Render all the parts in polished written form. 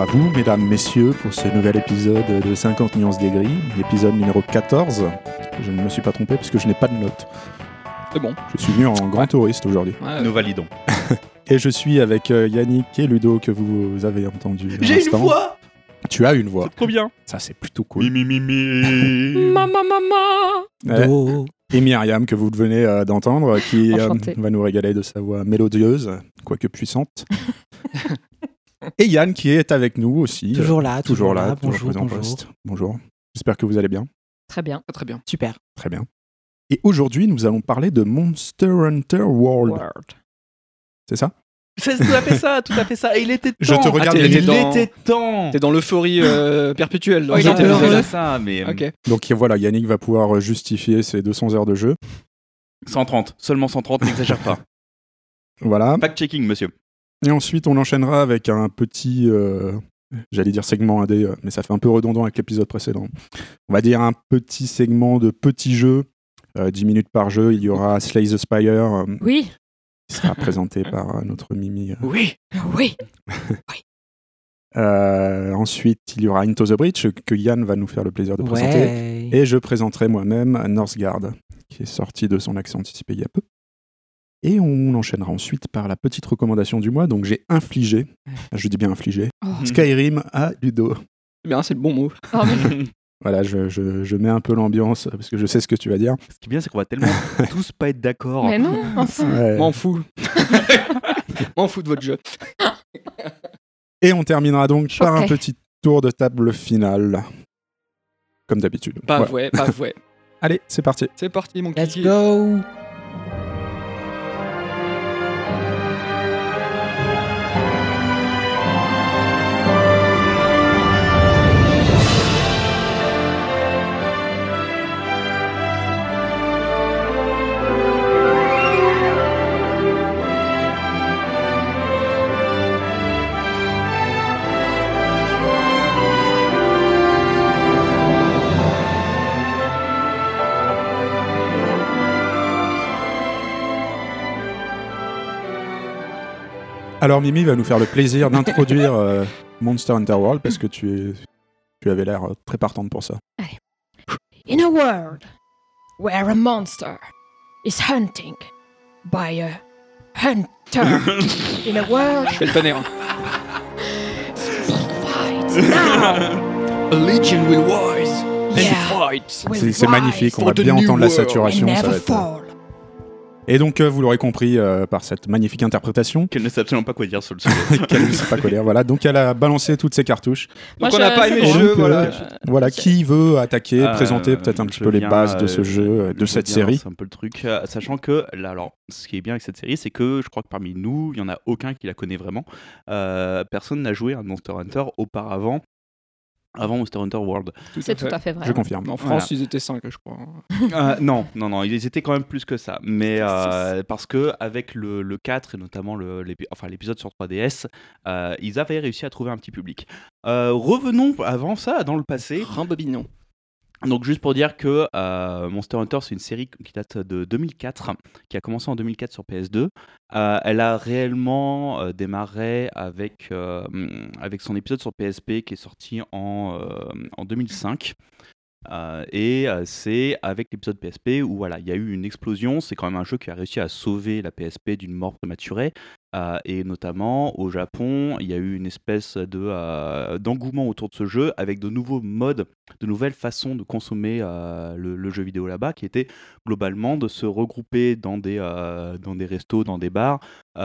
vous, mesdames, messieurs, pour ce nouvel épisode de 50 nuances des gris, l'épisode numéro 14. Je ne me suis pas trompé parce que je n'ai pas de notes. C'est bon. Je suis venu en grand touriste aujourd'hui. Ouais, Nous validons. Et je suis avec Yannick et Ludo que vous avez entendu. à J'ai une l'instant. voix. Tu as une voix. C'est trop bien. Ça, c'est plutôt cool. Maman. Ouais. Et Myriam, que vous venez d'entendre, qui Enchantée. va nous régaler de sa voix mélodieuse, quoique puissante. Et Yann, qui est avec nous aussi. Toujours là, toujours Bonjour, présent au bonjour. poste. Bonjour. J'espère que vous allez bien. Très bien. Très bien. Super. Très bien. Et aujourd'hui, nous allons parler de Monster Hunter World. C'est ça? C'est tout à fait ça. Et il était temps. Je te regarde, t'es Yannick. dans- Il était temps. T'es dans l'euphorie perpétuelle. Oh, il Genre, a t'es peur, déjà- ça, mais Ok. Donc voilà, Yannick va pouvoir justifier ses 200 heures de jeu. 130, seulement 130, n'exagère pas. Voilà. Fact-checking, monsieur. Et ensuite, on enchaînera avec un petit, j'allais dire segment indé, mais ça fait un peu redondant avec l'épisode précédent. On va dire un petit segment de petits jeux, 10 minutes par jeu. Il y aura Slay the Spire, Oui. qui sera présenté par notre Mimi. Oui. Oui. Ensuite, il y aura Into the Breach, que Yann va nous faire le plaisir de présenter. Ouais. Et je présenterai moi-même Northgard, qui est sorti de son accès anticipé il y a peu. Et on enchaînera ensuite par la petite recommandation du mois. Donc j'ai infligé, je dis bien infligé, Oh. Skyrim à Ludo. C'est bien, c'est le bon mot. Oh, mais- Voilà, je mets un peu l'ambiance parce que je sais ce que tu vas dire. Ce qui est bien, c'est qu'on va tellement tous pas être d'accord. mais non, enfin. Ouais. M'en fous. M'en fous de votre jeu. Et on terminera donc par un Choqué. petit tour de table final. Comme d'habitude. Pas Voilà. vrai, pas vrai. Allez, c'est parti. C'est parti, mon Let's kiki. go. Alors Mimi va nous faire le plaisir d'introduire Monster Hunter World parce que tu avais l'air très partante pour ça. In a world where a monster is hunting by a hunter. In a world Je fais le tonnerre. fight now. A legion will rise Yeah. fight. Will C'est magnifique, rise on va the bien new entendre la world saturation. and Ça va never être... fall. Et donc vous l'aurez compris par cette magnifique interprétation, Qu'elle ne sait absolument pas quoi dire sur le sujet. qu'elle ne sait pas quoi dire. Voilà, donc elle a balancé toutes ses cartouches. Moi, Donc on n'a je- pas c'est aimé bon. le jeu, Donc, voilà. Voilà, qui veut attaquer, présenter peut-être un je petit peu les viens, bases de ce jeu, de je cette viens série. lancer un peu le truc, sachant que là, alors, ce qui est bien avec cette série, c'est que je crois que parmi nous, il y en a aucun qui la connaît vraiment. Personne n'a joué à Monster Hunter auparavant, avant Monster Hunter World. C'est tout à fait vrai. Je confirme. En France, ils étaient 5, je crois. Non, ils étaient quand même plus que ça. Mais parce que avec le 4 et notamment l'épisode sur 3DS, ils avaient réussi à trouver un petit public. Revenons avant ça dans le passé. Un bobignon. Donc juste pour dire que Monster Hunter, c'est une série qui date de 2004, qui a commencé en 2004 sur PS2. Elle a réellement démarré avec son épisode sur PSP qui est sorti en 2005. Et c'est avec l'épisode PSP où voilà, il y a eu une explosion. C'est quand même un jeu qui a réussi à sauver la PSP d'une mort prématurée. Et notamment au Japon, il y a eu une espèce d'engouement autour de ce jeu avec de nouveaux modes, de nouvelles façons de consommer le jeu vidéo là-bas, qui était globalement de se regrouper dans des restos, dans des bars,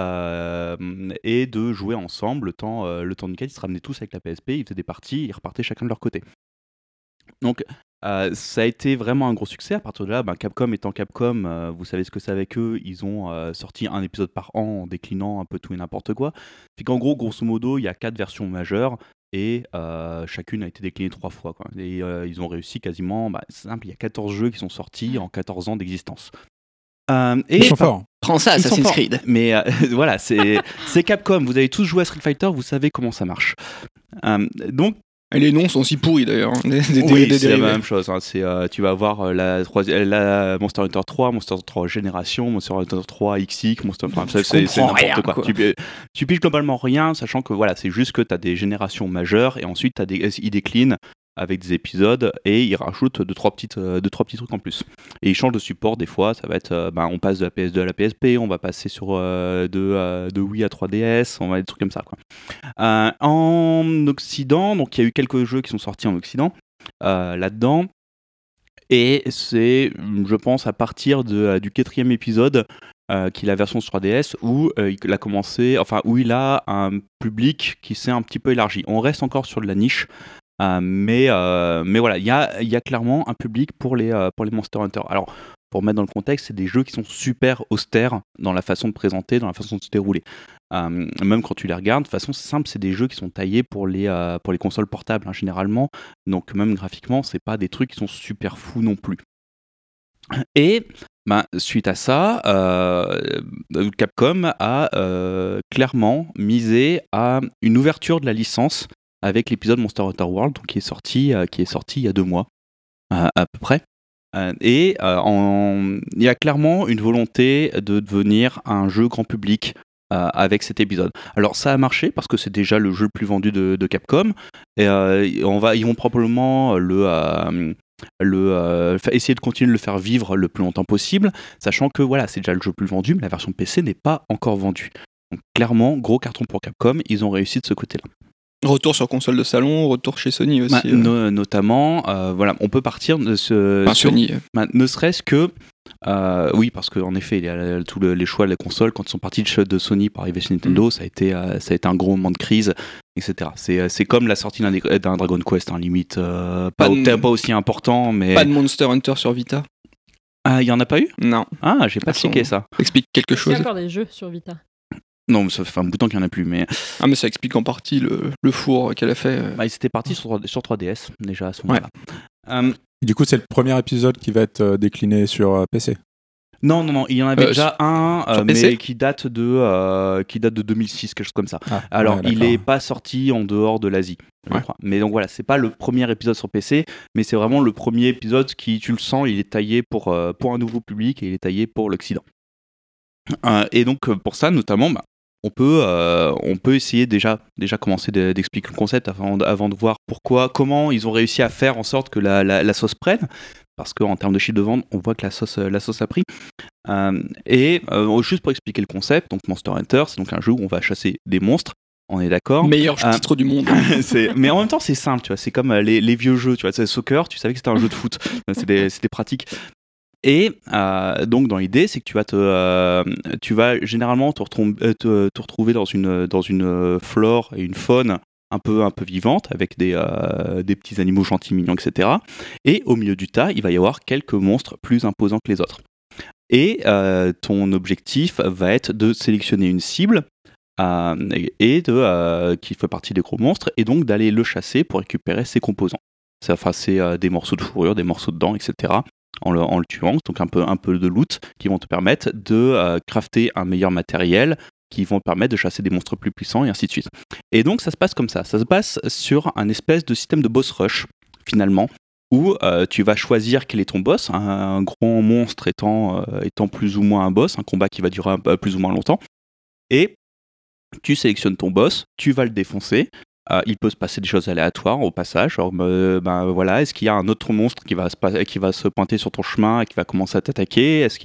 et de jouer ensemble le temps duquel ils se ramenaient tous avec la PSP, ils faisaient des parties, ils repartaient chacun de leur côté. Donc ça a été vraiment un gros succès. À partir de là, Capcom étant Capcom, vous savez ce que c'est avec eux, ils ont sorti un épisode par an en déclinant un peu tout et n'importe quoi. Fait qu'en gros, grosso modo, il y a 4 versions majeures et chacune a été déclinée 3 fois, quoi. Et ils ont réussi quasiment, c'est simple, il y a 14 jeux qui sont sortis en 14 ans d'existence. Ils sont forts. Prends ça, Ils sont Assassin's forts. Creed. Mais voilà, c'est Capcom, vous avez tous joué à Street Fighter, vous savez comment ça marche. Donc Et les noms sont aussi pourris d'ailleurs. Des Oui, c'est la dérivés. même chose. Hein. Tu vas avoir la Monster Hunter 3, Monster Hunter 3 Génération, Monster Hunter 3 XX, comprends c'est n'importe rien, quoi. quoi. Tu piges globalement rien, sachant que voilà, c'est juste que tu as des générations majeures et ensuite ils déclinent avec des épisodes et ils rajoutent deux trois petits trucs en plus. Et ils changent de support des fois, ça va être on passe de la PS2 à la PSP, on va passer sur de Wii à 3DS, on va des trucs comme ça quoi. En Occident, donc il y a eu quelques jeux qui sont sortis en Occident là-dedans. Et c'est, je pense, à partir du 4e épisode qui est la version sur 3DS où il a commencé, où il a un public qui s'est un petit peu élargi. On reste encore sur de la niche, mais voilà, il y a clairement un public pour les Monster Hunter. Alors, pour mettre dans le contexte, c'est des jeux qui sont super austères dans la façon de présenter, dans la façon de se dérouler. Même quand tu les regardes, de toute façon, c'est simple, c'est des jeux qui sont taillés pour les consoles portables, hein, généralement. Donc, même graphiquement, c'est pas des trucs qui sont super fous non plus. Et suite à ça, Capcom a clairement misé à une ouverture de la licence avec l'épisode Monster Hunter World, donc qui est sorti il y a 2 mois à peu près. Et il y a clairement une volonté de devenir un jeu grand public avec cet épisode. Alors ça a marché parce que c'est déjà le jeu le plus vendu de Capcom. Et ils vont probablement essayer de continuer de le faire vivre le plus longtemps possible, sachant que voilà, c'est déjà le jeu le plus vendu, mais la version PC n'est pas encore vendue. Donc clairement, gros carton pour Capcom, ils ont réussi de ce côté-là. Retour sur console de salon, retour chez Sony aussi. Notamment, voilà, on peut partir de Sony. Ne serait-ce que oui, parce qu'en effet, il y a tous les choix de la console. Quand ils sont partis de Sony pour arriver chez Nintendo, ça a été un gros moment de crise, etc. C'est comme la sortie d'un Dragon Quest, hein, limite pas aussi important, mais pas de Monster Hunter sur Vita. Ah, il y en a pas eu ? Non. Ah, j'ai pas checké ça. Explique quelque chose. Il y a encore des jeux sur Vita. Non, mais ça fait un bout de temps qu'il n'y en a plus. Mais ça explique en partie le four qu'elle a fait. Ils étaient partis sur 3DS déjà à ce moment-là. Du coup, c'est le premier épisode qui va être décliné sur PC. Non, il y en avait déjà un, PC mais qui date de 2006, quelque chose comme ça. Alors, ouais, il n'est pas sorti en dehors de l'Asie, je crois. Mais donc voilà, c'est pas le premier épisode sur PC, mais c'est vraiment le premier épisode qui, tu le sens, il est taillé pour un nouveau public et il est taillé pour l'Occident. Et donc pour ça, notamment, on peut essayer déjà commencer d'expliquer le concept avant de voir comment ils ont réussi à faire en sorte que la sauce prenne. Parce qu'en termes de chiffre de vente, on voit que la sauce a pris. Juste pour expliquer le concept, donc Monster Hunter, c'est donc un jeu où on va chasser des monstres. On est d'accord. Meilleur titre du monde. Mais en même temps, c'est simple, tu vois. C'est comme les vieux jeux, tu vois. C'est soccer, tu savais que c'était un jeu de foot. C'était pratique. Et donc dans l'idée, c'est que tu vas généralement te retrouver dans une flore et une faune un peu vivante avec des petits animaux gentils, mignons, etc. Et au milieu du tas, il va y avoir quelques monstres plus imposants que les autres. Et ton objectif va être de sélectionner une cible qui fait partie des gros monstres et donc d'aller le chasser pour récupérer ses composants. C'est des morceaux de fourrure, des morceaux de dents, etc. En le tuant, donc un peu de loot qui vont te permettre de crafter un meilleur matériel, qui vont permettre de chasser des monstres plus puissants et ainsi de suite. Et donc ça se passe comme ça se passe sur un espèce de système de boss rush finalement, où tu vas choisir quel est ton boss, un grand monstre étant plus ou moins un boss, un combat qui va durer plus ou moins longtemps, et tu sélectionnes ton boss, tu vas le défoncer. Il peut se passer des choses aléatoires au passage, genre, est-ce qu'il y a un autre monstre qui va se pointer sur ton chemin et qui va commencer à t'attaquer ? Est-ce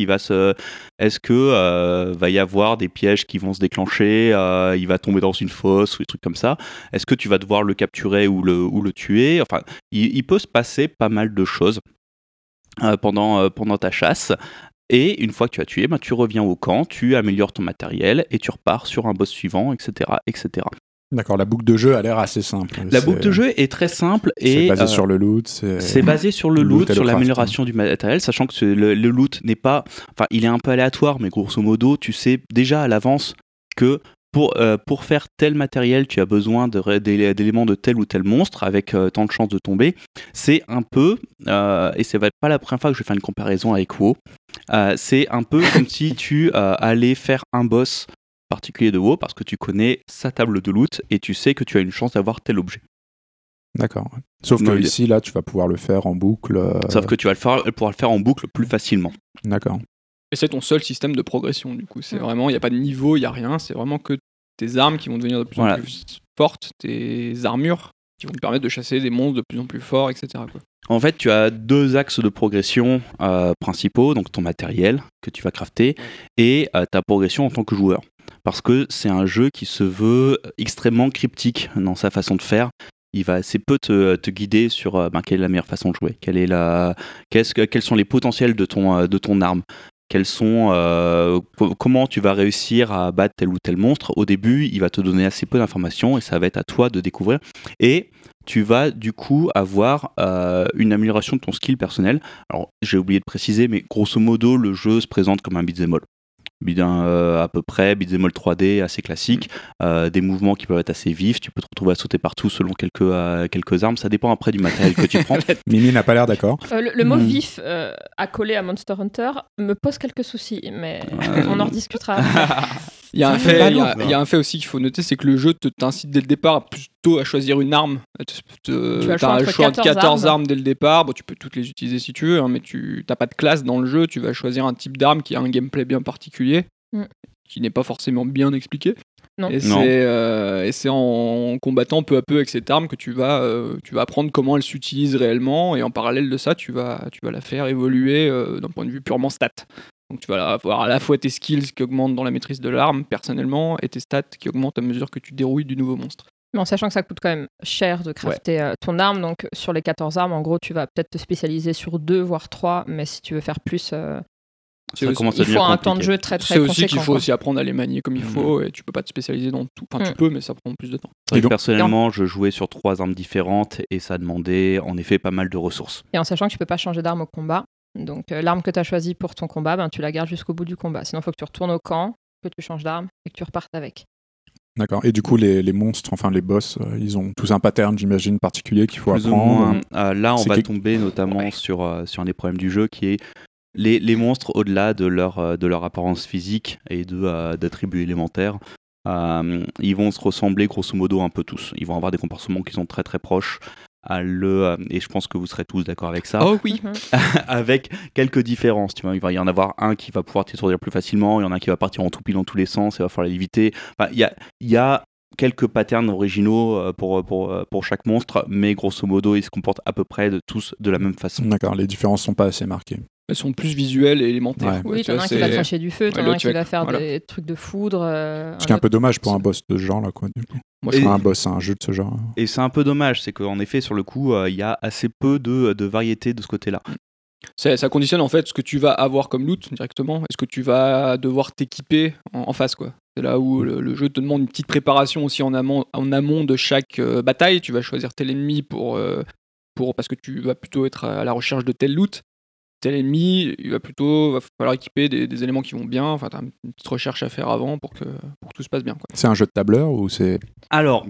que va y avoir des pièges qui vont se déclencher, il va tomber dans une fosse ou des trucs comme ça ? Est-ce que tu vas devoir le capturer ou le tuer ? Enfin, il peut se passer pas mal de choses pendant ta chasse. Et une fois que tu as tué, tu reviens au camp, tu améliores ton matériel et tu repars sur un boss suivant, etc., etc. D'accord, la boucle de jeu a l'air assez simple. La boucle de jeu est très simple et c'est basé sur le loot. C'est basé sur le loot, sur l'amélioration du matériel, sachant que le loot n'est pas, il est un peu aléatoire, mais grosso modo, tu sais déjà à l'avance que pour faire tel matériel, tu as besoin d'éléments de tel ou tel monstre avec tant de chances de tomber. C'est un peu, et ça va être pas la première fois que je vais faire une comparaison avec WoW. C'est un peu comme si tu allais faire un boss particulier de WoW parce que tu connais sa table de loot et tu sais que tu as une chance d'avoir tel objet. D'accord. Sauf Non, que ici, là, tu vas pouvoir le faire en boucle. Sauf que tu vas pouvoir le faire en boucle plus facilement. D'accord. Et c'est ton seul système de progression, du coup. C'est vraiment, il n'y a pas de niveau, il n'y a rien. C'est vraiment que tes armes qui vont devenir de plus en plus fortes, tes armures qui vont te permettre de chasser des monstres de plus en plus forts, etc. quoi. En fait, tu as 2 axes de progression principaux, donc ton matériel que tu vas crafter et ta progression en tant que joueur. Parce que c'est un jeu qui se veut extrêmement cryptique dans sa façon de faire. Il va assez peu te guider sur quelle est la meilleure façon de jouer, quels sont les potentiels de ton arme, comment tu vas réussir à battre tel ou tel monstre. Au début, il va te donner assez peu d'informations et ça va être à toi de découvrir. Et tu vas du coup avoir une amélioration de ton skill personnel. Alors, j'ai oublié de préciser, mais grosso modo, le jeu se présente comme un beat'em all. À peu près, beat'em all 3D assez classique, des mouvements qui peuvent être assez vifs, tu peux te retrouver à sauter partout selon quelques armes, ça dépend après du matériel que tu prends. Mimi n'a pas l'air d'accord. Le mot vif accolé à Monster Hunter me pose quelques soucis, mais on en rediscutera. Il y a un fait aussi qu'il faut noter, c'est que le jeu t'incite dès le départ plutôt à choisir une arme. Tu as le choix entre 14 armes dès le départ. Bon, tu peux toutes les utiliser si tu veux, hein, mais tu n'as pas de classe dans le jeu. Tu vas choisir un type d'arme qui a un gameplay bien particulier, qui n'est pas forcément bien expliqué. Non. Et c'est en combattant peu à peu avec cette arme que tu vas apprendre comment elle s'utilise réellement. Et en parallèle de ça, tu vas la faire évoluer d'un point de vue purement stat. Donc tu vas avoir à la fois tes skills qui augmentent dans la maîtrise de l'arme personnellement et tes stats qui augmentent à mesure que tu dérouilles du nouveau monstre. Mais en sachant que ça coûte quand même cher de crafter ton arme, donc sur les 14 armes, en gros, tu vas peut-être te spécialiser sur 2 voire 3, mais si tu veux faire plus, il faut un temps de jeu très très conséquent. C'est aussi qu'il faut aussi apprendre à les manier comme il faut et tu peux pas te spécialiser dans tout. Enfin, tu peux, mais ça prend plus de temps. Personnellement, je jouais sur 3 armes différentes et ça demandait en effet pas mal de ressources. Et en sachant que tu peux pas changer d'arme au combat. Donc l'arme que tu as choisie pour ton combat, tu la gardes jusqu'au bout du combat. Sinon, il faut que tu retournes au camp, que tu changes d'arme et que tu repartes avec. D'accord. Et du coup, les monstres, enfin les boss, ils ont tous un pattern, j'imagine, particulier qu'il faut plus apprendre. Là, on va tomber notamment sur un des problèmes du jeu qui est les monstres, au-delà de leur apparence physique et d'attributs élémentaires. Ils vont se ressembler grosso modo un peu tous. Ils vont avoir des comportements qui sont très très proches. Et je pense que vous serez tous d'accord avec ça. Oh oui. Avec quelques différences. Tu vois, il va y en avoir un qui va pouvoir t'étourdir plus facilement, il y en a un qui va partir en toupie dans tous les sens, il va falloir l'éviter. Enfin, il y a quelques patterns originaux pour chaque monstre, mais grosso modo, ils se comportent à peu près tous de la même façon. D'accord, les différences sont pas assez marquées. Elles sont plus visuelles et élémentaires. Oui, t'en as un qui va cracher du feu, t'en as un qui va faire des trucs de foudre. Ce qui est un peu dommage pour un boss de ce genre-là, quoi. Du coup. Moi, je fais un boss, un jeu de ce genre. Et c'est un peu dommage, c'est qu'en effet, sur le coup, il y a assez peu de variété de ce côté-là. Ça conditionne en fait ce que tu vas avoir comme loot directement. Est-ce que tu vas devoir t'équiper en face, quoi. C'est là où le jeu te demande une petite préparation aussi en amont de chaque bataille. Tu vas choisir tel ennemi parce que tu vas plutôt être à la recherche de tel loot. Tel ennemi, va falloir équiper des éléments qui vont bien. Enfin, t'as une petite recherche à faire avant pour que tout se passe bien, quoi. C'est un jeu de tableur ou c'est... Alors...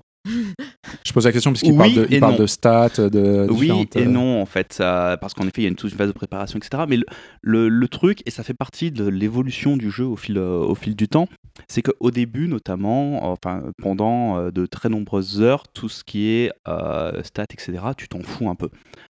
Je pose la question parce qu'il parle de stats, de oui et non, en fait, parce qu'en effet, il y a toute une phase de préparation, etc. Mais le truc, et ça fait partie de l'évolution du jeu au fil du temps, c'est qu'au début, notamment, pendant de très nombreuses heures, tout ce qui est stats, etc., tu t'en fous un peu.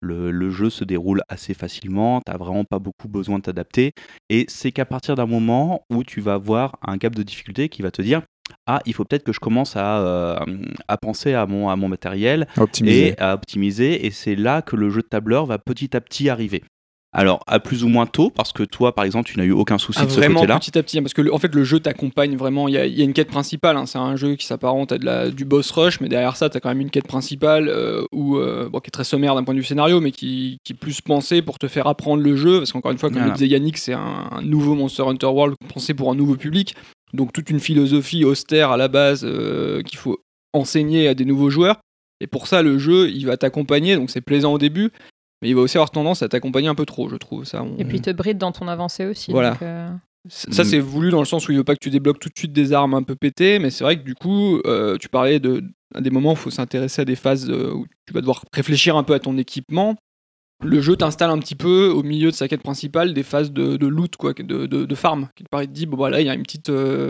Le jeu se déroule assez facilement, t'as vraiment pas beaucoup besoin de t'adapter, et c'est qu'à partir d'un moment où tu vas avoir un gap de difficulté qui va te dire il faut peut-être que je commence à penser à mon matériel et à optimiser, et c'est là que le jeu de tableur va petit à petit arriver. Alors, à plus ou moins tôt, parce que toi, par exemple, tu n'as eu aucun souci de ce côté-là. Vraiment petit à petit, parce que en fait, le jeu t'accompagne vraiment. Il y a une quête principale. C'est un jeu qui s'apparente à du boss rush, mais derrière ça, t'as quand même une quête principale qui est très sommaire d'un point de vue scénario, mais qui est plus pensée pour te faire apprendre le jeu. Parce qu'encore une fois, comme le disait Yannick, c'est un nouveau Monster Hunter World pensé pour un nouveau public. Donc toute une philosophie austère à la base qu'il faut enseigner à des nouveaux joueurs. Et pour ça, le jeu, il va t'accompagner. Donc c'est plaisant au début. Mais il va aussi avoir tendance à t'accompagner un peu trop, je trouve. Et puis il te bride dans ton avancée aussi. Voilà. Donc, Ça, c'est voulu dans le sens où il veut pas que tu débloques tout de suite des armes un peu pétées, mais c'est vrai que du coup, tu parlais à des moments où il faut s'intéresser à des phases où tu vas devoir réfléchir un peu à ton équipement. Le jeu t'installe un petit peu au milieu de sa quête principale des phases de loot, quoi, de farm. Quelque part, il te dit, là, il y a une petite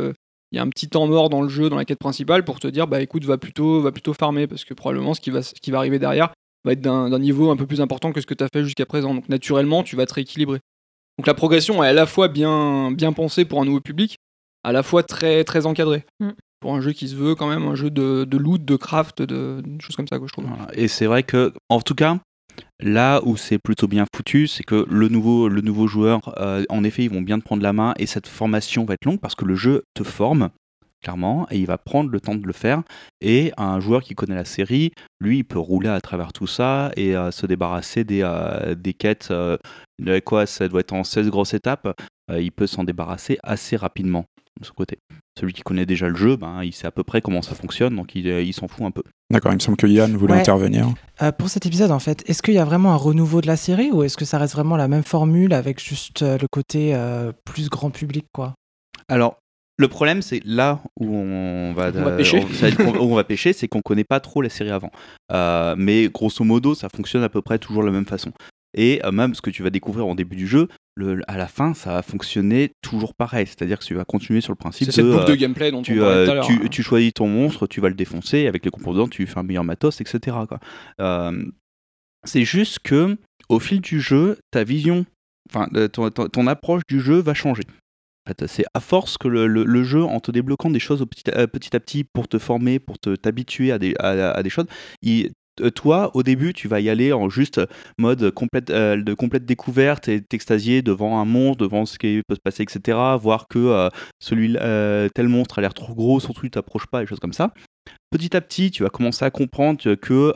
y a un petit temps mort dans le jeu, dans la quête principale, pour te dire, bah écoute, va plutôt farmer, parce que probablement ce qui va arriver derrière va être d'un niveau un peu plus important que ce que tu as fait jusqu'à présent. Donc naturellement, tu vas te rééquilibrer. Donc la progression est à la fois bien pensée pour un nouveau public, à la fois très, très encadrée. Pour un jeu qui se veut quand même un jeu de loot, de craft, de choses comme ça, quoi, je trouve. Voilà. Et c'est vrai que, en tout cas, là où c'est plutôt bien foutu, c'est que le nouveau joueur, en effet, ils vont bien te prendre la main, et cette formation va être longue parce que le jeu te forme, clairement, et il va prendre le temps de le faire. Et un joueur qui connaît la série, lui, il peut rouler à travers tout ça et se débarrasser des quêtes. Ça doit être en 16 grosses étapes. Il peut s'en débarrasser assez rapidement de ce côté. Celui qui connaît déjà le jeu, il sait à peu près comment ça fonctionne, donc il s'en fout un peu. D'accord, il me semble que Yann voulait intervenir. Pour cet épisode, en fait, est-ce qu'il y a vraiment un renouveau de la série, ou est-ce que ça reste vraiment la même formule avec juste le côté plus grand public, quoi ? Alors, le problème, c'est là où on va pêcher, c'est qu'on connaît pas trop la série avant. Mais grosso modo, ça fonctionne à peu près toujours de la même façon. Et même ce que tu vas découvrir en début du jeu, à la fin, ça va fonctionner toujours pareil. C'est-à-dire que tu vas continuer sur le principe cette boucle de gameplay dont on parlait tout à l'heure. Tu choisis ton monstre, tu vas le défoncer, avec les composants, tu fais un meilleur matos, etc. quoi. C'est juste que au fil du jeu, ta vision, ton approche du jeu va changer. En fait, c'est à force que le jeu, en te débloquant des choses petit à petit pour te former, pour t'habituer à des choses, toi, au début, tu vas y aller en juste mode de complète découverte et t'extasier devant un monstre, devant ce qui peut se passer, etc. Voir que tel monstre a l'air trop gros, surtout tu t'approches pas, des choses comme ça. Petit à petit, tu vas commencer à comprendre que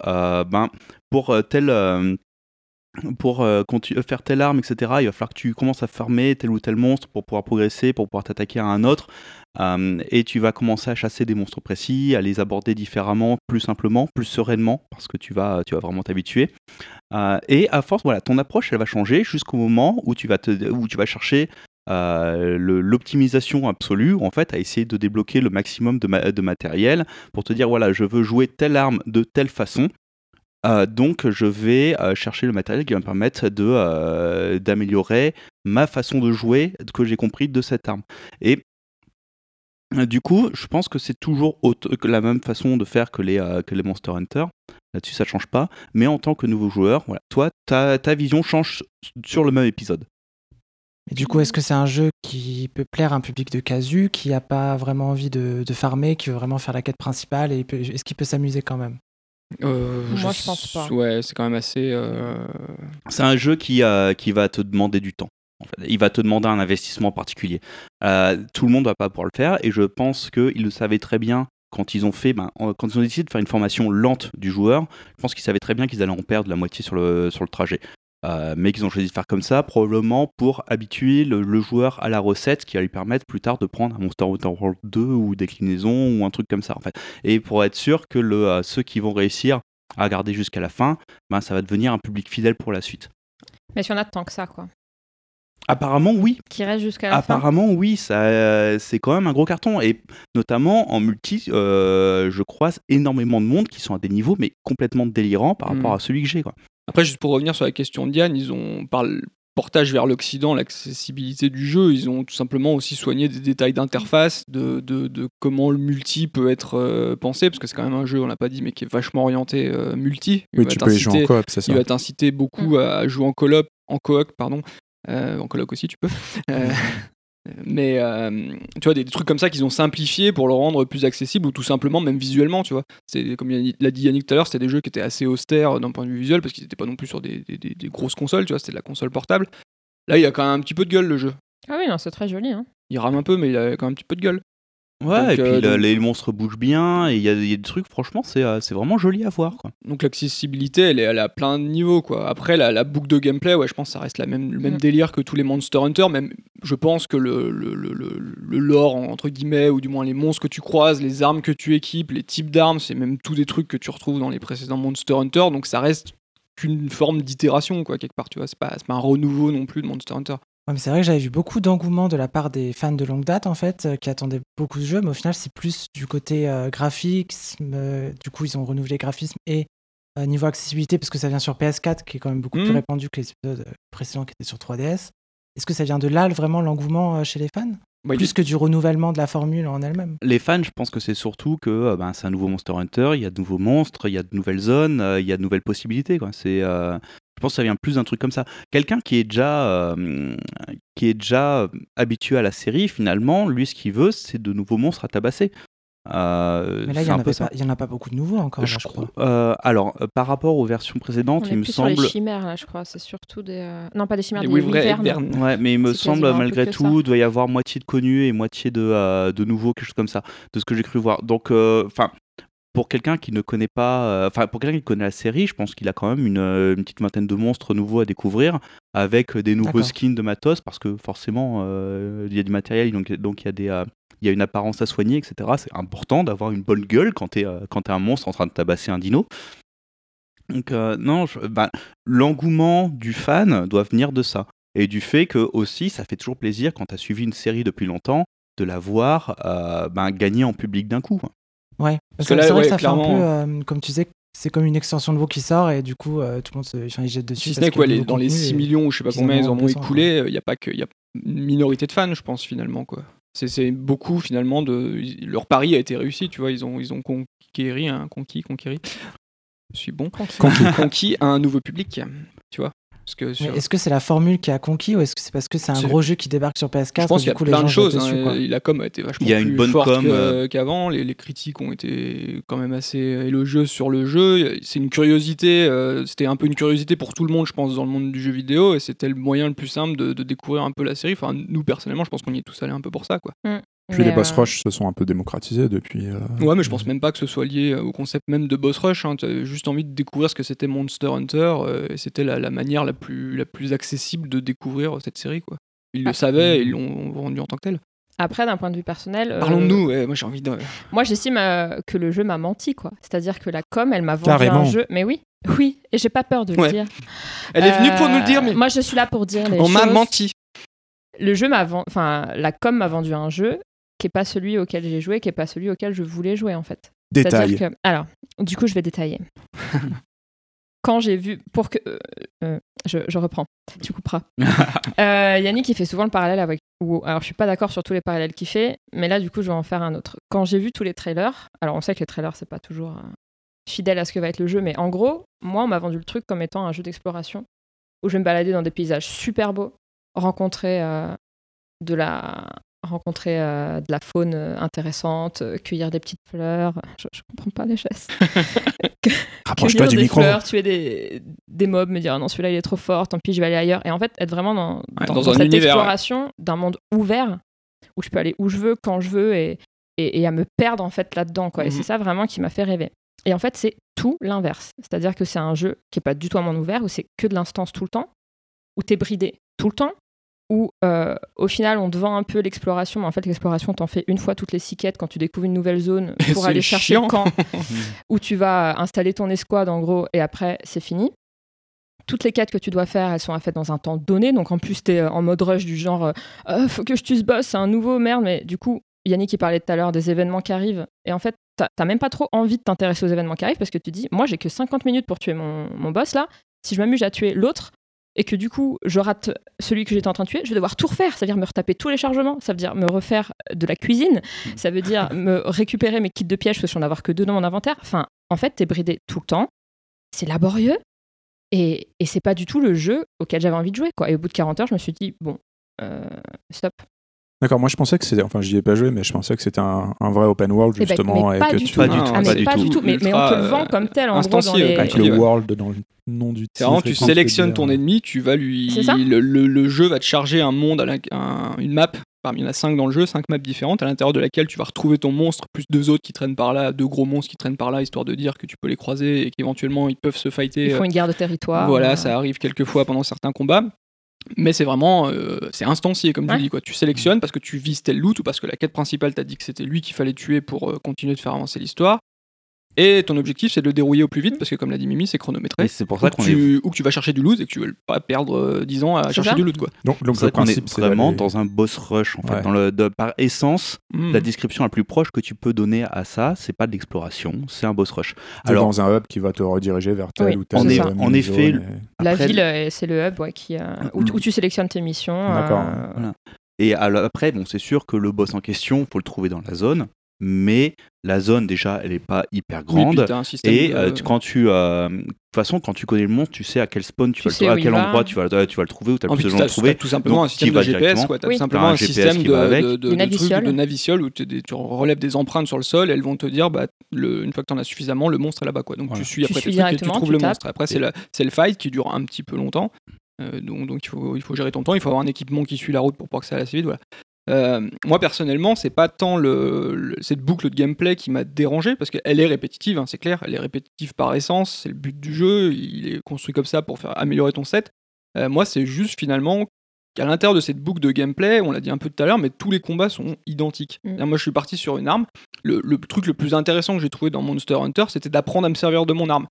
pour faire telle arme, etc., il va falloir que tu commences à farmer tel ou tel monstre pour pouvoir progresser, pour pouvoir t'attaquer à un autre. Et tu vas commencer à chasser des monstres précis, à les aborder différemment, plus simplement, plus sereinement, parce que tu vas vraiment t'habituer. Et à force, ton approche, elle va changer jusqu'au moment où tu vas chercher l'optimisation absolue, en fait, à essayer de débloquer le maximum de matériel pour te dire, voilà, je veux jouer telle arme de telle façon. Donc je vais chercher le matériel qui va me permettre d'améliorer ma façon de jouer que j'ai compris de cette arme. Et du coup, je pense que c'est toujours la même façon de faire que les Monster Hunter. Là-dessus, ça ne change pas. Mais en tant que nouveau joueur, toi, ta vision change sur le même épisode. Et du coup, est-ce que c'est un jeu qui peut plaire à un public de casu, qui n'a pas vraiment envie de farmer, qui veut vraiment faire la quête principale, et est-ce qu'il peut s'amuser quand même ? Moi, je pense pas. Ouais, c'est quand même assez. C'est un jeu qui va te demander du temps. En fait. Il va te demander un investissement particulier. Tout le monde va pas pouvoir le faire, et je pense qu'ils le savaient très bien quand ils ont décidé de faire une formation lente du joueur. Je pense qu'ils savaient très bien qu'ils allaient en perdre la moitié sur le trajet. Mais qu'ils ont choisi de faire comme ça, probablement pour habituer le joueur à la recette qui va lui permettre plus tard de prendre un Monster Hunter World 2 ou déclinaison ou un truc comme ça, en fait. Et pour être sûr que ceux qui vont réussir à garder jusqu'à la fin, ça va devenir un public fidèle pour la suite. Mais si on a tant que ça, quoi. Apparemment, oui. Qui reste jusqu'à la fin. Apparemment, oui. C'est quand même un gros carton. Et notamment en multi, je croise énormément de monde qui sont à des niveaux mais complètement délirants par rapport à celui que j'ai, quoi. Après, juste pour revenir sur la question de Diane, par le portage vers l'Occident, l'accessibilité du jeu, ils ont tout simplement aussi soigné des détails d'interface, de comment le multi peut être pensé, parce que c'est quand même un jeu, on l'a pas dit, mais qui est vachement orienté multi. Oui, tu peux y jouer en coop, c'est ça. Il va t'inciter beaucoup à jouer en coop, en coloc aussi tu peux. Mais tu vois, des trucs comme ça qu'ils ont simplifié pour le rendre plus accessible, ou tout simplement même visuellement, tu vois. C'est, comme l'a dit Yannick tout à l'heure, c'était des jeux qui étaient assez austères d'un point de vue visuel, parce qu'ils n'étaient pas non plus sur des grosses consoles, tu vois, c'était de la console portable. Là, il y a quand même un petit peu de gueule, le jeu. Ah oui, non, c'est très joli. Hein. Il rame un peu, mais il a quand même un petit peu de gueule. Ouais, donc, et puis les monstres bougent bien, et il y a des trucs, franchement, c'est vraiment joli à voir, quoi. Donc l'accessibilité, elle est à plein de niveaux, quoi. Après, la boucle de gameplay, ouais, je pense que ça reste le même délire que tous les Monster Hunter, même je pense que le lore, entre guillemets, ou du moins les monstres que tu croises, les armes que tu équipes, les types d'armes, c'est même tous des trucs que tu retrouves dans les précédents Monster Hunter, donc ça reste qu'une forme d'itération, quoi, quelque part, tu vois. C'est pas un renouveau non plus de Monster Hunter. Ouais, mais c'est vrai que j'avais vu beaucoup d'engouement de la part des fans de longue date, en fait, qui attendaient beaucoup ce jeu, mais au final, c'est plus du côté graphisme. Du coup, ils ont renouvelé graphisme et niveau accessibilité, parce que ça vient sur PS4, qui est quand même beaucoup plus répandu que les épisodes précédents qui étaient sur 3DS. Est-ce que ça vient de là, vraiment, l'engouement chez les fans ? plus que du renouvellement de la formule en elle-même. Les fans, je pense que c'est surtout que c'est un nouveau Monster Hunter, il y a de nouveaux monstres, il y a de nouvelles zones, il y a de nouvelles possibilités, quoi. Je pense que ça vient plus d'un truc comme ça. Quelqu'un qui est déjà habitué à la série, finalement, lui, ce qu'il veut, c'est de nouveaux monstres à tabasser. Mais là, il n'y en a pas beaucoup de nouveaux encore, je crois. Alors, par rapport aux versions précédentes, il me semble... sur les chimères, là, je crois. C'est surtout des... Non, pas des chimères, des wyverns. Ouais, mais il me semble, malgré tout, il doit y avoir moitié de connus et moitié de nouveaux, quelque chose comme ça, de ce que j'ai cru voir. Donc, pour quelqu'un qui ne connaît pas... pour quelqu'un qui connaît la série, je pense qu'il a quand même une petite vingtaine de monstres nouveaux à découvrir, avec des nouveaux skins de matos, parce que forcément, il y a du matériel, donc il y a des... il y a une apparence à soigner, etc. C'est important d'avoir une bonne gueule quand t'es un monstre en train de tabasser un dino. Donc l'engouement du fan doit venir de ça. Et du fait que aussi, ça fait toujours plaisir quand t'as suivi une série depuis longtemps, de la voir gagner en public d'un coup. Ouais, parce que là, c'est vrai que ça clairement... fait un peu, comme tu disais, c'est comme une extension de WoW qui sort et du coup, tout le monde il jette dessus. Si ce n'est que dans les 6 millions ou je sais pas combien ils en ont écoulé, il y a une minorité de fans, je pense, finalement, quoi. C'est beaucoup finalement leur pari a été réussi, tu vois, ils ont conquis. Je suis bon. Conquis un nouveau public, tu vois. Est-ce que c'est la formule qui a conquis ou est-ce que c'est parce que c'est un gros jeu qui débarque sur PS4? Je pense qu'il y a plein de choses. La com a été vachement plus forte qu'avant. Les critiques ont été quand même assez élogieuses sur le jeu. C'est une curiosité. C'était un peu une curiosité pour tout le monde, je pense, dans le monde du jeu vidéo. Et c'était le moyen le plus simple de découvrir un peu la série. Enfin, nous, personnellement, je pense qu'on y est tous allés un peu pour ça, quoi. Puis les boss rush se sont un peu démocratisés depuis. Ouais, mais je pense même pas que ce soit lié au concept même de boss rush. Tu as juste envie de découvrir ce que c'était Monster Hunter et c'était la manière la plus accessible de découvrir cette série, quoi. Ils le savaient et ils l'ont vendu en tant que tel. Après, d'un point de vue personnel... Parlons de nous, moi j'ai envie de... Moi j'estime que le jeu m'a menti, quoi. C'est-à-dire que la com, elle m'a vendu un jeu... Mais oui, et j'ai pas peur de le dire. Elle est venue pour nous le dire, mais... Moi je suis là pour dire les choses. On m'a menti. Le jeu la com m'a vendu un jeu qui n'est pas celui auquel j'ai joué, qui n'est pas celui auquel je voulais jouer, en fait. Détail. Alors, du coup, je vais détailler. Quand j'ai vu... je reprends. Tu couperas. Yannick, il fait souvent le parallèle avec... Alors, je suis pas d'accord sur tous les parallèles qu'il fait, mais là, du coup, je vais en faire un autre. Quand j'ai vu tous les trailers... Alors, on sait que les trailers, c'est pas toujours fidèle à ce que va être le jeu, mais en gros, moi, on m'a vendu le truc comme étant un jeu d'exploration où je vais me balader dans des paysages super beaux, rencontrer de la faune intéressante, cueillir des petites fleurs. Je comprends pas les gestes. Rapproche-toi du micro. Fleurs, tuer des mobs, me dire non, celui-là il est trop fort, tant pis, je vais aller ailleurs. Et en fait, être vraiment dans cette univers, exploration d'un monde ouvert où je peux aller où je veux, quand je veux et à me perdre en fait là-dedans, quoi. Et c'est ça vraiment qui m'a fait rêver. Et en fait, c'est tout l'inverse. C'est-à-dire que c'est un jeu qui est pas du tout un monde ouvert, où c'est que de l'instance tout le temps, où t'es bridé tout le temps, où au final on te vend un peu l'exploration, mais en fait l'exploration t'en fait une fois toutes les 6 quêtes quand tu découvres une nouvelle zone pour aller chercher le camp où tu vas installer ton escouade en gros, et après c'est fini. Toutes les quêtes que tu dois faire, elles sont faites dans un temps donné, donc en plus t'es en mode rush du genre faut que je tue ce boss, c'est un nouveau merde, mais du coup Yannick il parlait tout à l'heure des événements qui arrivent, et en fait t'as même pas trop envie de t'intéresser aux événements qui arrivent parce que tu dis moi j'ai que 50 minutes pour tuer mon boss là, si je m'amuse à tuer l'autre et que du coup je rate celui que j'étais en train de tuer, je vais devoir tout refaire, ça veut dire me retaper tous les chargements, ça veut dire me refaire de la cuisine, ça veut dire me récupérer mes kits de pièges parce que je n'en avoir que 2 dans mon inventaire. Enfin, en fait, t'es bridé tout le temps, c'est laborieux et c'est pas du tout le jeu auquel j'avais envie de jouer, quoi. Et au bout de 40 heures, je me suis dit bon, stop. D'accord, moi je pensais que c'était, enfin j'y ai pas joué, mais je pensais que c'était un vrai open world justement. Mais pas du tout. Pas du tout. Mais on te le vend comme tel en gros dans les... Avec le world dans le nom du titre. C'est vraiment, tu sélectionnes ton ennemi, tu vas lui... Le jeu va te charger un monde, une map, parmi il y en a 5 dans le jeu, 5 maps différentes, à l'intérieur de laquelle tu vas retrouver ton monstre, plus 2 autres qui traînent par là, 2 gros monstres qui traînent par là, histoire de dire que tu peux les croiser et qu'éventuellement ils peuvent se fighter. Ils font une guerre de territoire. Voilà, ça arrive quelques fois pendant certains combats. Mais c'est vraiment c'est instancié comme tu dis, quoi. Tu sélectionnes parce que tu vises tel loot ou parce que la quête principale t'a dit que c'était lui qu'il fallait tuer pour continuer de faire avancer l'histoire. Et ton objectif, c'est de le dérouiller au plus vite, parce que comme l'a dit Mimi, c'est chronométré. Et c'est pour ça ou que tu vas chercher du loot et que tu veux pas perdre 10 ans à chercher du loot, quoi. Donc c'est le principe, c'est vraiment dans un boss rush, en fait. Par essence, la description la plus proche que tu peux donner à ça, c'est pas de l'exploration, c'est un boss rush. Alors, dans un hub qui va te rediriger vers tel ou tel. En effet, la ville, c'est le hub où tu sélectionnes tes missions. D'accord. Voilà. Et après, bon, c'est sûr que le boss en question, faut le trouver dans la zone, mais la zone déjà, elle est pas hyper grande. Oui, et quand tu, de toute façon, quand tu connais le monstre, tu sais à quel spawn à quel endroit tu vas le trouver, ou tu as plus de gens le trouver. Tout simplement un système de GPS, quoi. T'as tout simplement un système de naviciole où tu relèves des empreintes sur le sol, et elles vont te dire, une fois que tu en as suffisamment, le monstre est là-bas, quoi. Donc tu suis après tes trucs et tu trouves le monstre. Après, c'est le fight qui dure un petit peu longtemps. Donc il faut gérer ton temps, il faut avoir un équipement qui suit la route pour pas que ça aille assez vite. Voilà. Moi personnellement, c'est pas tant cette boucle de gameplay qui m'a dérangé, parce qu'elle est répétitive, hein, c'est clair, elle est répétitive par essence, c'est le but du jeu, il est construit comme ça pour faire améliorer ton set. Moi, c'est juste finalement qu'à l'intérieur de cette boucle de gameplay, on l'a dit un peu tout à l'heure, mais tous les combats sont identiques. Moi, je suis parti sur une arme. Le truc le plus intéressant que j'ai trouvé dans Monster Hunter, c'était d'apprendre à me servir de mon arme.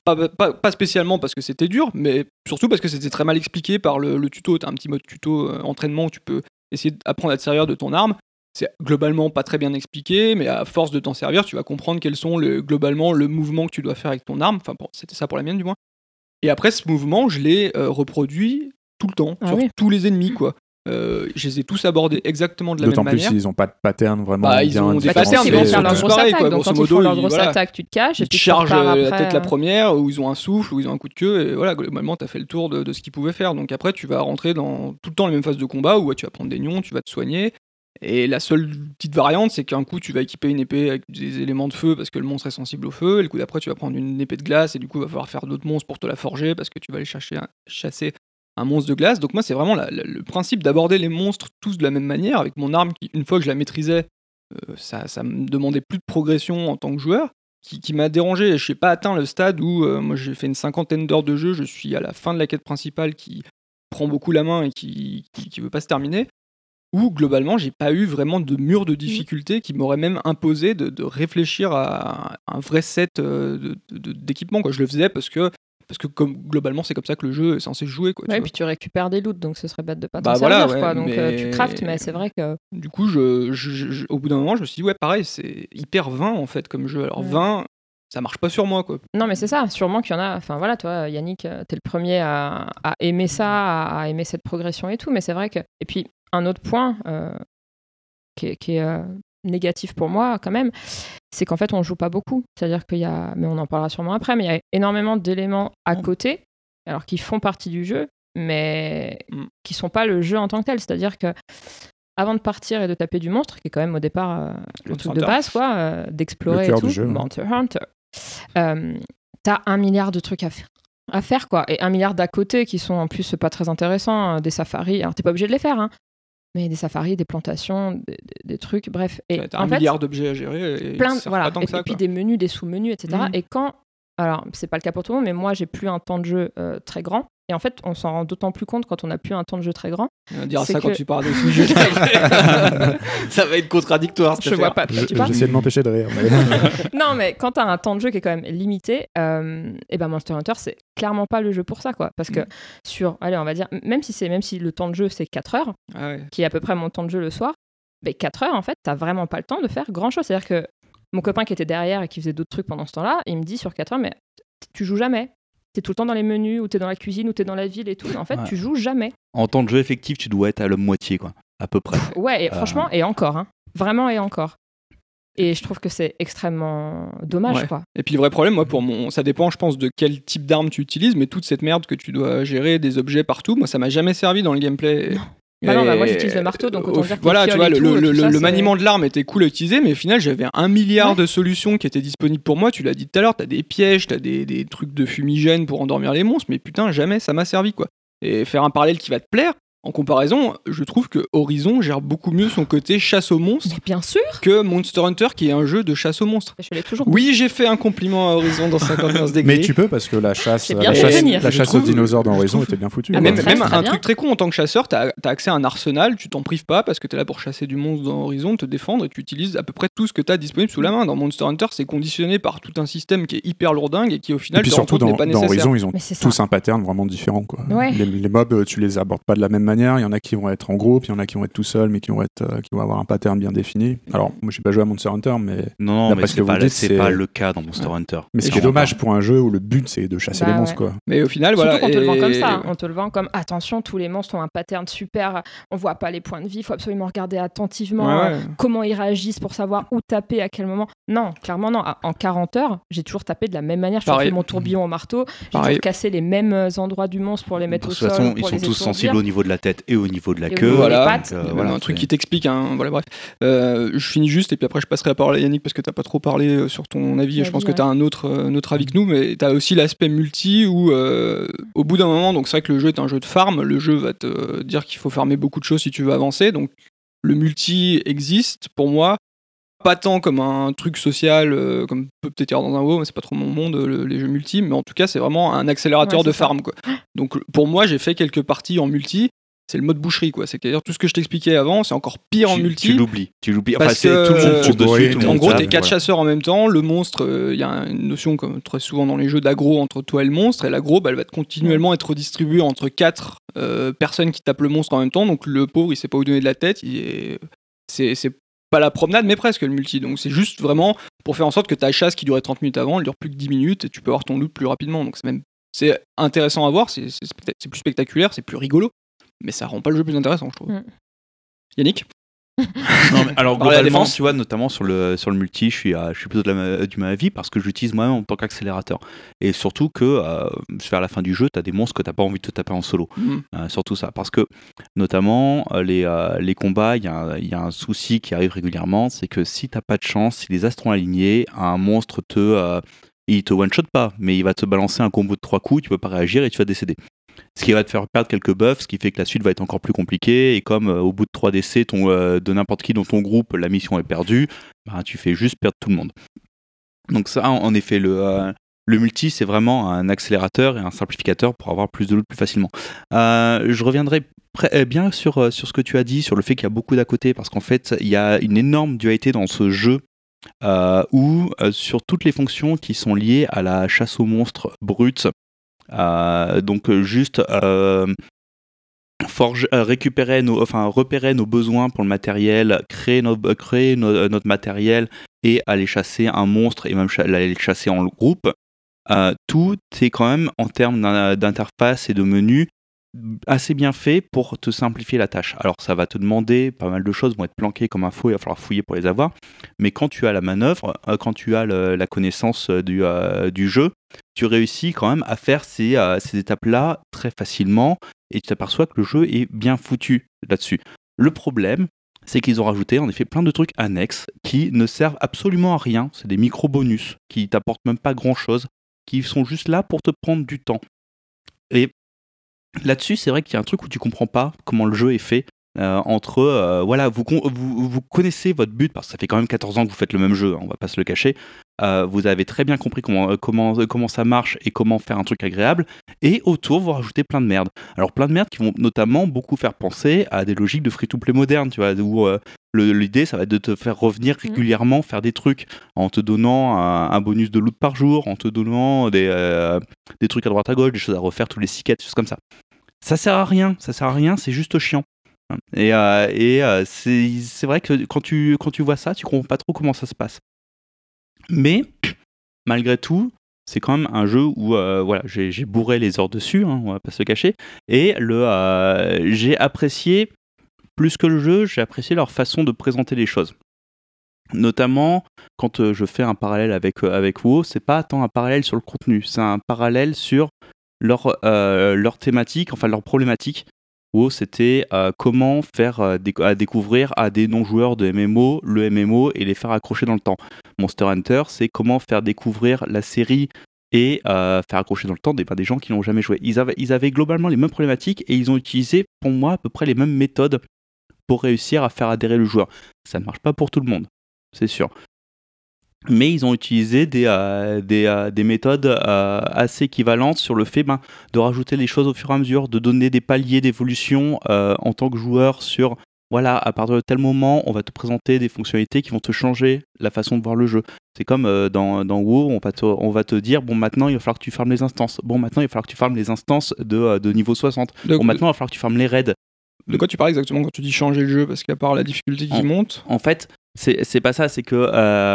Pas spécialement parce que c'était dur, mais surtout parce que c'était très mal expliqué par le tuto. T'as un petit mode tuto entraînement où tu peux essayer d'apprendre à te servir de ton arme. C'est globalement pas très bien expliqué, mais à force de t'en servir, tu vas comprendre quels sont globalement le mouvement que tu dois faire avec ton arme. Enfin, c'était ça pour la mienne du moins. Et après, ce mouvement, je l'ai reproduit tout le temps, sur tous les ennemis, quoi. Je les ai tous abordés exactement de la même manière. D'autant plus, ils n'ont pas de pattern vraiment bien ils ont des patterns, ils vont faire leur grosse attaque. Donc quand ils font leur grosse attaque, tu te caches. Ils te chargent la tête la première, ou ils ont un souffle, ou ils ont un coup de queue, et voilà, globalement, tu as fait le tour de ce qu'ils pouvaient faire. Donc après, tu vas rentrer dans tout le temps les mêmes phases de combat, où tu vas prendre des nions, tu vas te soigner. Et la seule petite variante, c'est qu'un coup, tu vas équiper une épée avec des éléments de feu, parce que le monstre est sensible au feu, et le coup d'après, tu vas prendre une épée de glace, et du coup, il va falloir faire d'autres monstres pour te la forger, parce que tu vas aller chasser un monstre de glace. Donc moi, c'est vraiment le principe d'aborder les monstres tous de la même manière, avec mon arme qui, une fois que je la maîtrisais, ça me demandait plus de progression en tant que joueur, qui m'a dérangé. Je n'ai pas atteint le stade où moi j'ai fait une 50aine d'heures de jeu, je suis à la fin de la quête principale qui prend beaucoup la main et qui veut pas se terminer, où globalement j'ai pas eu vraiment de mur de difficulté qui m'aurait même imposé de réfléchir à un vrai set d'équipement, quoi. Je le faisais parce que comme globalement c'est comme ça que le jeu est censé jouer, quoi. Ouais, puis tu récupères des loots, donc ce serait bête de pas t'en servir, quoi. Donc tu craftes, mais c'est vrai que du coup au bout d'un moment je me suis dit pareil, c'est hyper vain en fait comme jeu. Alors vain, ça marche pas sur moi, quoi. Non, mais c'est ça, sûrement qu'il y en a. Enfin voilà, toi Yannick, t'es le premier à aimer ça, à aimer cette progression et tout, mais c'est vrai que. Et puis un autre point qui est négatif pour moi quand même, c'est qu'en fait on joue pas beaucoup. C'est-à-dire qu'il y a, mais on en parlera sûrement après, mais il y a énormément d'éléments à côté, alors qui font partie du jeu, mais qui sont pas le jeu en tant que tel. C'est-à-dire que avant de partir et de taper du monstre, qui est quand même au départ le truc de base, quoi, d'explorer et tout, Monster Hunter, t'as 1 milliard de trucs à faire, quoi, et 1 milliard d'à côté qui sont en plus pas très intéressants, des safaris. Alors t'es pas obligé de les faire, hein. Mais des safaris, des plantations, des trucs, bref. Et t'as 1 milliard d'objets à gérer, voilà. Et puis des menus, des sous-menus, etc. Et alors c'est pas le cas pour tout le monde, mais moi j'ai plus un temps de jeu très grand. Et en fait, on s'en rend d'autant plus compte quand on n'a plus un temps de jeu très grand. On va dire ça quand tu parles de sujets. Ça va être contradictoire. Je vois pas. J'essaie de m'empêcher de rire. Non, mais quand tu as un temps de jeu qui est quand même limité, et ben Monster Hunter, c'est clairement pas le jeu pour ça, quoi. Parce que allez, on va dire, même si le temps de jeu c'est 4 heures, qui est à peu près mon temps de jeu le soir, 4 heures, en fait, t'as vraiment pas le temps de faire grand chose. C'est-à-dire que mon copain qui était derrière et qui faisait d'autres trucs pendant ce temps-là, il me dit sur 4 heures, mais tu joues jamais. T'es tout le temps dans les menus, ou t'es dans la cuisine, ou t'es dans la ville et tout. En fait, tu joues jamais. En temps de jeu effectif, tu dois être à la moitié, quoi, à peu près. Ouais, et franchement, et encore, hein. Vraiment et encore. Et je trouve que c'est extrêmement dommage, quoi. Et puis le vrai problème, moi, ça dépend, je pense, de quel type d'arme tu utilises, mais toute cette merde que tu dois gérer, des objets partout, moi, ça m'a jamais servi dans le gameplay. Non. Moi j'utilise le marteau, donc autant dire que voilà, tu vois, le maniement de l'arme était cool à utiliser, mais au final j'avais 1 milliard de solutions qui étaient disponibles pour moi. Tu l'as dit tout à l'heure, t'as des pièges, t'as des trucs de fumigène pour endormir les monstres, mais putain, jamais ça m'a servi, quoi. Et faire un parallèle qui va te plaire, en comparaison, je trouve que Horizon gère beaucoup mieux son côté chasse aux monstres. Mais bien sûr. Que Monster Hunter, qui est un jeu de chasse aux monstres. Je l'ai toujours. Oui, j'ai fait un compliment à Horizon dans 51 degrés. Mais tu peux, parce que la chasse aux dinosaures dans Horizon était bien foutue. Même un truc très con, en tant que chasseur, t'as accès à un arsenal, tu t'en prives pas parce que t'es là pour chasser du monstre dans Horizon, te défendre, et tu utilises à peu près tout ce que t'as disponible sous la main. Dans Monster Hunter, c'est conditionné par tout un système qui est hyper lourdingue et qui au final, et puis surtout dans Horizon, ils ont tous un pattern vraiment différent, quoi. Les mobs, tu les abordes pas de la même manière. Il y en a qui vont être en groupe, il y en a qui vont être tout seuls, mais qui vont avoir un pattern bien défini. Alors, moi, j'ai pas joué à Monster Hunter, mais non, mais c'est pas le cas dans Monster Hunter. Mais ce qui est dommage pour un jeu où le but c'est de chasser les monstres, quoi. Mais au final, surtout qu'on te le vend comme ça. On te le vend comme attention, tous les monstres ont un pattern super. On voit pas les points de vie. Il faut absolument regarder attentivement comment ils réagissent pour savoir où taper à quel moment. Non, clairement non. En 40 heures, j'ai toujours tapé de la même manière. J'ai fait mon tourbillon au marteau. J'ai toujours cassé les mêmes endroits du monstre pour les mettre au sol. De toute façon, ils sont tous sensibles au niveau de la tête et au niveau de la queue. Voilà, un truc qui t'explique. Voilà, bref. Je finis juste et puis après je passerai la parole à Yannick parce que t'as pas trop parlé sur ton avis et je pense que t'as un autre avis que nous, mais t'as aussi l'aspect multi où au bout d'un moment, donc c'est vrai que le jeu est un jeu de farm, le jeu va te dire qu'il faut farmer beaucoup de choses si tu veux avancer, donc le multi existe pour moi, pas tant comme un truc social comme peut peut-être y avoir dans un WoW, mais c'est pas trop mon monde les jeux multi, mais en tout cas c'est vraiment un accélérateur de farm, quoi. Donc pour moi j'ai fait quelques parties en multi. C'est le mode boucherie, quoi. C'est-à-dire tout ce que je t'expliquais avant, c'est encore pire en multi. Tu l'oublies. Enfin, c'est tout le monde court dessus. En gros, t'es 4 chasseurs en même temps. Le monstre, il y a une notion, comme très souvent dans les jeux d'aggro, entre toi et le monstre. Et l'aggro, elle va continuellement être redistribuée entre 4 personnes qui tapent le monstre en même temps. Donc le pauvre, il sait pas où donner de la tête. C'est pas la promenade, mais presque le multi. Donc c'est juste vraiment pour faire en sorte que ta chasse qui durait 30 minutes avant, elle dure plus que 10 minutes et tu peux avoir ton loot plus rapidement. Donc c'est intéressant à voir. C'est plus spectaculaire, c'est plus rigolo. Mais ça rend pas le jeu plus intéressant, je trouve. Yannick? Non, mais alors globalement, tu vois, notamment sur le multi, je suis plutôt du même avis parce que j'utilise moi-même en tant qu'accélérateur. Et surtout que vers la fin du jeu, t'as des monstres que t'as pas envie de te taper en solo. Surtout ça, parce que notamment les combats, il y a un souci qui arrive régulièrement, c'est que si t'as pas de chance, si les astres sont alignés, un monstre il te one-shot pas, mais il va te balancer un combo de 3 coups, tu peux pas réagir et tu vas décéder. Ce qui va te faire perdre quelques buffs, ce qui fait que la suite va être encore plus compliquée. Et comme au bout de 3 décès de n'importe qui dans ton groupe, la mission est perdue, tu fais juste perdre tout le monde. Donc ça, en effet, le multi, c'est vraiment un accélérateur et un simplificateur pour avoir plus de loot plus facilement. Je reviendrai bien sur ce que tu as dit, sur le fait qu'il y a beaucoup d'à côté, parce qu'en fait, il y a une énorme dualité dans ce jeu où sur toutes les fonctions qui sont liées à la chasse aux monstres brutes, donc juste repérer nos besoins pour le matériel, créer notre matériel et aller chasser un monstre et même aller le chasser en groupe. Tout est quand même en termes d'interface et de menu assez bien fait pour te simplifier la tâche. Alors ça va te demander, pas mal de choses vont être planquées comme info, il va falloir fouiller pour les avoir, mais quand tu as la manœuvre, quand tu as la connaissance du jeu, tu réussis quand même à faire ces étapes-là très facilement et tu t'aperçois que le jeu est bien foutu là-dessus. Le problème, c'est qu'ils ont rajouté en effet plein de trucs annexes qui ne servent absolument à rien, c'est des micro-bonus qui t'apportent même pas grand-chose, qui sont juste là pour te prendre du temps. Et là-dessus, c'est vrai qu'il y a un truc où tu comprends pas comment le jeu est fait. Voilà, vous connaissez votre but parce que ça fait quand même 14 ans que vous faites le même jeu, on va pas se le cacher. Vous avez très bien compris comment ça marche et comment faire un truc agréable. Et autour, vous rajoutez plein de merde. Alors plein de merde qui vont notamment beaucoup faire penser à des logiques de free-to-play modernes, tu vois, où l'idée, ça va être de te faire revenir régulièrement faire des trucs en te donnant un bonus de loot par jour, en te donnant des trucs à droite à gauche, des choses à refaire tous les 6 quêtes, des choses comme ça. Ça sert à rien, c'est juste chiant. Et c'est vrai que quand tu vois ça, tu comprends pas trop comment ça se passe. Mais malgré tout, c'est quand même un jeu où voilà, j'ai bourré les heures dessus, on va pas se le cacher. Et j'ai apprécié plus que le jeu, j'ai apprécié leur façon de présenter les choses. Notamment quand je fais un parallèle avec WoW, c'est pas tant un parallèle sur le contenu, c'est un parallèle sur leur thématique, enfin leur problématique. WoW, c'était comment faire découvrir à des non-joueurs de MMO le MMO et les faire accrocher dans le temps. Monster Hunter, c'est comment faire découvrir la série et faire accrocher dans le temps des gens qui n'ont jamais joué. Ils avaient globalement les mêmes problématiques et ils ont utilisé, pour moi, à peu près les mêmes méthodes pour réussir à faire adhérer le joueur. Ça ne marche pas pour tout le monde, c'est sûr. Mais ils ont utilisé des méthodes assez équivalentes sur le fait de rajouter les choses au fur et à mesure, de donner des paliers d'évolution en tant que joueur sur, voilà, à partir de tel moment, on va te présenter des fonctionnalités qui vont te changer la façon de voir le jeu. C'est comme dans WoW, on va te dire, bon, maintenant, il va falloir que tu farmes les instances. Bon, maintenant, il va falloir que tu farmes les instances de niveau 60. Bon, maintenant, il va falloir que tu farmes les raids. De quoi tu parles exactement quand tu dis changer le jeu? Parce qu'à part la difficulté qui monte. En fait, c'est pas ça, c'est que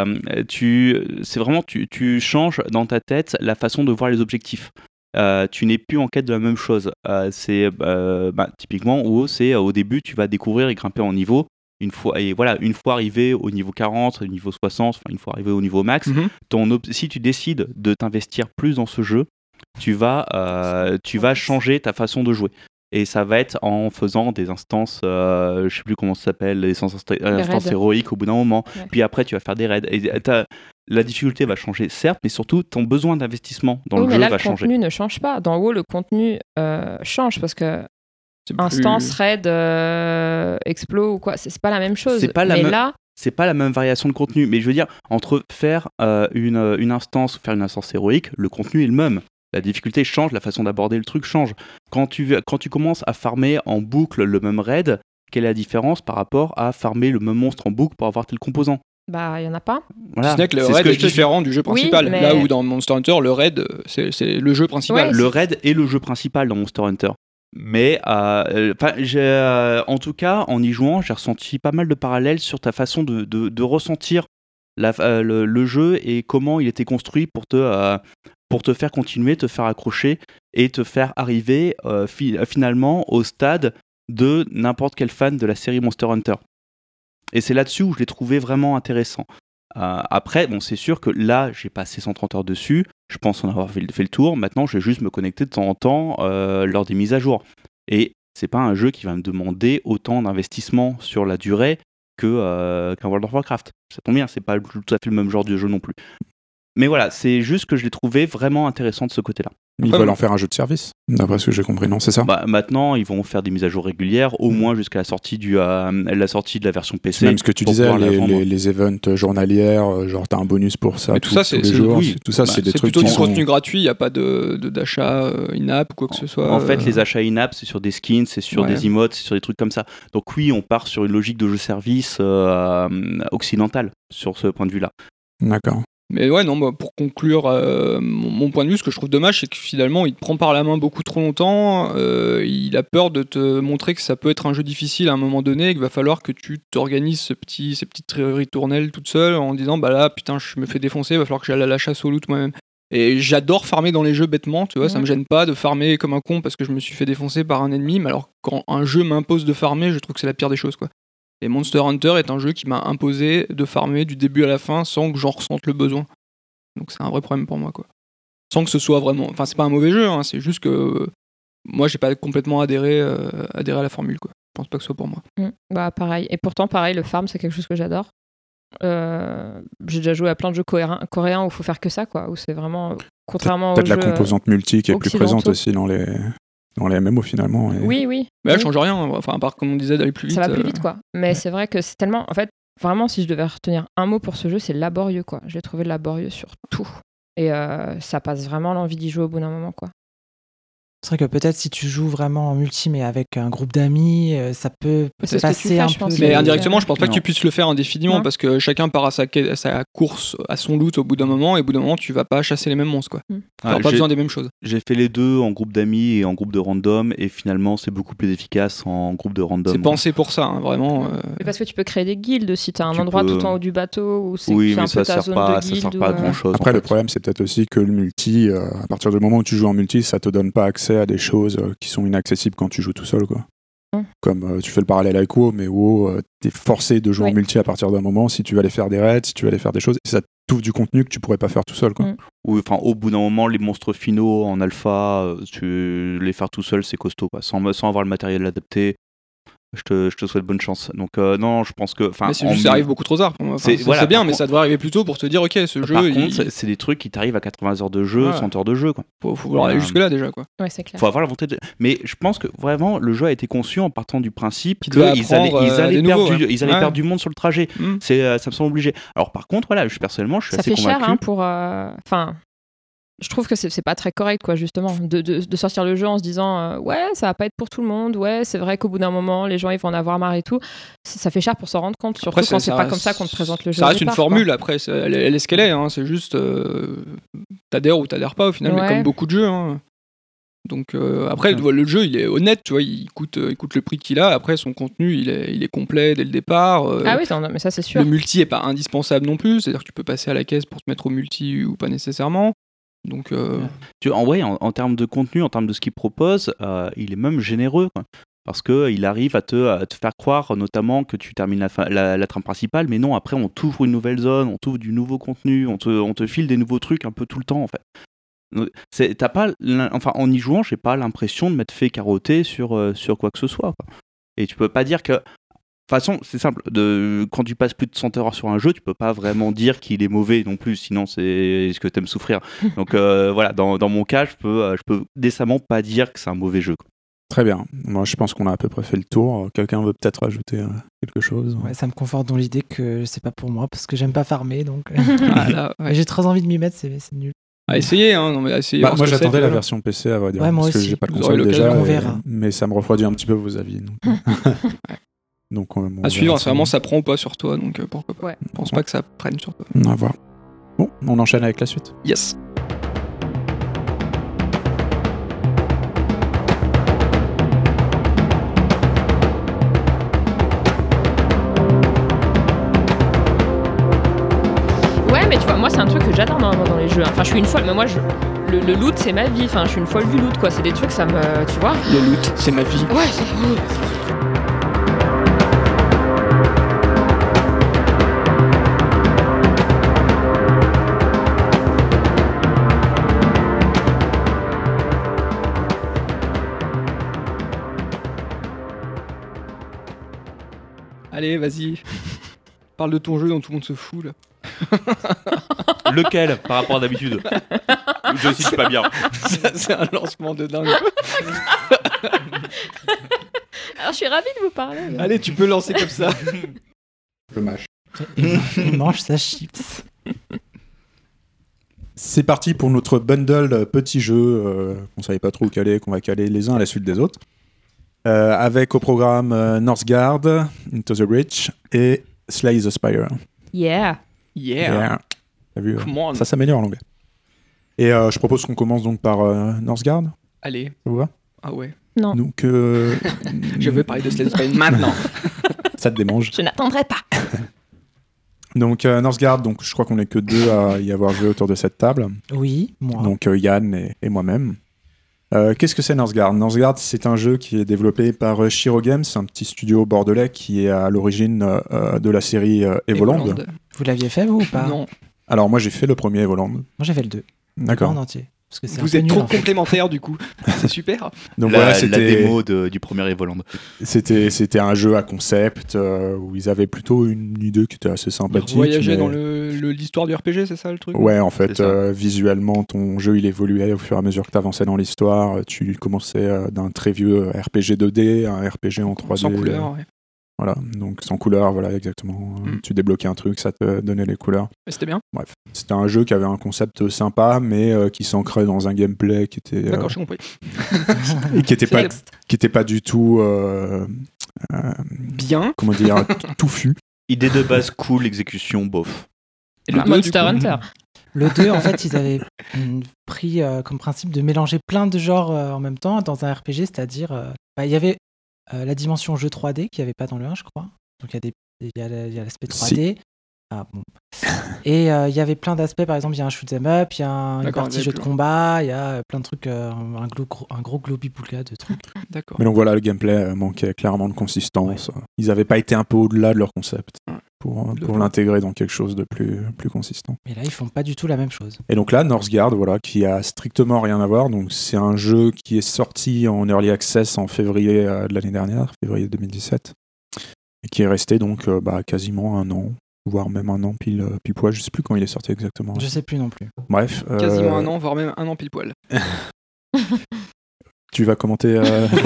tu changes dans ta tête la façon de voir les objectifs. Tu n'es plus en quête de la même chose. Typiquement, WoW, c'est au début, tu vas découvrir et grimper en niveau. Une fois arrivé au niveau 40, au niveau 60, une fois arrivé au niveau max, si tu décides de t'investir plus dans ce jeu, tu vas changer ta façon de jouer. Et ça va être en faisant des instances, je sais plus comment ça s'appelle, les instances héroïques au bout d'un moment. Ouais. Puis après, tu vas faire des raids. Et la difficulté va changer, certes, mais surtout, ton besoin d'investissement dans le jeu va changer. Le contenu ne change pas. Dans WoW, le contenu change parce que instance, raid, explo ou quoi, c'est pas la même chose. C'est pas la même variation de contenu. Mais je veux dire, entre faire une instance ou faire une instance héroïque, le contenu est le même. La difficulté change, la façon d'aborder le truc change. Quand tu commences à farmer en boucle le même raid, quelle est la différence par rapport à farmer le même monstre en boucle pour avoir tel composant? Bah, il y en a pas. Voilà. C'est vrai que le raid est différent du jeu principal. Oui, mais... Là où dans Monster Hunter, le raid, c'est le jeu principal. Ouais, le raid est le jeu principal dans Monster Hunter. Mais en tout cas, en y jouant, j'ai ressenti pas mal de parallèles sur ta façon de ressentir le jeu et comment il était construit pour te faire continuer, te faire accrocher et te faire arriver finalement au stade de n'importe quel fan de la série Monster Hunter. Et c'est là-dessus où je l'ai trouvé vraiment intéressant. Après, c'est sûr que là, j'ai passé 130 heures dessus, je pense en avoir fait le tour. Maintenant, je vais juste me connecter de temps en temps lors des mises à jour. Et c'est pas un jeu qui va me demander autant d'investissement sur la durée qu'un World of Warcraft. Ça tombe bien, c'est pas tout à fait le même genre de jeu non plus. Mais voilà, c'est juste que je l'ai trouvé vraiment intéressant de ce côté-là. Ils veulent en faire un jeu de service, d'après ce que j'ai compris, non, c'est ça? Maintenant, ils vont faire des mises à jour régulières, au moins jusqu'à la sortie de la version PC. Même ce que tu disais, les events journalières, genre t'as un bonus pour ça. Tout ça, c'est des jours. Oui. Tout ça, c'est des trucs plutôt du contenu gratuit. Il n'y a pas d'achat in-app ou quoi que ce soit. En fait, les achats in-app, c'est sur des skins, c'est sur des emotes, c'est sur des trucs comme ça. Donc oui, on part sur une logique de jeu-service occidentale sur ce point de vue-là. D'accord. Mais ouais, non, pour conclure mon point de vue, ce que je trouve dommage, c'est que finalement, il te prend par la main beaucoup trop longtemps. Il a peur de te montrer que ça peut être un jeu difficile à un moment donné et qu'il va falloir que tu t'organises ces petites ritournelles toute seule en disant bah là, putain, je me fais défoncer, il va falloir que j'aille à la chasse au loot moi-même. Et j'adore farmer dans les jeux bêtement, tu vois, ça me gêne pas de farmer comme un con parce que je me suis fait défoncer par un ennemi, mais alors quand un jeu m'impose de farmer, je trouve que c'est la pire des choses, quoi. Et Monster Hunter est un jeu qui m'a imposé de farmer du début à la fin sans que j'en ressente le besoin. Donc c'est un vrai problème pour moi, quoi. Sans que ce soit vraiment... Enfin, c'est pas un mauvais jeu, hein, c'est juste que moi, j'ai pas complètement adhéré à la formule, quoi. Je pense pas que ce soit pour moi. Bah, pareil. Et pourtant, pareil, le farm, c'est quelque chose que j'adore. J'ai déjà joué à plein de jeux coréens où il faut faire que ça, quoi. Où c'est vraiment... Contrairement aux jeux... Peut-être la composante multi qui est plus présente aussi dans les MMO finalement. Et... Oui. Mais elle change rien, enfin, à part comme on disait d'aller plus vite. Ça va plus vite, quoi. Mais c'est vrai que c'est tellement... En fait, vraiment, si je devais retenir un mot pour ce jeu, c'est laborieux, quoi. Je l'ai trouvé laborieux sur tout. Et ça passe vraiment l'envie d'y jouer au bout d'un moment, quoi. C'est vrai que peut-être si tu joues vraiment en multi, mais avec un groupe d'amis, ça peut passer un peu. Mais indirectement, je pense pas que tu puisses le faire indéfiniment parce que chacun part à sa course, à son loot au bout d'un moment, et au bout d'un moment, tu vas pas chasser les mêmes monstres, quoi. T'as pas besoin des mêmes choses. J'ai fait les deux en groupe d'amis et en groupe de random, et finalement, c'est beaucoup plus efficace en groupe de random. C'est pensé pour ça, hein, vraiment. Mais parce que tu peux créer des guildes si t'as un endroit tout en haut du bateau où c'est un peu ta zone de guilde. Ça sert pas à grand chose. Après, le problème, c'est peut-être aussi que le multi, à partir du moment où tu joues en multi, ça te donne pas accès à des choses qui sont inaccessibles quand tu joues tout seul, quoi. Comme tu fais le parallèle avec WoW, mais WoW, t'es forcé de jouer en multi à partir d'un moment si tu vas aller faire des raids, si tu vas aller faire des choses, et ça t'ouvre du contenu que tu pourrais pas faire tout seul, quoi. Oui, enfin, au bout d'un moment, les monstres finaux en alpha, les faire tout seul, c'est costaud, quoi. Sans avoir le matériel adapté. Je te souhaite bonne chance. Donc non, je pense que... Mais c'est juste ça arrive beaucoup trop tard. C'est bien, mais ça devrait arriver plus tôt pour te dire, ok, ce jeu... Par contre, c'est des trucs qui t'arrivent à 80 heures de jeu, 100 heures de jeu, quoi. Faut vouloir aller jusque-là, déjà, quoi. Ouais, c'est clair. Faut avoir la volonté de... Mais je pense que, vraiment, le jeu a été conçu en partant du principe qu'ils allaient perdre du monde sur le trajet. Ça me semble obligé. Alors, par contre, voilà, personnellement, je suis assez convaincu. Ça fait cher, hein, pour... Enfin... Je trouve que c'est pas très correct, quoi, justement, de sortir le jeu en se disant ouais, ça va pas être pour tout le monde, ouais, c'est vrai qu'au bout d'un moment, les gens ils vont en avoir marre et tout. Ça fait cher pour s'en rendre compte, surtout quand c'est pas comme ça qu'on te présente le jeu. Ça reste une formule, après, elle est ce qu'elle est, hein, c'est juste t'adhères ou t'adhères pas au final, mais comme beaucoup de jeux. Hein. Donc après, le jeu, il est honnête, tu vois, il coûte le prix qu'il a. Après, son contenu, il est complet dès le départ. Ah oui, mais ça c'est sûr. Le multi est pas indispensable non plus, c'est-à-dire que tu peux passer à la caisse pour te mettre au multi ou pas nécessairement. Donc, en termes de contenu, en termes de ce qu'il propose, il est même généreux, quoi. Parce qu'il arrive à te faire croire notamment que tu termines la trame principale, mais non, après on t'ouvre une nouvelle zone, on t'ouvre du nouveau contenu, on te file des nouveaux trucs un peu tout le temps en fait. T'as pas, en y jouant, j'ai pas l'impression de m'être fait carotter sur quoi que ce soit, quoi. Et tu peux pas dire que. De toute façon, c'est simple, quand tu passes plus de 100 heures sur un jeu, tu peux pas vraiment dire qu'il est mauvais non plus, sinon c'est ce que t'aimes souffrir. Donc voilà, dans mon cas, je peux décemment pas dire que c'est un mauvais jeu, quoi. Très bien. Moi, je pense qu'on a à peu près fait le tour. Quelqu'un veut peut-être rajouter quelque chose? Ouais, ça me conforte dans l'idée que c'est pas pour moi, parce que j'aime pas farmer, donc. Ouais. J'ai très envie de m'y mettre, c'est nul. Essayez, hein. Non, mais essayez. Moi, j'attendais la version PC, à vrai dire. Ouais, moi parce aussi. que j'ai pas le Vous aurez console déjà. l'occasion, on verra. Mais ça me refroidit un petit peu vos avis. Donc, à suivre, c'est vraiment ça prend ou pas sur toi, donc pourquoi pas. Ouais. Je pense pas que ça prenne sur toi. On va voir. Bon, on enchaîne avec la suite. Yes. Ouais, mais tu vois, moi c'est un truc que j'adore normalement dans les jeux. Enfin, je suis une folle, mais moi le loot c'est ma vie. Enfin, je suis une folle du loot, quoi. C'est des trucs, ça me. Tu vois. Le loot, c'est ma vie. Ouais, c'est. Allez, vas-y. Parle de ton jeu dont tout le monde se fout, là. Lequel par rapport à d'habitude? Je cite pas bien. Ça, c'est un lancement de dingue. Alors, je suis ravie de vous parler. Allez, tu peux lancer comme ça. Je mâche. Il mange sa chips. C'est parti pour notre bundle petit jeu qu'on savait pas trop où caler, qu'on va caler les uns à la suite des autres. Avec au programme Northgard, Into the Breach et Slay the Spire. Yeah. T'as vu, Come on. ça s'améliore en anglais. Et je propose qu'on commence donc par Northgard. Allez. Ça vous va? Ah ouais. Non. Donc, Je vais parler de Slay the Spire maintenant. ça te démange. Je n'attendrai pas. Donc Northgard, donc je crois qu'on n'est que deux à y avoir joué autour de cette table. Oui, moi. Donc Yann et moi-même. Qu'est-ce que c'est Northgard? Northgard, c'est un jeu qui est développé par Shiro Games, un petit studio bordelais qui est à l'origine de la série Evoland. Vous l'aviez fait, vous, ou pas? Non. Alors moi j'ai fait le premier Evoland. Moi, j'ai fait le 2. D'accord. Pas en entier. Parce que c'est Vous un peu êtes nul, trop en fait. complémentaires, du coup. C'est super. Donc la voilà, c'était démo du premier Evoland. c'était un jeu à concept où ils avaient plutôt une idée qui était assez sympathique. Ils voyageaient mais- dans l'histoire du RPG, c'est ça le truc? Ouais, en fait, C'est ça. visuellement, ton jeu il évoluait au fur et à mesure que tu avançais dans l'histoire. Tu commençais d'un très vieux RPG 2D à un RPG en 3D. Sans couleur, ouais. Voilà, donc sans couleur, voilà, exactement. Tu débloquais un truc, ça te donnait les couleurs. Mais c'était bien. Bref, c'était un jeu qui avait un concept sympa, mais qui s'ancrait dans un gameplay qui était, D'accord, j'ai compris. et qui était pas, Texte. qui était pas du tout, Bien. comment dire, touffu. Idée de base cool, exécution bof. Et le deux, Monster du coup. Hunter. Le 2, en fait, ils avaient pris comme principe de mélanger plein de genres en même temps dans un RPG, c'est-à-dire, il y avait la dimension jeu 3D qu'il n'y avait pas dans le 1, je crois. Donc il y a l'aspect 3D. Ah, bon. Et il y avait plein d'aspects, par exemple, il y a un shoot'em up, il y a une D'accord, partie il y avait jeu de plus. combat, il y a plein de trucs, un gros globi-boulga de trucs. D'accord. Mais donc voilà, le gameplay manquait clairement de consistance. Ils n'avaient pas été un peu au-delà de leur concept Ouais. pour l'intégrer dans quelque chose de plus consistant. Mais là, ils font pas du tout la même chose. Et donc là, Northgard, voilà, qui a strictement rien à voir. Donc c'est un jeu qui est sorti en Early Access en février de l'année dernière, février 2017, et qui est resté donc quasiment un an, voire même un an pile poil. Je sais plus quand il est sorti exactement. Je sais plus non plus. Bref. Quasiment un an, voire même un an pile poil. Tu vas commenter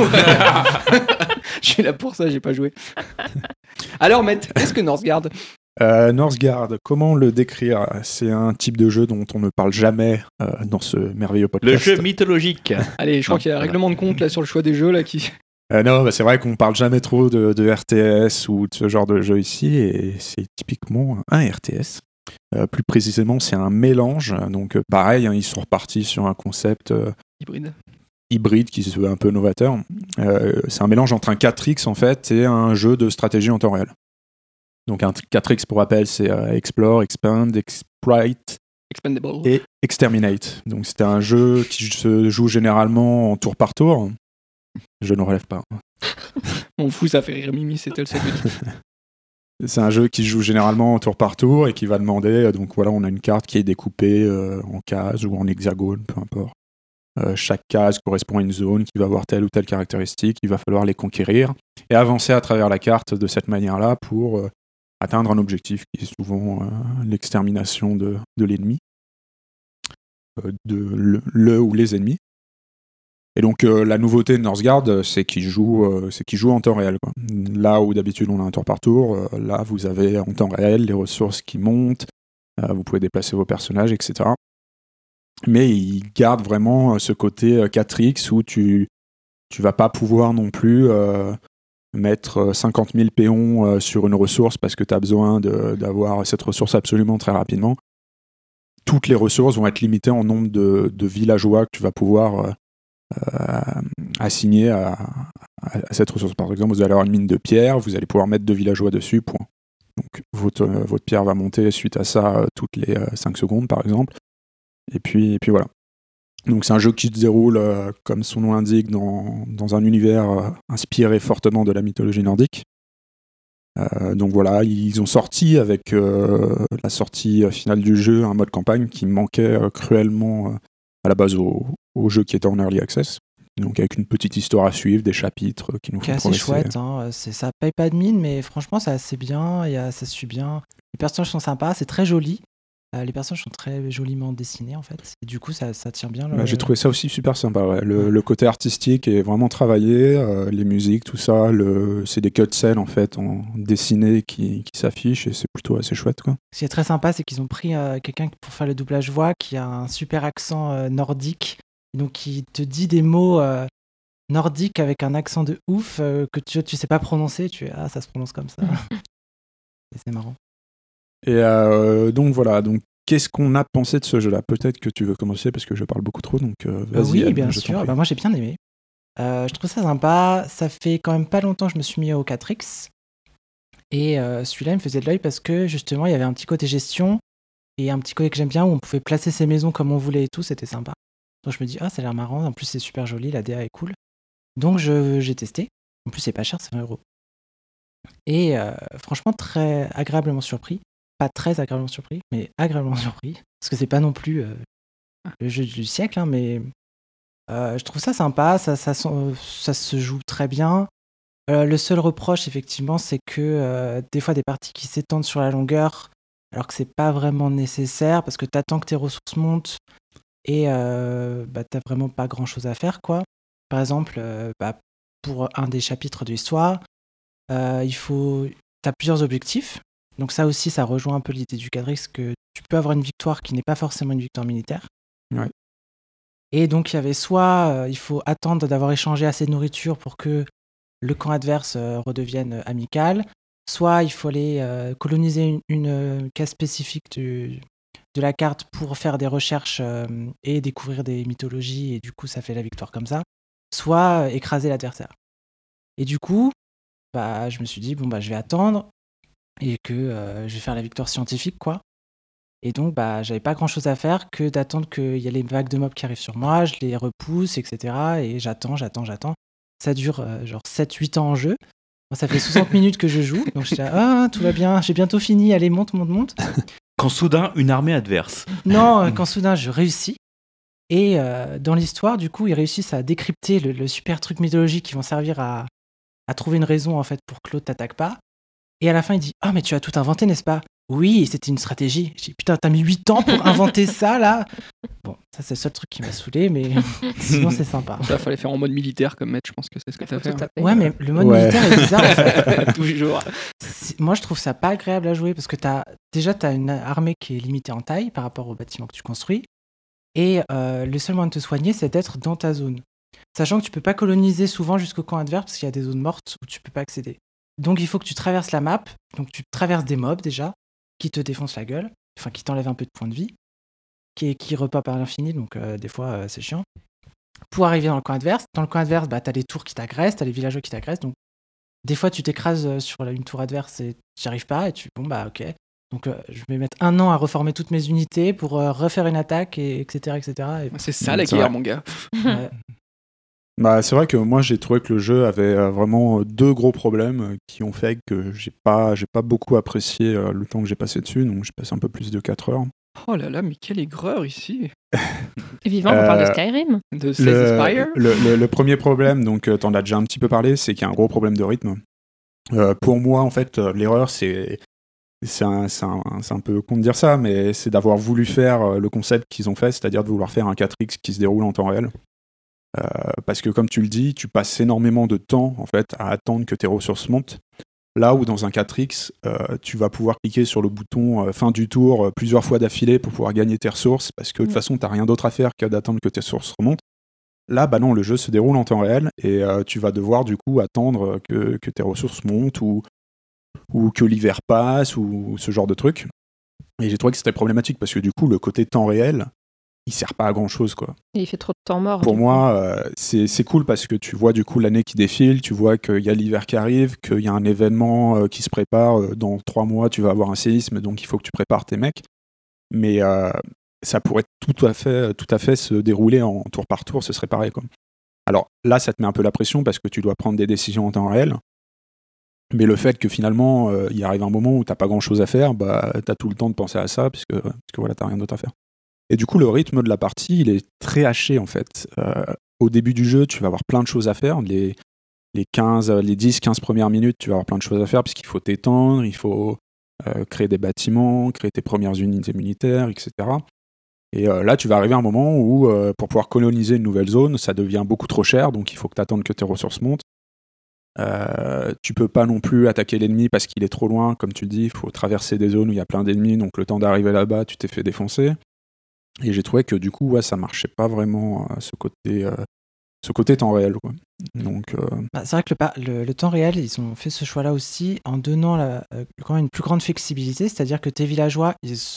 Je suis là pour ça, j'ai pas joué. Alors, Matt, qu'est-ce que Northgard? Northgard, comment le décrire? C'est un type de jeu dont on ne parle jamais dans ce merveilleux podcast. Le jeu mythologique. Allez, je crois Non, qu'il y a un voilà. règlement de compte là sur le choix des jeux là qui. Non, c'est vrai qu'on parle jamais trop de RTS ou de ce genre de jeu ici, et c'est typiquement un RTS. Plus précisément, c'est un mélange. Donc pareil, ils sont repartis sur un concept Hybride. hybride qui se veut un peu novateur. C'est un mélange entre un 4X en fait et un jeu de stratégie en temps réel. Donc un 4X pour rappel, c'est Explore, Expand, Exploit Expendable et Exterminate. Donc c'était un jeu qui se joue généralement en tour par tour. Je ne relève pas. On fout, ça fait rire Mimi, c'était le seul but. C'est un jeu qui se joue généralement en tour par tour et qui va demander, donc voilà, on a une carte qui est découpée en cases ou en hexagone, peu importe. Chaque case correspond à une zone qui va avoir telle ou telle caractéristique, il va falloir les conquérir et avancer à travers la carte de cette manière-là pour atteindre un objectif qui est souvent l'extermination de l'ennemi, de le ou les ennemis. Et donc la nouveauté de Northgard, c'est qu'il joue en temps réel, quoi. Là où d'habitude on a un tour par tour, là vous avez en temps réel les ressources qui montent, vous pouvez déplacer vos personnages, etc. Mais il garde vraiment ce côté 4X où tu vas pas pouvoir non plus mettre 50 000 péons sur une ressource parce que tu as besoin d'avoir cette ressource absolument très rapidement. Toutes les ressources vont être limitées en nombre de villageois que tu vas pouvoir assigner à cette ressource. Par exemple, vous allez avoir une mine de pierre, vous allez pouvoir mettre 2 villageois dessus, point. Donc votre pierre va monter suite à ça toutes les 5 secondes, par exemple. Et puis voilà. Donc c'est un jeu qui se déroule, comme son nom l'indique, dans un univers inspiré fortement de la mythologie nordique. Donc voilà, ils ont sorti avec la sortie finale du jeu un mode campagne qui manquait cruellement à la base au jeu qui était en early access. Donc avec une petite histoire à suivre, des chapitres qui nous font progresser. C'est assez chouette, hein. Ça paye pas de mine, mais franchement c'est assez bien, ça se suit bien. Les personnages sont sympas, c'est très joli. Les personnages sont très joliment dessinés en fait. Et du coup ça tient bien. J'ai trouvé ça aussi super sympa. Ouais. Le côté artistique est vraiment travaillé, les musiques, tout ça. C'est des cutscenes en fait en dessiné qui s'affichent et c'est plutôt assez chouette, quoi. Ce qui est très sympa, c'est qu'ils ont pris quelqu'un pour faire le doublage voix qui a un super accent nordique. Donc qui te dit des mots nordiques avec un accent de ouf que tu sais pas prononcer. Ça se prononce comme ça. Et c'est marrant. Et donc voilà, donc qu'est-ce qu'on a pensé de ce jeu-là ? Peut-être que tu veux commencer parce que je parle beaucoup trop, donc vas-y. Oui, bien sûr. Moi j'ai bien aimé. Je trouve ça sympa. Ça fait quand même pas longtemps que je me suis mis au 4X. Et celui-là, il me faisait de l'œil parce que justement, il y avait un petit côté gestion et un petit côté que j'aime bien où on pouvait placer ses maisons comme on voulait et tout. C'était sympa. Donc je me dis, ça a l'air marrant. En plus, c'est super joli. La DA est cool. Donc j'ai testé. En plus, c'est pas cher, c'est 20 €. Et franchement, très agréablement surpris. Pas très agréablement surpris, mais agréablement surpris. Parce que c'est pas non plus le jeu du siècle, hein, mais je trouve ça sympa. Ça se joue très bien. Le seul reproche, effectivement, c'est que des fois, des parties qui s'étendent sur la longueur, alors que c'est pas vraiment nécessaire, parce que t'attends que tes ressources montent et t'as vraiment pas grand-chose à faire, quoi. Par exemple, pour un des chapitres de l'histoire, t'as plusieurs objectifs. Donc ça aussi, ça rejoint un peu l'idée du 4X, que tu peux avoir une victoire qui n'est pas forcément une victoire militaire. Ouais. Et donc, il y avait soit il faut attendre d'avoir échangé assez de nourriture pour que le camp adverse redevienne amical, soit il faut aller coloniser une case spécifique de la carte pour faire des recherches et découvrir des mythologies, et du coup, ça fait la victoire comme ça, soit écraser l'adversaire. Et du coup, je me suis dit, je vais attendre et que je vais faire la victoire scientifique, quoi. Et donc, j'avais pas grand-chose à faire que d'attendre qu'il y ait les vagues de mobs qui arrivent sur moi, je les repousse, etc. Et j'attends. Ça dure genre 7-8 ans en jeu. Moi, ça fait 60 minutes que je joue, donc je dis, tout va bien, j'ai bientôt fini, allez, monte. Quand soudain, une armée adverse. Non, quand soudain, je réussis. Et dans l'histoire, du coup, ils réussissent à décrypter le super truc mythologique qui vont servir à trouver une raison, en fait, pour que l'autre t'attaque pas. Et à la fin, il dit, mais tu as tout inventé, n'est-ce pas ? Oui, c'était une stratégie. J'ai dit, putain, t'as mis 8 ans pour inventer ça, là ? Bon, ça, c'est le seul truc qui m'a saoulé, mais sinon, c'est sympa. Ça, fallait faire en mode militaire comme maître, je pense que c'est ce que t'as fait. Ouais, mais le mode militaire est bizarre, en fait. Toujours. Moi, je trouve ça pas agréable à jouer, parce que t'as une armée qui est limitée en taille par rapport aux bâtiments que tu construis, et le seul moyen de te soigner, c'est d'être dans ta zone. Sachant que tu peux pas coloniser souvent jusqu'au camp adverse, parce qu'il y a des zones mortes où tu peux pas accéder. Donc, il faut que tu traverses la map, donc tu traverses des mobs, déjà, qui te défoncent la gueule, enfin qui t'enlèvent un peu de points de vie, qui repop à l'infini, donc des fois c'est chiant. pour arriver dans le camp adverse. Dans le camp adverse, t'as les tours qui t'agressent, t'as les villageois qui t'agressent. Donc, des fois, tu t'écrases sur une tour adverse et tu n'y arrives pas. Et ok. Donc, je vais mettre 1 an à reformer toutes mes unités pour refaire une attaque, etc. Et... C'est ça la guerre, mon gars. Bah, c'est vrai que moi j'ai trouvé que le jeu avait vraiment 2 gros problèmes qui ont fait que j'ai pas beaucoup apprécié le temps que j'ai passé dessus, donc j'ai passé un peu plus de 4 heures. Oh là là, mais quelle aigreur ici. Et vivant, on parle de Skyrim. De Slay the Spire. Le premier problème, donc t'en as déjà un petit peu parlé, c'est qu'il y a un gros problème de rythme. Pour moi, en fait, l'erreur, c'est un peu con de dire ça, mais c'est d'avoir voulu faire le concept qu'ils ont fait, c'est-à-dire de vouloir faire un 4X qui se déroule en temps réel. Parce que comme tu le dis, tu passes énormément de temps en fait à attendre que tes ressources montent. Là où dans un 4X, tu vas pouvoir cliquer sur le bouton fin du tour plusieurs fois d'affilée pour pouvoir gagner tes ressources, parce que de toute façon, tu n'as rien d'autre à faire que d'attendre que tes ressources remontent. Là, bah non, le jeu se déroule en temps réel et tu vas devoir du coup attendre que tes ressources montent ou que l'hiver passe ou ce genre de truc. Et j'ai trouvé que c'était problématique parce que du coup, le côté temps réel, il sert pas à grand chose, quoi. Et il fait trop de temps mort. Pour moi, c'est cool parce que tu vois du coup l'année qui défile, tu vois qu'il y a l'hiver qui arrive, qu'il y a un événement qui se prépare. Dans 3 mois, tu vas avoir un séisme, donc il faut que tu prépares tes mecs. Mais ça pourrait tout à fait se dérouler en tour par tour, ce serait pareil, quoi. Alors là, ça te met un peu la pression parce que tu dois prendre des décisions en temps réel. Mais le fait que finalement, il arrive un moment où t'as pas grand chose à faire, bah t'as tout le temps de penser à ça, parce que voilà, t'as rien d'autre à faire. Et du coup, le rythme de la partie, il est très haché en fait. Au début du jeu, tu vas avoir plein de choses à faire. Les 10-15 premières minutes, tu vas avoir plein de choses à faire, puisqu'il faut t'étendre, il faut créer des bâtiments, créer tes premières unités militaires, etc. Et là, tu vas arriver à un moment où, pour pouvoir coloniser une nouvelle zone, ça devient beaucoup trop cher, donc il faut que tu attendes que tes ressources montent. Tu peux pas non plus attaquer l'ennemi parce qu'il est trop loin, comme tu dis, il faut traverser des zones où il y a plein d'ennemis, donc le temps d'arriver là-bas, tu t'es fait défoncer. Et j'ai trouvé que du coup, ça marchait pas vraiment ce côté temps réel, quoi. Donc, c'est vrai que le temps réel, ils ont fait ce choix-là aussi en donnant quand même une plus grande flexibilité, c'est-à-dire que tes villageois,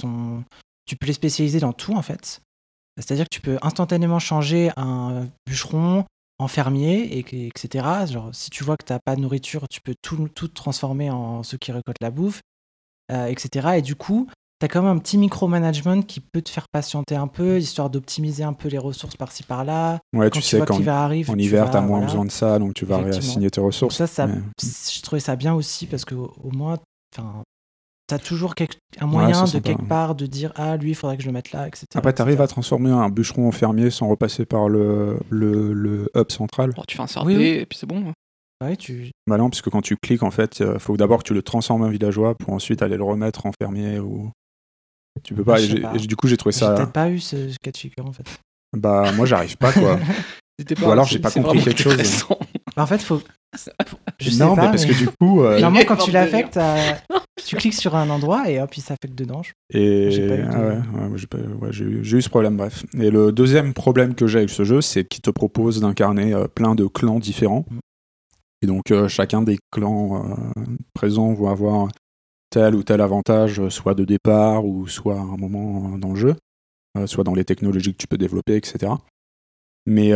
tu peux les spécialiser dans tout en fait. C'est-à-dire que tu peux instantanément changer un bûcheron en fermier, etc. Genre, si tu vois que tu n'as pas de nourriture, tu peux tout transformer en ceux qui récoltent la bouffe, etc. Et du coup, tu as quand même un petit micromanagement qui peut te faire patienter un peu, histoire d'optimiser un peu les ressources par-ci par-là. Ouais, tu sais, quand l'hiver arrive, en hiver, tu as moins besoin de ça, donc tu vas réassigner tes ressources. Donc je trouvais ça bien aussi, parce qu'au moins, tu as toujours un moyen de quelque part de dire lui, il faudrait que je le mette là, etc. Après, tu arrives à transformer un bûcheron en fermier sans repasser par le hub central. Tu fais un sorté et puis c'est bon. Ouais, Bah non, parce que quand tu cliques, en fait, il faut d'abord que tu le transformes en villageois pour ensuite aller le remettre en fermier ou... Tu peux pas. Du coup, j'ai trouvé ça. J'ai peut-être pas eu ce cas de figure en fait. Bah, moi, j'arrive pas, quoi. Ou alors, j'ai pas compris quelque chose. En fait, faut. Non, mais parce que du coup. Normalement, quand tu l'affectes, tu cliques sur un endroit et hop, il s'affecte dedans. Et j'ai eu ce problème, bref. Et le deuxième problème que j'ai avec ce jeu, c'est qu'il te propose d'incarner plein de clans différents. Et donc, chacun des clans présents va avoir tel ou tel avantage, soit de départ ou soit à un moment dans le jeu, soit dans les technologies que tu peux développer, etc. Mais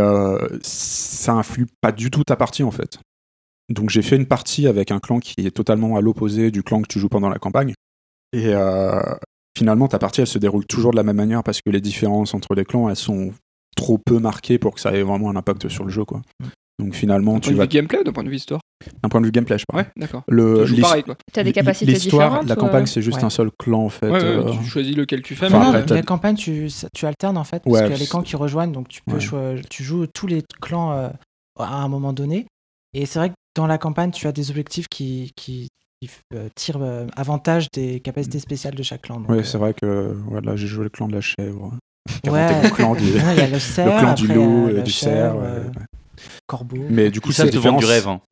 ça influe pas du tout ta partie en fait. Donc j'ai fait une partie avec un clan qui est totalement à l'opposé du clan que tu joues pendant la campagne. Et finalement ta partie elle se déroule toujours de la même manière parce que les différences entre les clans elles sont trop peu marquées pour que ça ait vraiment un impact sur le jeu, quoi. Donc finalement, tu vas. D'un point de vue gameplay ou d'un point de vue histoire ? D'un point de vue gameplay, je parle. Ouais, d'accord. Tu joues pareil, quoi. T'as des capacités différentes. La campagne, c'est juste un seul clan, en fait. Tu choisis lequel tu fais. La campagne, tu alternes, en fait, parce qu'il y a les clans qui rejoignent, donc tu joues tous les clans à un moment donné. Et c'est vrai que dans la campagne, tu as des objectifs qui tirent avantage des capacités spéciales de chaque clan. Oui, c'est vrai que là, j'ai joué le clan de la chèvre. Ouais, le clan du, il y a le cerf, le clan du loup, du cerf. Corbeau. Mais du coup, ça te vend du rêve. Hein.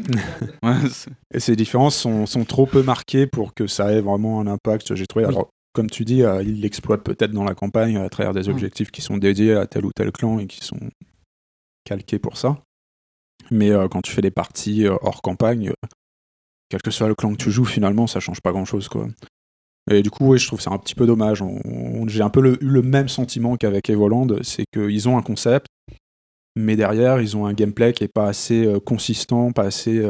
Et ces différences sont trop peu marquées pour que ça ait vraiment un impact, j'ai trouvé. Alors, comme tu dis, ils l'exploitent peut-être dans la campagne à travers des objectifs qui sont dédiés à tel ou tel clan et qui sont calqués pour ça. Mais quand tu fais des parties hors campagne, quel que soit le clan que tu joues, finalement, ça change pas grand-chose, quoi. Et du coup, je trouve ça un petit peu dommage. J'ai un peu eu le même sentiment qu'avec Evoland, c'est qu'ils ont un concept, mais derrière, ils ont un gameplay qui est pas assez consistant, pas assez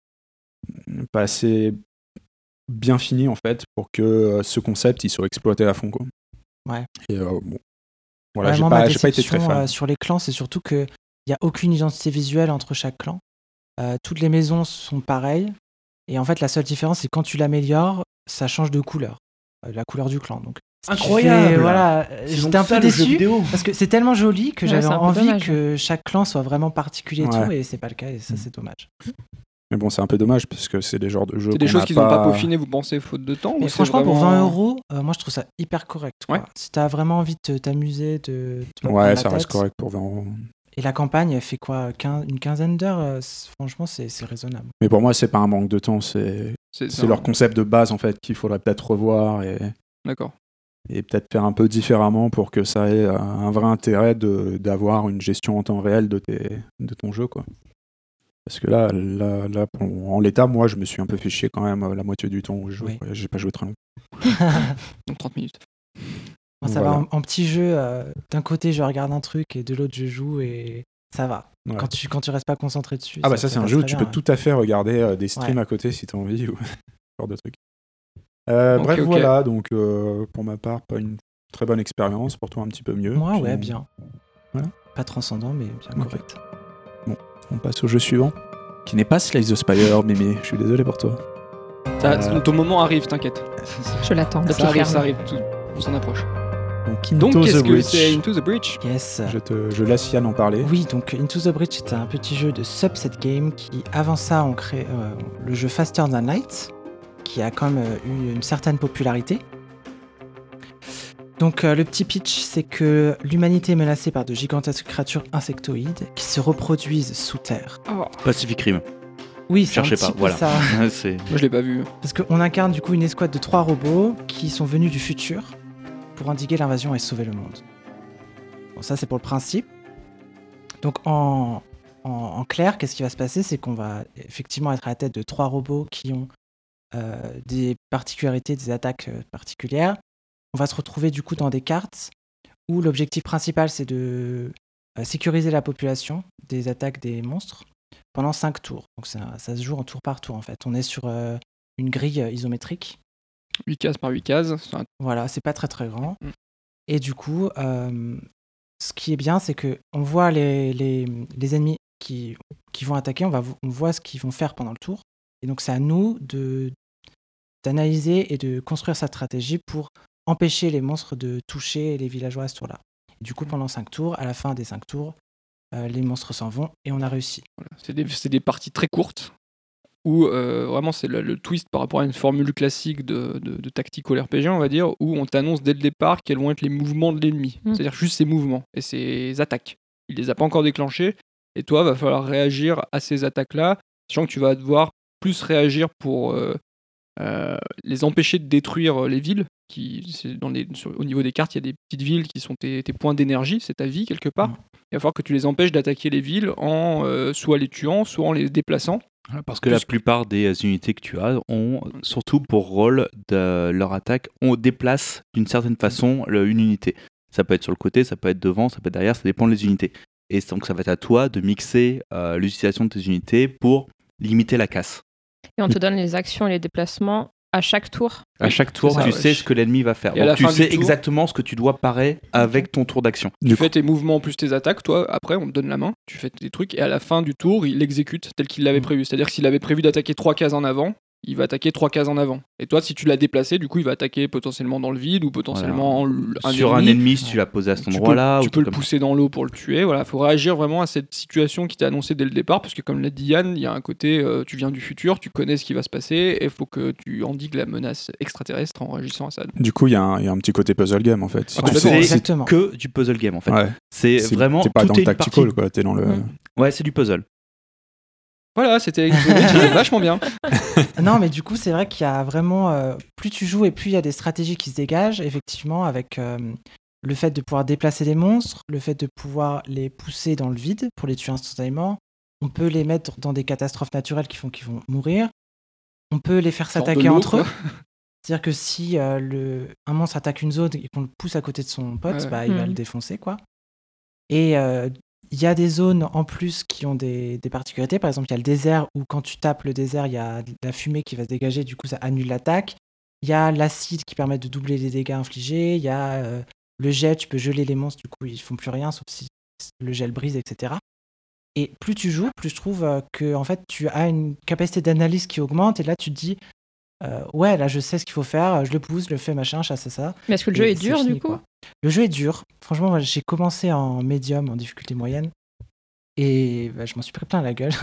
bien fini en fait pour que ce concept il soit exploité à fond, quoi. Ouais. Et bon, voilà, Vraiment, j'ai pas été très fan. sur les clans, c'est surtout qu'il n'y a aucune identité visuelle entre chaque clan. Toutes les maisons sont pareilles. Et en fait, la seule différence, c'est quand tu l'améliores, ça change de couleur. La couleur du clan. Donc, incroyable. Voilà, j'étais un peu déçu parce que c'est tellement joli que j'avais envie que chaque clan soit vraiment particulier et tout, et c'est pas le cas, et ça, c'est dommage. Mais bon, c'est un peu dommage parce que c'est des genres de jeux. C'est des choses qu'ils n'ont pas peaufiné, vous pensez, faute de temps? Mais franchement, pour 20 €, moi je trouve ça hyper correct. Quoi. Ouais. Si t'as vraiment envie de t'amuser, ouais, ça reste correct pour 20 €. Et la campagne, elle fait quoi, une quinzaine d'heures? Franchement, c'est raisonnable. Mais pour moi, c'est pas un manque de temps, c'est leur concept de base en fait qu'il faudrait peut-être revoir D'accord. Et peut-être faire un peu différemment pour que ça ait un vrai intérêt d'avoir une gestion en temps réel de ton jeu, quoi. Parce que là en l'état, moi, je me suis un peu fait chier quand même la moitié du temps où je joue. Oui. J'ai pas joué très longtemps. Donc 30 minutes. Bon, ça va en petit jeu. D'un côté, je regarde un truc et de l'autre, je joue et ça va. Ouais. Quand tu restes pas concentré dessus. Ah bah ça, c'est un jeu où tu peux tout à fait regarder des streams à côté si t'as envie ou ce genre de trucs. Bref, voilà. Donc pour ma part, pas une très bonne expérience. Pour toi, un petit peu mieux. Moi, ouais, bien. Voilà. Pas transcendant, mais bien correct. Bon, on passe au jeu suivant, qui n'est pas Slay the Spire, Mémé. Je suis désolé pour toi. Ton moment arrive, t'inquiète. Je l'attends. Ça arrive, on s'en approche. Donc qu'est-ce que c'est Into the Breach? Yes. Je laisse Yann en parler. Oui, donc Into the Breach, c'est un petit jeu de Subset Game qui, avant ça, ont créé le jeu Faster Than Light, qui a quand même eu une certaine popularité. Donc le petit pitch, c'est que l'humanité est menacée par de gigantesques créatures insectoïdes qui se reproduisent sous terre. Oh. Pacific Rim. Oui, c'est cherchez un petit pas, peu voilà. Ça. Moi, je l'ai pas vu. Parce qu'on incarne du coup une escouade de 3 robots qui sont venus du futur pour endiguer l'invasion et sauver le monde. Bon, ça c'est pour le principe. Donc en clair, qu'est-ce qui va se passer? C'est qu'on va effectivement être à la tête de 3 robots qui ont des particularités, des attaques particulières. On va se retrouver du coup dans des cartes où l'objectif principal c'est de sécuriser la population des attaques des monstres pendant 5 tours. Donc ça se joue en tour par tour en fait. On est sur une grille isométrique. 8 cases par 8 cases. Voilà, c'est pas très très grand. Et du coup, ce qui est bien, c'est qu'on voit les ennemis qui vont attaquer, on voit ce qu'ils vont faire pendant le tour. Et donc c'est à nous d'analyser et de construire sa stratégie pour empêcher les monstres de toucher les villageois à ce tour-là. Et du coup, pendant 5 tours, à la fin des 5 tours, les monstres s'en vont et on a réussi. Voilà. C'est des parties très courtes où vraiment c'est le twist par rapport à une formule classique de tactical RPG, on va dire, où on t'annonce dès le départ quels vont être les mouvements de l'ennemi. C'est-à-dire juste ses mouvements et ses attaques. Il les a pas encore déclenchés et toi, va falloir réagir à ces attaques-là, sachant que tu vas devoir plus réagir pour les empêcher de détruire les villes. Au niveau des cartes, il y a des petites villes qui sont tes points d'énergie, c'est ta vie quelque part. Il va falloir que tu les empêches d'attaquer les villes en soit les tuant, soit en les déplaçant. Parce que la plupart des unités que tu as ont surtout pour rôle de leur attaque, on déplace d'une certaine façon une unité. Ça peut être sur le côté, ça peut être devant, ça peut être derrière, ça dépend des unités. Et donc ça va être à toi de mixer l'utilisation de tes unités pour limiter la casse. Et on te donne les actions et les déplacements à chaque tour. À chaque tour, tu sais ce que l'ennemi va faire. Donc tu sais exactement ce que tu dois parer avec ton tour d'action. Tu fais tes mouvements plus tes attaques, toi, après on te donne la main, tu fais tes trucs, et à la fin du tour, il l'exécute tel qu'il l'avait prévu. C'est-à-dire que s'il avait prévu d'attaquer 3 cases en avant, il va attaquer 3 cases en avant. Et toi, si tu l'as déplacé, du coup, il va attaquer potentiellement dans le vide ou potentiellement sur un ennemi si tu l'as posé à cet endroit-là. Tu peux le pousser dans l'eau pour le tuer. Voilà, faut réagir vraiment à cette situation qui t'est annoncée dès le départ, parce que comme l'a dit Yann, il y a un côté, tu viens du futur, tu connais ce qui va se passer, et il faut que tu endigues la menace extraterrestre en réagissant à ça. Du coup, il y a un petit côté puzzle game en fait. C'est que du puzzle game en fait. Ouais. C'est vraiment. T'es pas dans le tactical, quoi. T'es dans le. Ouais, c'est du puzzle. Voilà, c'était vachement bien. Non, mais du coup, c'est vrai qu'il y a vraiment... plus tu joues et plus il y a des stratégies qui se dégagent, effectivement, avec le fait de pouvoir déplacer les monstres, le fait de pouvoir les pousser dans le vide pour les tuer instantanément. On peut les mettre dans des catastrophes naturelles qui font qu'ils vont mourir. On peut les faire s'attaquer entre eux. C'est-à-dire que si un monstre attaque une zone et qu'on le pousse à côté de son pote, il va le défoncer, quoi. Et Il y a des zones en plus qui ont des particularités. Par exemple, il y a le désert où quand tu tapes le désert, il y a de la fumée qui va se dégager, du coup ça annule l'attaque. Il y a l'acide qui permet de doubler les dégâts infligés. Il y a le gel, tu peux geler les monstres, du coup ils font plus rien, sauf si le gel brise, etc. Et plus tu joues, plus je trouve que en fait, tu as une capacité d'analyse qui augmente. Et là, tu te dis, ouais, là je sais ce qu'il faut faire, je le pousse, je le fais, machin, ça. Mais est-ce que le jeu est dur fini, du coup ? Le jeu est dur. Franchement, moi, j'ai commencé en médium, en difficulté moyenne. Et je m'en suis pris plein la gueule.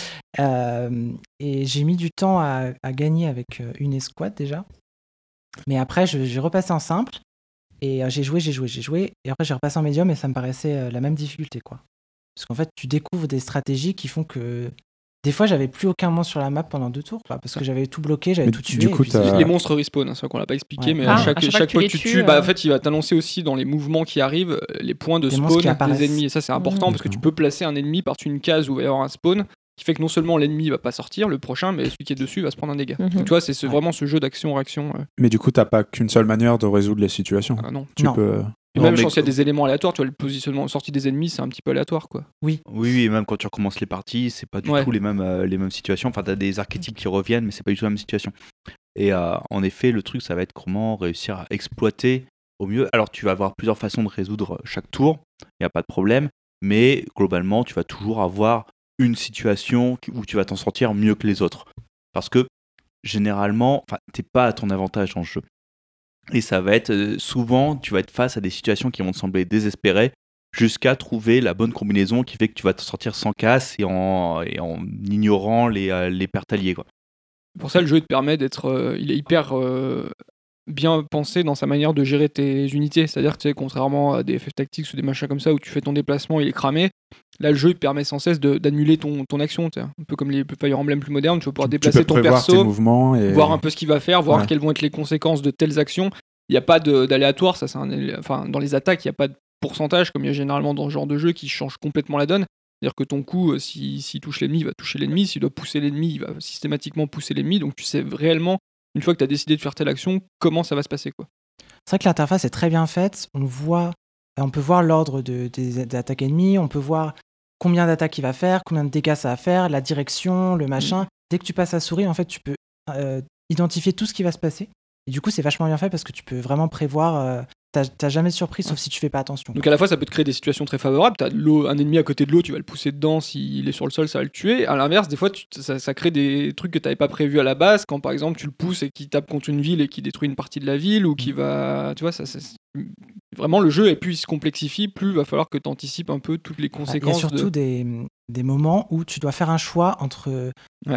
Et j'ai mis du temps à gagner avec une escouade déjà. Mais après, j'ai repassé en simple. Et j'ai joué. Et après, j'ai repassé en médium et ça me paraissait la même difficulté, quoi. Parce qu'en fait, tu découvres des stratégies qui font que des fois, j'avais plus aucun monstre sur la map pendant 2 tours, quoi, parce que j'avais tout bloqué, j'avais tout tué. Du coup, les monstres respawn, c'est vrai qu'on l'a pas expliqué, mais à chaque fois que tu tues, en fait, il va t'annoncer aussi dans les mouvements qui arrivent les points de spawn des ennemis. Et ça, c'est important parce que tu peux placer un ennemi par-dessus une case où il va y avoir un spawn, qui fait que non seulement l'ennemi va pas sortir, le prochain, mais celui qui est dessus va se prendre un dégât. Donc, tu vois, c'est vraiment ce jeu d'action-réaction. Mais du coup, t'as pas qu'une seule manière de résoudre les situations. Non. Tu peux. Et même, je pense qu'il y a des éléments aléatoires. Tu vois, le positionnement sorti des ennemis, c'est un petit peu aléatoire, quoi. Oui, et même quand tu recommences les parties, c'est pas du tout les mêmes situations. Enfin, t'as des archétypes qui reviennent, mais c'est pas du tout la même situation. Et en effet, le truc, ça va être comment réussir à exploiter au mieux. Alors, tu vas avoir plusieurs façons de résoudre chaque tour, il n'y a pas de problème, mais globalement, tu vas toujours avoir une situation où tu vas t'en sortir mieux que les autres. Parce que, généralement, t'es pas à ton avantage dans le jeu. Et ça va être souvent, tu vas être face à des situations qui vont te sembler désespérées jusqu'à trouver la bonne combinaison qui fait que tu vas te sortir sans casse et en ignorant les pertes alliées, quoi. Pour ça, le jeu il te permet d'être. Il est hyper bien pensé dans sa manière de gérer tes unités. C'est-à-dire que, contrairement à des FF Tactics ou des machins comme ça où tu fais ton déplacement, il est cramé. Là, le jeu il te permet sans cesse d'annuler ton action. Un peu comme les Fire Emblem plus modernes, tu vas pouvoir déplacer ton perso, tes mouvements et... voir un peu ce qu'il va faire, voir quelles vont être les conséquences de telles actions. Il n'y a pas d'aléatoire. Ça, dans les attaques, il n'y a pas de pourcentage comme il y a généralement dans ce genre de jeu qui change complètement la donne. C'est-à-dire que ton coup, s'il touche l'ennemi, il va toucher l'ennemi. S'il doit pousser l'ennemi, il va systématiquement pousser l'ennemi. Donc tu sais réellement, une fois que tu as décidé de faire telle action, comment ça va se passer, quoi. C'est vrai que l'interface est très bien faite. On peut voir l'ordre des attaques ennemies, on peut voir combien d'attaques il va faire, combien de dégâts ça va faire, la direction, le machin. Dès que tu passes à souris, en fait, tu peux identifier tout ce qui va se passer. Et du coup, c'est vachement bien fait parce que tu peux vraiment prévoir... T'as jamais de surprise, sauf si tu fais pas attention. Donc à la fois, ça peut te créer des situations très favorables. T'as un ennemi à côté de l'eau, tu vas le pousser dedans. S'il est sur le sol, ça va le tuer. À l'inverse, des fois, ça crée des trucs que t'avais pas prévus à la base. Quand par exemple, tu le pousses et qu'il tape contre une ville et qu'il détruit une partie de la ville, ou qu'il va... Tu vois, vraiment, le jeu, et plus il se complexifie, plus il va falloir que tu anticipes un peu toutes les conséquences. Il y a surtout des moments où tu dois faire un choix entre...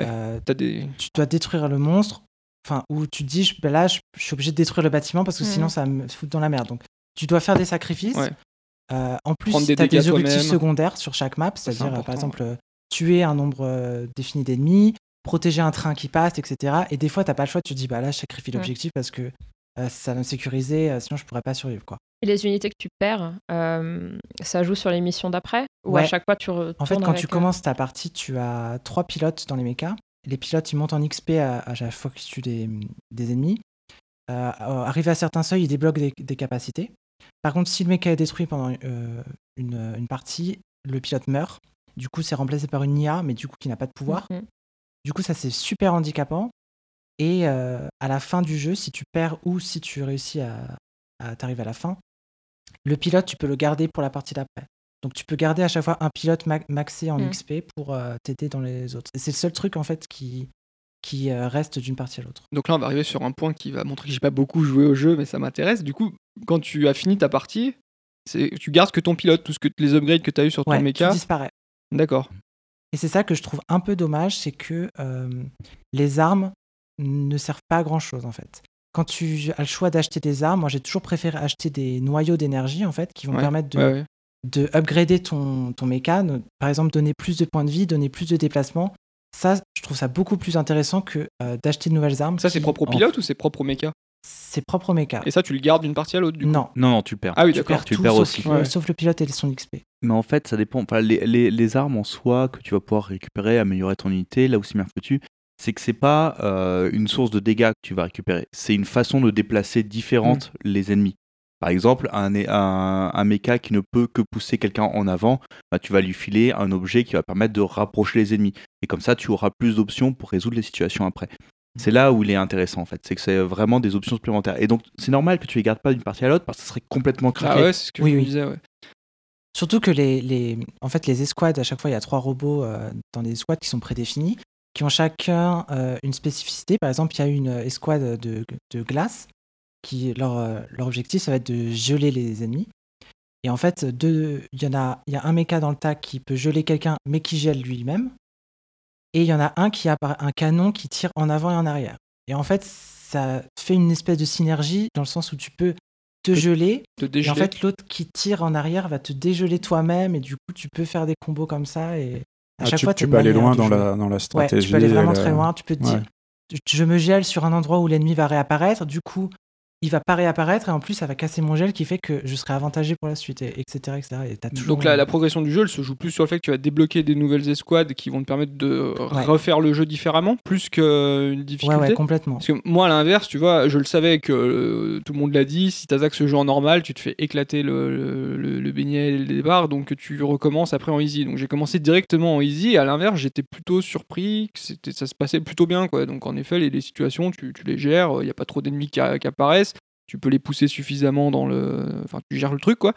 Tu dois détruire le monstre, où tu te dis, là, je suis obligé de détruire le bâtiment parce que sinon, ça me fout dans la merde. Donc, tu dois faire des sacrifices. En plus, tu as des objectifs secondaires sur chaque map, c'est-à-dire, par exemple, tuer un nombre défini d'ennemis, protéger un train qui passe, etc. Et des fois, tu n'as pas le choix, tu te dis, là, je sacrifie l'objectif parce que ça va me sécuriser, sinon, je ne pourrais pas survivre, quoi. Et les unités que tu perds, ça joue sur les missions d'après ? Ou à chaque fois, tu retournes En fait, quand tu commences ta partie, tu as 3 pilotes dans les mechas. Les pilotes, ils montent en XP à chaque fois qu'ils tuent des ennemis. Arrivé à certains seuils, ils débloquent des capacités. Par contre, si le mecha est détruit pendant une partie, le pilote meurt. Du coup, c'est remplacé par une IA, mais du coup, qui n'a pas de pouvoir. Du coup, ça, c'est super handicapant. Et à la fin du jeu, si tu perds ou si tu réussis à t'arriver à la fin, le pilote, tu peux le garder pour la partie d'après. Donc tu peux garder à chaque fois un pilote maxé en XP pour t'aider dans les autres. Et c'est le seul truc en fait qui reste d'une partie à l'autre. Donc là on va arriver sur un point qui va montrer que j'ai pas beaucoup joué au jeu mais ça m'intéresse. Du coup quand tu as fini ta partie, tu gardes que ton pilote, les upgrades que tu as eu sur ton mecha. Tout disparaît. D'accord. Et c'est ça que je trouve un peu dommage, c'est que les armes ne servent pas à grand chose en fait. Quand tu as le choix d'acheter des armes, moi j'ai toujours préféré acheter des noyaux d'énergie en fait qui vont permettre de upgrader ton mecha, par exemple donner plus de points de vie, donner plus de déplacement. Ça, je trouve ça beaucoup plus intéressant que d'acheter de nouvelles armes. Ça, c'est propre au pilote ou c'est propre au mecha ? C'est propre au mecha. Et ça, tu le gardes d'une partie à l'autre, du coup ? Non, tu le perds. Ah oui, d'accord. Tu le perds aussi. Sauf le pilote et son XP. Mais en fait, ça dépend. Enfin, les armes en soi que tu vas pouvoir récupérer, améliorer ton unité, là où c'est bien foutu, c'est que c'est pas une source de dégâts que tu vas récupérer. C'est une façon de déplacer différente les ennemis. Par exemple, un mecha qui ne peut que pousser quelqu'un en avant, bah, tu vas lui filer un objet qui va permettre de rapprocher les ennemis. Et comme ça, tu auras plus d'options pour résoudre les situations après. C'est là où il est intéressant en fait, c'est que c'est vraiment des options supplémentaires. Et donc c'est normal que tu les gardes pas d'une partie à l'autre parce que ça serait complètement craqué. Ah ouais, c'est ce que je me disais, ouais. Surtout que en fait, les escouades, à chaque fois, il y a 3 robots dans des escouades qui sont prédéfinis, qui ont chacun une spécificité. Par exemple, il y a une escouade de glace qui leur objectif, ça va être de geler les ennemis. Et en fait, il y a un mecha dans le tas qui peut geler quelqu'un, mais qui gèle lui-même. Et il y en a un qui a un canon qui tire en avant et en arrière. Et en fait, ça fait une espèce de synergie dans le sens où tu peux te geler. Et en fait, l'autre qui tire en arrière va te dégeler toi-même. Et du coup, tu peux faire des combos comme ça. Et à chaque fois, tu peux aller loin dans la stratégie. Ouais, tu peux aller vraiment très loin. Tu peux te dire, je me gèle sur un endroit où l'ennemi va réapparaître. Du coup, il va pas réapparaître et en plus ça va casser mon gel qui fait que je serai avantagé pour la suite, etc. Et t'as toujours... Donc la progression du jeu elle se joue plus sur le fait que tu vas débloquer des nouvelles escouades qui vont te permettre de refaire le jeu différemment plus qu'une difficulté. Ouais, complètement. Parce que moi à l'inverse, tu vois, je le savais que tout le monde l'a dit, si t'attaques ce jeu en normal, tu te fais éclater le beignet et le départ, donc tu recommences après en easy. Donc j'ai commencé directement en easy et à l'inverse j'étais plutôt surpris que ça se passait plutôt bien, quoi. Donc en effet les situations tu les gères, il n'y a pas trop d'ennemis qui apparaissent. Tu peux les pousser suffisamment Enfin, tu gères le truc, quoi.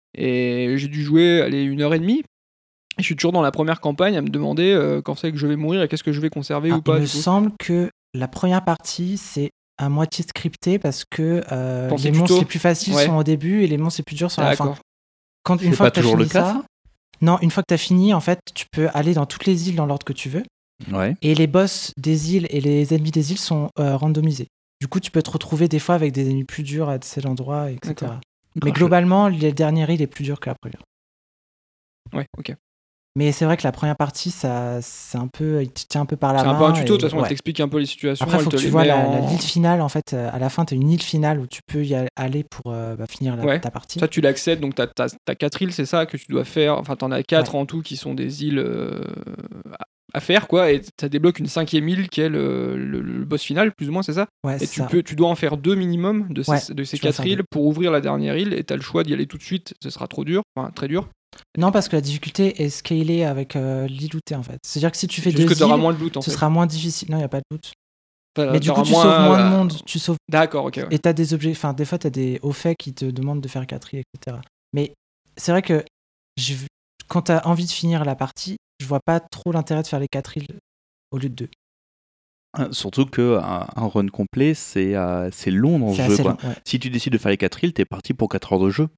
Et j'ai dû jouer, 1h30. Et je suis toujours dans la première campagne à me demander quand c'est que je vais mourir et qu'est-ce que je vais conserver ou pas. Il me semble que la première partie, c'est à moitié scripté parce que les monstres les plus faciles sont au début et les monstres les plus durs sont à la fin. Une fois que tu as fini ça... Non, une fois que tu as fini, en fait, tu peux aller dans toutes les îles dans l'ordre que tu veux. Ouais. Et les boss des îles et les ennemis des îles sont randomisés. Du coup, tu peux te retrouver des fois avec des ennemis plus durs à cet endroit, etc. D'accord. Mais globalement, les dernières îles est plus dur que la première. Ouais, ok. Mais c'est vrai que la première partie, c'est un peu, il te tient un peu par la main. C'est un peu un tuto, de toute façon, elle t'explique un peu les situations. Après, il faut que tu vois l'île finale, en fait. À la fin, tu as une île finale où tu peux y aller pour finir ta partie. Ça, tu l'accèdes, donc tu as 4 îles, c'est ça que tu dois faire. Enfin, tu en as 4 en tout qui sont des îles à faire, quoi, et ça débloque une 5e île qui est le boss final, plus ou moins, c'est ça. Ouais, et tu dois en faire 2 minimum de ces 4 îles pour ouvrir la dernière île, et tu as le choix d'y aller tout de suite, ce sera trop dur, enfin très dur. Non, parce que la difficulté est scalée avec l'île lootée, en fait. C'est-à-dire que si tu fais 2 îles, moins de loot, ce sera moins difficile. Non, il n'y a pas de loot. Enfin, mais du coup, tu sauves moins de monde. D'accord, ok. Ouais. Et tu as des objets, enfin, des fois, tu as des hauts faits qui te demandent de faire 4 îles, etc. Mais c'est vrai que quand tu as envie de finir la partie, je vois pas trop l'intérêt de faire les 4 îles au lieu de 2. Surtout qu'un run complet, c'est long dans ce jeu. Quoi. Long, ouais. Si tu décides de faire les 4 îles, t'es parti pour 4 heures de jeu.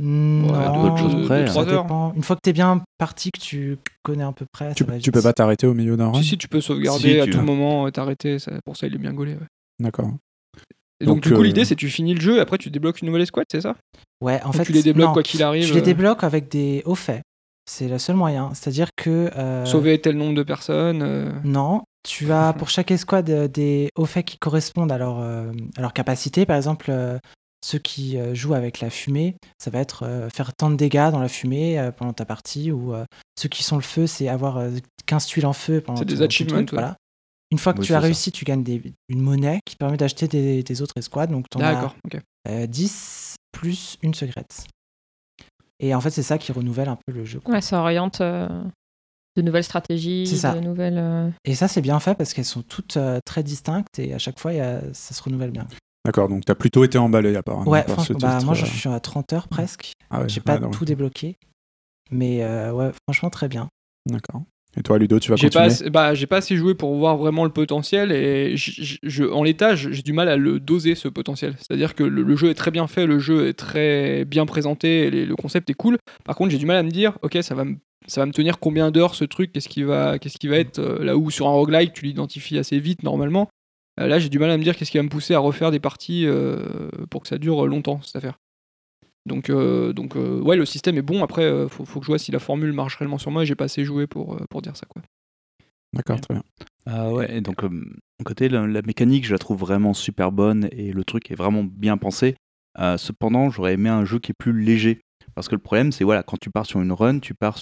Non, autre chose près. Ça dépend. Une fois que t'es bien parti, que tu connais un peu près, tu peux pas t'arrêter au milieu d'un run. Si, tu peux sauvegarder à tout moment, t'arrêter. Pour ça, il est bien gaulé. Ouais. D'accord. Et donc du coup, l'idée, c'est que tu finis le jeu et après, tu débloques une nouvelle escouade, c'est ça ? Ouais, en fait. Tu les débloques quoi qu'il arrive. Tu les débloques avec des hauts faits. C'est le seul moyen. C'est-à-dire que. Sauver tel nombre de personnes. Non. Tu as pour chaque escouade des hauts faits qui correspondent à leur capacité. Par exemple. Ceux qui jouent avec la fumée, ça va être faire tant de dégâts dans la fumée pendant ta partie, ou ceux qui sont le feu, c'est avoir 15 tuiles en feu pendant. C'est des achievements. Voilà. Une fois que tu as réussi, tu gagnes une monnaie qui permet d'acheter des autres escouades. Donc tu en as 10 plus une secrète. Et en fait, c'est ça qui renouvelle un peu le jeu. Ouais, ça oriente de nouvelles stratégies, de nouvelles. Et ça, c'est bien fait parce qu'elles sont toutes très distinctes et à chaque fois, ça se renouvelle bien. D'accord, donc t'as plutôt été emballé apparemment. Ouais, moi je suis à 30 heures presque. Ah ouais, j'ai pas tout débloqué. Mais franchement, très bien. D'accord. Et toi, Ludo, tu vas continuer ? J'ai pas assez joué pour voir vraiment le potentiel et en l'état, j'ai du mal à le doser, ce potentiel. C'est-à-dire que le jeu est très bien fait, le jeu est très bien présenté, et le concept est cool. Par contre, j'ai du mal à me dire, ok, ça va me tenir combien d'heures ce truc ? Qu'est-ce qui va être là où sur un roguelike, tu l'identifies assez vite normalement. Là, j'ai du mal à me dire qu'est-ce qui va me pousser à refaire des parties pour que ça dure longtemps, cette affaire. Donc ouais, le système est bon. Après, faut que je vois si la formule marche réellement sur moi. Et j'ai pas assez joué pour dire ça, quoi. D'accord, très bien. Ouais, et donc, côté, la mécanique, je la trouve vraiment super bonne et le truc est vraiment bien pensé. Cependant, j'aurais aimé un jeu qui est plus léger. Parce que le problème, c'est quand tu pars sur une run,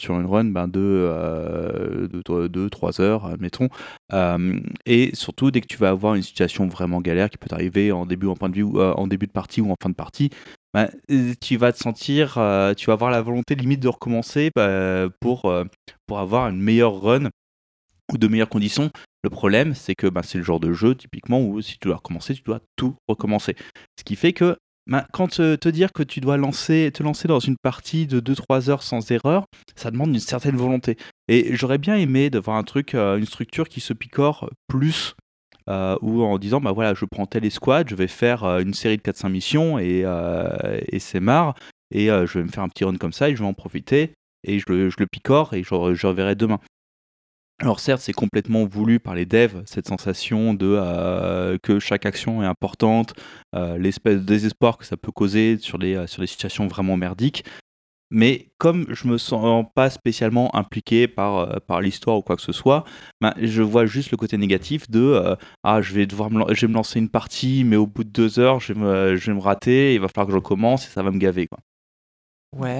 de 2-3 heures, admettons. Et surtout, dès que tu vas avoir une situation vraiment galère qui peut t'arriver en début de partie ou en fin de partie, tu vas te sentir, tu vas avoir la volonté limite de recommencer pour avoir une meilleure run ou de meilleures conditions. Le problème, c'est que c'est le genre de jeu typiquement où si tu dois recommencer, tu dois tout recommencer. Ce qui fait que quand te dire que tu dois te lancer dans une partie de 2-3 heures sans erreur, ça demande une certaine volonté. Et j'aurais bien aimé d'avoir un truc, une structure qui se picore plus, ou en disant voilà, je prends telle escouade, je vais faire une série de 4-5 missions et c'est marre, et je vais me faire un petit run comme ça et je vais en profiter et je le picore et je reverrai demain. Alors certes, c'est complètement voulu par les devs, cette sensation de que chaque action est importante, l'espèce de désespoir que ça peut causer sur des situations vraiment merdiques. Mais comme je me sens pas spécialement impliqué par l'histoire ou quoi que ce soit, je vois juste le côté négatif de je vais me lancer une partie, mais au bout de 2 heures, je vais me rater, il va falloir que je recommence et ça va me gaver, quoi. Ouais.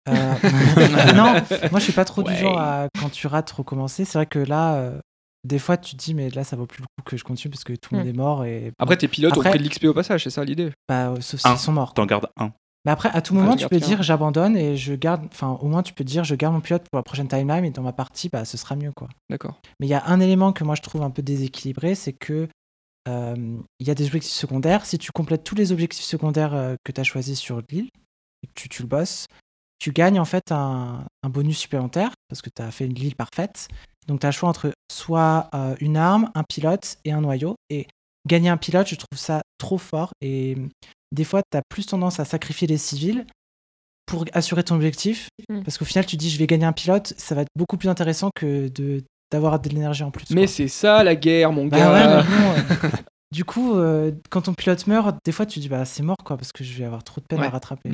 Non, moi je suis pas trop du genre à, quand tu rates, recommencer. C'est vrai que là, des fois tu te dis, mais là ça vaut plus le coup que je continue parce que tout le monde est mort. Et... Après, tes pilotes ont pris de l'XP au passage, c'est ça l'idée? Sauf s'ils sont morts. T'en gardes un. Mais après, à tout moment, tu peux dire j'abandonne et je garde. Enfin, au moins tu peux dire je garde mon pilote pour la prochaine timeline et dans ma partie, ce sera mieux, quoi. D'accord. Mais il y a un élément que moi je trouve un peu déséquilibré, c'est que il y a des objectifs secondaires. Si tu complètes tous les objectifs secondaires que tu as choisis sur l'île et que tu le bosses, tu gagnes en fait un bonus supplémentaire parce que tu as fait une l'île parfaite. Donc tu as le choix entre soit une arme, un pilote et un noyau. Et gagner un pilote, je trouve ça trop fort. Et des fois, tu as plus tendance à sacrifier les civils pour assurer ton objectif. Parce qu'au final, tu dis je vais gagner un pilote, ça va être beaucoup plus intéressant que d'avoir de l'énergie en plus. Mais c'est ça la guerre, mon gars. Ouais, mais bon, du coup, quand ton pilote meurt, des fois tu dis c'est mort, quoi, parce que je vais avoir trop de peine à rattraper.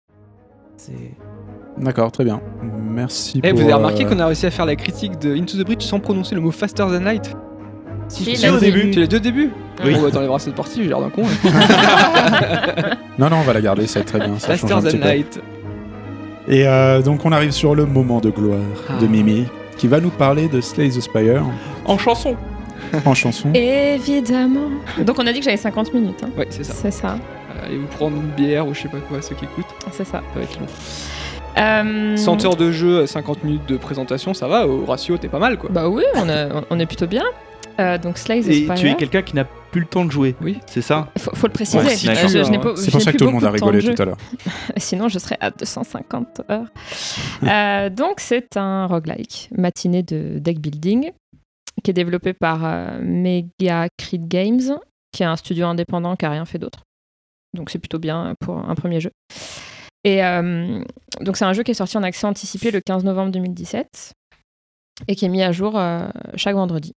D'accord, très bien. Merci. Vous avez remarqué qu'on a réussi à faire la critique de Into the Breach sans prononcer le mot Faster Than Light? Si, tu l'as au début. Tu l'as dit au début? Oui. On va t'enlèvera cette partie, j'ai l'air d'un con. Non, on va la garder, c'est très bien. Ça Faster change un Than petit peu. Light. Et donc on arrive sur le moment de gloire de Mimi, qui va nous parler de Slay the Spire. En chanson. En chanson. Évidemment. Donc on a dit que j'avais 50 minutes. Hein. Ouais, c'est ça. C'est ça. Allez vous prendre une bière ou je sais pas quoi, ceux qui écoutent. C'est ça. Ça va être long. 100 heures de jeu, 50 minutes de présentation, ça va, au ratio t'es pas mal, quoi. Bah oui, on est plutôt bien. Donc Slay the Spire. Et tu es quelqu'un qui n'a plus le temps de jouer. Oui. C'est ça? Faut le préciser. Ouais, c'est pour ça que tout le monde a rigolé tout à l'heure. Sinon, je serais à 250 heures. Donc, c'est un roguelike, matinée de deck building, qui est développé par Mega Creed Games, qui est un studio indépendant qui n'a rien fait d'autre. Donc, c'est plutôt bien pour un premier jeu. Et donc, c'est un jeu qui est sorti en accès anticipé le 15 novembre 2017 et qui est mis à jour chaque vendredi.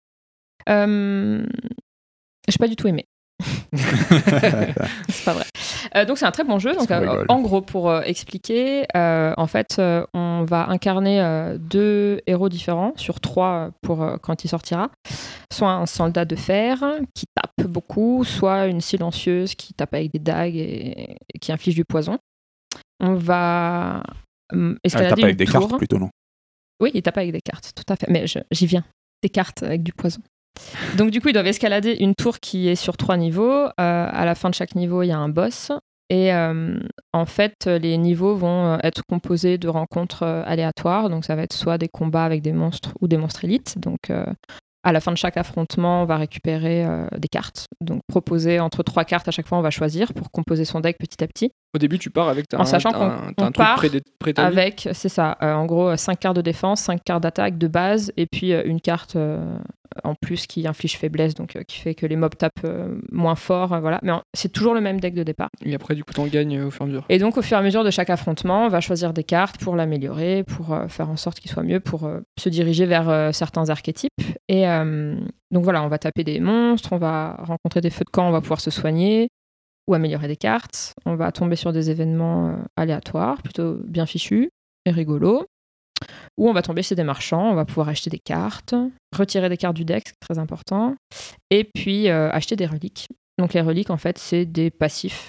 J'ai pas du tout aimé. C'est pas vrai. Donc c'est un très bon jeu. Donc, en gros, pour expliquer, en fait, on va incarner 2 héros différents sur 3 pour quand il sortira. Soit un soldat de fer qui tape beaucoup, soit une silencieuse qui tape avec des dagues et qui inflige du poison. On va escalader tape avec une des tour. cartes plutôt, non? Oui, il tape avec des cartes, tout à fait. Mais j'y viens. Des cartes avec du poison. Donc du coup, ils doivent escalader une tour qui est sur 3 niveaux. À la fin de chaque niveau, il y a un boss. Et en fait, les niveaux vont être composés de rencontres aléatoires. Donc ça va être soit des combats avec des monstres ou des monstres élites. Donc à la fin de chaque affrontement, on va récupérer des cartes. Donc proposer entre 3 cartes à chaque fois, on va choisir pour composer son deck petit à petit. Au début, tu pars avec en sachant qu'on part avec, c'est ça, en gros 5 cartes de défense, 5 cartes d'attaque de base, et puis une carte en plus qui inflige faiblesse, donc qui fait que les mobs tapent moins fort, voilà. Mais c'est toujours le même deck de départ. Et après, du coup, t'en gagnes au fur et à mesure. Et donc, au fur et à mesure de chaque affrontement, on va choisir des cartes pour l'améliorer, pour faire en sorte qu'il soit mieux, pour se diriger vers certains archétypes. Et donc voilà, on va taper des monstres, on va rencontrer des feux de camp, on va pouvoir se soigner ou améliorer des cartes. On va tomber sur des événements aléatoires, plutôt bien fichus et rigolos. Ou on va tomber chez des marchands, on va pouvoir acheter des cartes, retirer des cartes du deck, c'est très important, et puis acheter des reliques. Donc les reliques, en fait, c'est des passifs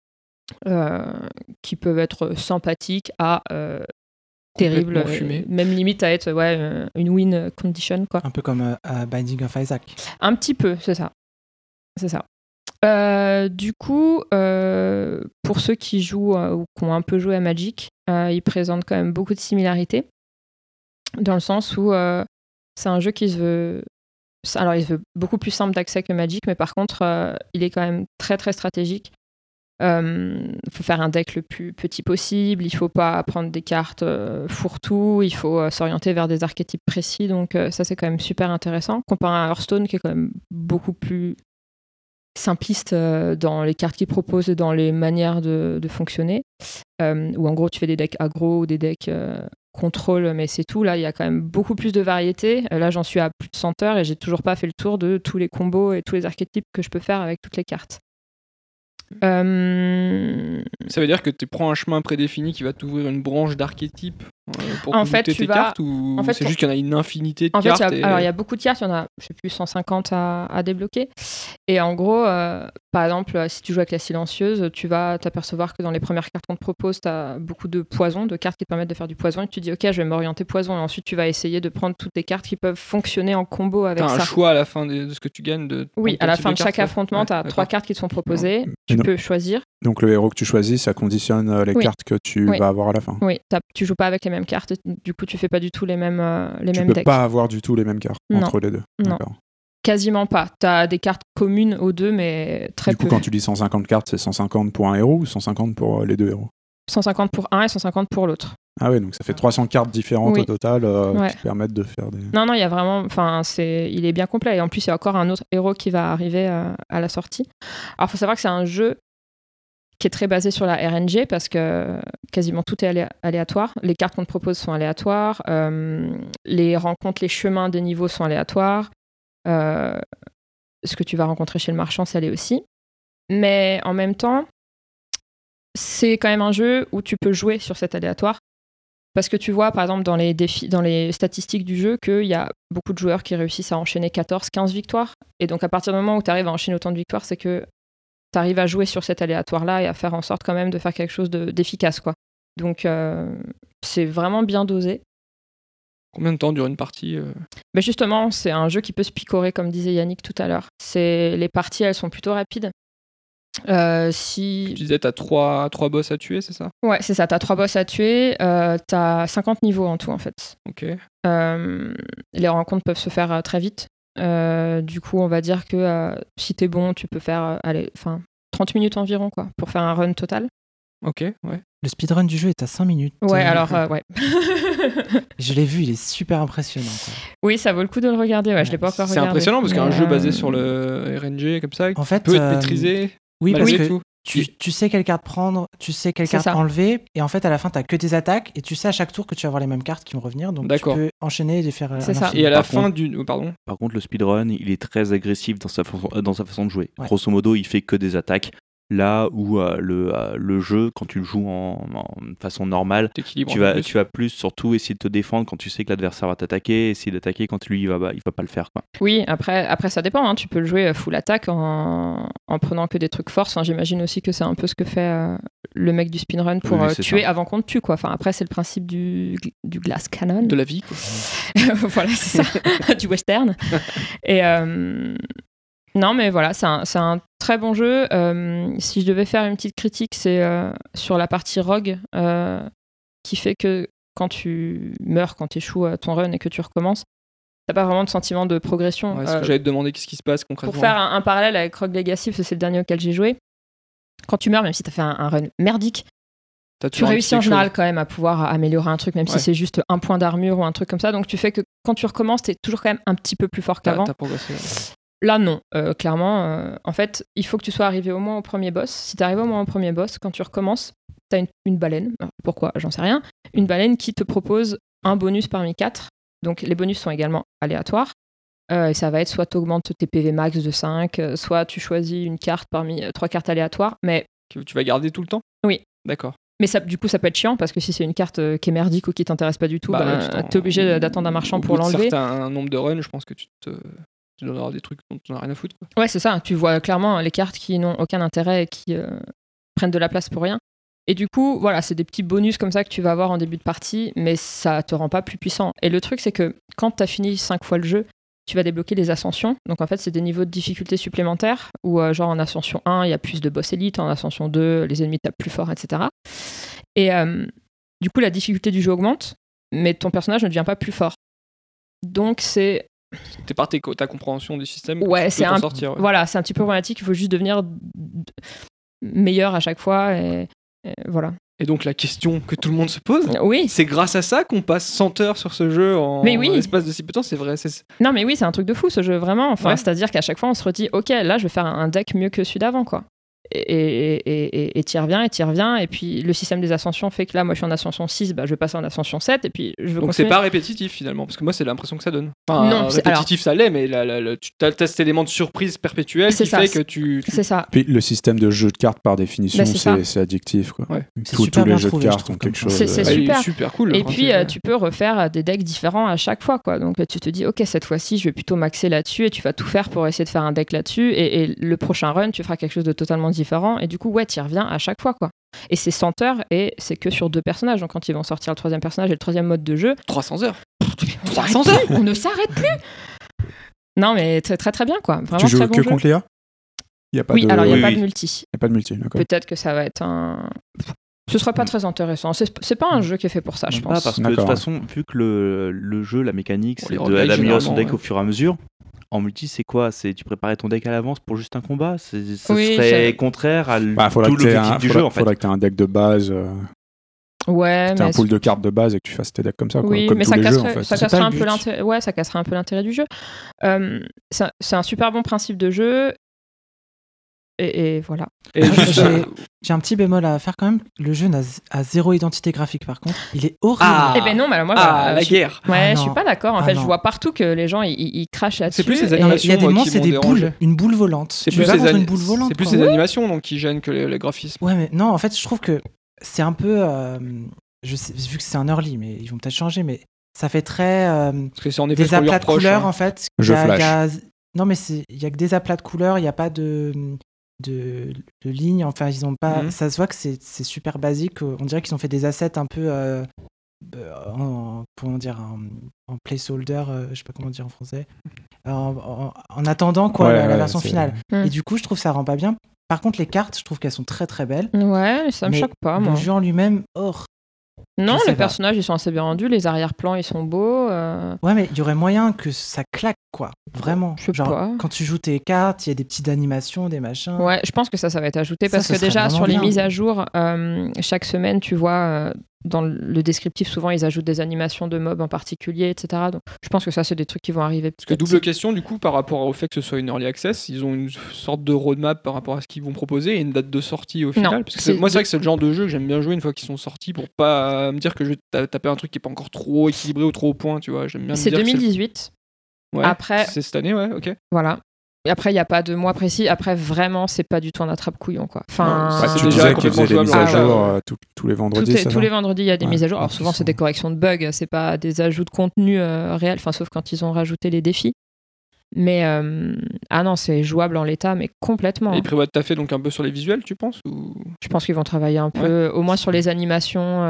qui peuvent être sympathiques à terribles, même limite à être une win condition, quoi. Un peu comme Binding of Isaac. Un petit peu, c'est ça. C'est ça. Du coup, pour ceux qui jouent ou qui ont un peu joué à Magic, il présente quand même beaucoup de similarités, dans le sens où c'est un jeu qui se veut... Alors, il se veut beaucoup plus simple d'accès que Magic, mais par contre, il est quand même très, très stratégique. Il faut faire un deck le plus petit possible, il ne faut pas prendre des cartes fourre-tout, il faut s'orienter vers des archétypes précis, donc ça c'est quand même super intéressant, comparé à Hearthstone qui est quand même beaucoup plus simpliste dans les cartes qu'il propose et dans les manières de fonctionner, où en gros tu fais des decks aggro ou des decks contrôle, mais c'est tout. Là il y a quand même beaucoup plus de variété, là j'en suis à plus de 100 heures et j'ai toujours pas fait le tour de tous les combos et tous les archétypes que je peux faire avec toutes les cartes. Ça veut dire que tu prends un chemin prédéfini qui va t'ouvrir une branche d'archétypes pour goûter tes cartes, ou c'est juste qu'il y en a une infinité de cartes Alors il y a beaucoup de cartes, il y en a je sais plus 150 à débloquer, et en gros par exemple si tu joues avec la silencieuse, tu vas t'apercevoir que dans les premières cartes qu'on te propose tu as beaucoup de poison, de cartes qui te permettent de faire du poison, et tu te dis ok je vais m'orienter poison, et ensuite tu vas essayer de prendre toutes les cartes qui peuvent fonctionner en combo avec ça. T'as un choix à la fin de ce que tu gagnes oui, à la fin de chaque affrontement tu as 3 cartes qui te sont proposées, tu peux choisir. Donc le héros que tu choisis, ça conditionne les cartes que tu vas avoir à la fin. Oui, tu joues pas avec les mêmes cartes, du coup tu fais pas du tout les mêmes decks. Tu peux pas avoir du tout les mêmes cartes entre les deux. Non, quasiment pas. Tu as des cartes communes aux deux, mais très peu. Du coup, quand tu dis 150 cartes, c'est 150 pour un héros ou 150 pour les deux héros? 150 pour un et 150 pour l'autre. Ah ouais, donc ça fait 300 cartes différentes au total qui permettent de faire des... Non, il y a vraiment... il est bien complet. Et en plus, il y a encore un autre héros qui va arriver à la sortie. Alors, il faut savoir que c'est un jeu qui est très basé sur la RNG, parce que quasiment tout est aléatoire. Les cartes qu'on te propose sont aléatoires. Les rencontres, les chemins des niveaux sont aléatoires. Ce que tu vas rencontrer chez le marchand, ça l'est aussi. Mais en même temps, c'est quand même un jeu où tu peux jouer sur cet aléatoire. Parce que tu vois, par exemple, dans les statistiques du jeu, qu'il y a beaucoup de joueurs qui réussissent à enchaîner 14-15 victoires. Et donc, à partir du moment où tu arrives à enchaîner autant de victoires, c'est que tu arrives à jouer sur cet aléatoire-là et à faire en sorte quand même de faire quelque chose d'efficace, quoi. Donc, c'est vraiment bien dosé. Combien de temps dure une partie Mais justement, c'est un jeu qui peut se picorer, comme disait Yannick tout à l'heure. Les parties, elles sont plutôt rapides. Tu disais, t'as 3 boss à tuer, c'est ça? Ouais, c'est ça, t'as 3 boss à tuer, t'as 50 niveaux en tout, en fait. Ok. Les rencontres peuvent se faire très vite. Du coup, on va dire que si t'es bon, tu peux faire 30 minutes environ, quoi, pour faire un run total. Ok, ouais. Le speedrun du jeu est à 5 minutes. Ouais, alors, ouais. Je l'ai vu, il est super impressionnant, quoi. Oui, ça vaut le coup de le regarder, ouais, je l'ai pas encore regardé. C'est impressionnant parce qu'un jeu basé sur le RNG, comme ça, en fait, peut être maîtrisé. Oui, parce que tout. Tu sais quelle carte prendre, tu sais quelle carte enlever, et en fait à la fin t'as que des attaques, et tu sais à chaque tour que tu vas avoir les mêmes cartes qui vont revenir, donc tu peux enchaîner et les faire. C'est ça. Et à la fin pardon. Par contre, le speedrun, il est très agressif dans sa façon de jouer. Ouais. Grosso modo, il fait que des attaques. Là où le jeu, quand tu le joues en façon normale, tu vas plus surtout essayer de te défendre quand tu sais que l'adversaire va t'attaquer, essayer d'attaquer quand lui il va pas le faire, quoi. Oui, après ça dépend, hein. Tu peux le jouer full attaque en prenant que des trucs force. Enfin, j'imagine aussi que c'est un peu ce que fait le mec du speedrun pour tuer avant qu'on te tue, quoi. Enfin, après c'est le principe du glass cannon. De la vie, quoi. Voilà, c'est ça. Du western. Et non, mais voilà, c'est un très bon jeu. Si je devais faire une petite critique, c'est sur la partie rogue, qui fait que quand tu meurs, quand tu échoues ton run et que tu recommences, t'as pas vraiment de sentiment de progression. Ouais, ce que j'allais te demander, qu'est-ce qui se passe concrètement. Pour faire un parallèle avec Rogue Legacy, parce que c'est le dernier auquel j'ai joué, quand tu meurs, même si t'as fait un run merdique, tu réussis en général quand même à pouvoir améliorer un truc, même si c'est juste un point d'armure ou un truc comme ça. Donc tu fais que quand tu recommences, t'es toujours quand même un petit peu plus fort qu'avant. T'as progressé. Là, non. Clairement, en fait, il faut que tu sois arrivé au moins au premier boss. Si tu arrives au moins au premier boss, quand tu recommences, tu as une baleine. Alors, pourquoi? J'en sais rien. Une baleine qui te propose un bonus parmi 4. Donc, les bonus sont également aléatoires. Et ça va être soit tu augmentes tes PV max de 5, soit tu choisis une carte parmi 3 cartes aléatoires. Mais tu vas garder tout le temps? Oui. D'accord. Mais ça, du coup, ça peut être chiant parce que si c'est une carte qui est merdique ou qui t'intéresse pas du tout, t'es obligé d'attendre un marchand pour l'enlever. Un nombre de runs, je pense que tu dois avoir des trucs dont tu n'as rien à foutre, quoi. Ouais, c'est ça. Tu vois clairement les cartes qui n'ont aucun intérêt et qui prennent de la place pour rien. Et du coup, voilà, c'est des petits bonus comme ça que tu vas avoir en début de partie, mais ça te rend pas plus puissant. Et le truc, c'est que quand tu as fini 5 fois le jeu, tu vas débloquer les ascensions. Donc en fait, c'est des niveaux de difficulté supplémentaires où genre en ascension 1, il y a plus de boss élite, en ascension 2, les ennemis tapent plus fort, etc. Et du coup, la difficulté du jeu augmente, mais ton personnage ne devient pas plus fort. Donc c'est par ta compréhension du système. Ouais, c'est un sortir, ouais. Voilà, c'est un petit peu problématique. Il faut juste devenir meilleur à chaque fois et voilà. Et donc la question que tout le monde se pose, oui, c'est grâce à ça qu'on passe 100 heures sur ce jeu en l'espace de si peu de temps, c'est vrai. Non mais oui, c'est un truc de fou ce jeu, vraiment. Enfin, c'est-à-dire qu'à chaque fois on se redit, ok, là je vais faire un deck mieux que celui d'avant, quoi. Et t'y reviens, et puis le système des ascensions fait que là, moi je suis en ascension 6, je vais passer en ascension 7, et puis je veux donc continuer. c'est pas répétitif finalement, parce que moi c'est l'impression que ça donne. Enfin, non, répétitif ça l'est, mais tu as cet élément de surprise perpétuel qui fait que tu... C'est ça. Puis le système de jeu de cartes par définition, c'est addictif, quoi. Ouais. Tous les jeux de cartes ont quelque chose. C'est super cool. Et puis tu peux refaire des decks différents à chaque fois, quoi. Donc tu te dis, ok, cette fois-ci je vais plutôt maxer là-dessus, et tu vas tout faire pour essayer de faire un deck là-dessus, et le prochain run tu feras quelque chose de totalement différent, et du coup t'y reviens à chaque fois, quoi. Et c'est 100 heures et c'est que sur 2 personnages. Donc quand ils vont sortir le 3e personnage et le 3e mode de jeu, 300 heures. 300 heures. On ne s'arrête plus. Non mais très très très bien, quoi. Vraiment, tu joues très bon que jeu. contre Léa? Alors il n'y a pas de multi. Il n'y a pas de multi, d'accord. Peut-être que ça va être un... Ce sera pas très intéressant. C'est pas un jeu qui est fait pour ça, je pense. Parce que de toute façon, vu que le jeu, la mécanique, c'est d'améliorer son deck au fur et à mesure. En multi, c'est quoi? Tu préparais ton deck à l'avance pour juste un combat? Ça serait contraire à tout l'objectif du jeu, en fait. Faudrait que tu aies un deck de base. Ouais, mais un pool de cartes de base et que tu fasses tes decks comme ça, quoi. Oui, comme mais tous ça les casserait, jeux, en fait. ça casserait un peu l'intérêt. Ouais, ça casserait un peu l'intérêt du jeu. C'est un super bon principe de jeu. Et voilà. Et j'ai un petit bémol à faire quand même. Le jeu a 0 identité graphique, par contre. Il est horrible. Eh ben non, mais moi, la guerre. Ouais, je suis pas d'accord. En fait, je vois partout que les gens ils crachent là-dessus. C'est plus les animations. Il y a des monstres, c'est des boules, une boule volante. C'est plus les animations donc qui gênent que les graphismes. Ouais, mais non, en fait, je trouve que c'est un peu. Je sais, vu que c'est un early, mais ils vont peut-être changer, mais ça fait très. Parce que c'est en effet des aplats de couleurs, en fait. Jeu flash. Non, mais il y a que des aplats de couleurs. Il n'y a pas de lignes, enfin ils ont pas, ça se voit que c'est super basique. On dirait qu'ils ont fait des assets un peu comment dire, en placeholder, je sais pas comment dire en français, en attendant quoi, la version finale. Et du coup je trouve ça rend pas bien. Par contre les cartes, je trouve qu'elles sont très très belles. Ouais, ça me choque pas, moi. Le jeu en lui-même, non, les personnages ils sont assez bien rendus, les arrière-plans ils sont beaux. Ouais, mais il y aurait moyen que ça claque, quoi. Vraiment. Genre, quand tu joues tes cartes, il y a des petites animations, des machins. Ouais, je pense que ça va être ajouté parce que déjà sur les mises à jour, chaque semaine, tu vois, dans le descriptif, souvent ils ajoutent des animations de mobs en particulier, etc. Donc je pense que ça, c'est des trucs qui vont arriver. Parce que double question, du coup, par rapport au fait que ce soit une early access, ils ont une sorte de roadmap par rapport à ce qu'ils vont proposer et une date de sortie au final. Parce que moi, c'est vrai que c'est le genre de jeu que j'aime bien jouer une fois qu'ils sont sortis pour pas me dire que je vais taper un truc qui est pas encore trop équilibré ou trop au point, tu vois. J'aime bien. C'est 2018. Ouais, après, c'est cette année, ouais, ok. Voilà. Et après, il n'y a pas de mois précis. Après, vraiment, c'est pas du tout un attrape-couillon, quoi. Enfin, tu disais qu'ils faisaient des mises à jour tous les vendredis. Tous les vendredis, il y a des mises à jour. Alors souvent, c'est des corrections de bugs, c'est pas des ajouts de contenu réel, enfin, sauf quand ils ont rajouté les défis. Mais non, c'est jouable en l'état, mais complètement. Et ils prévoient de taffer donc un peu sur les visuels, tu penses ou... Je pense qu'ils vont travailler un peu, au moins sur les animations.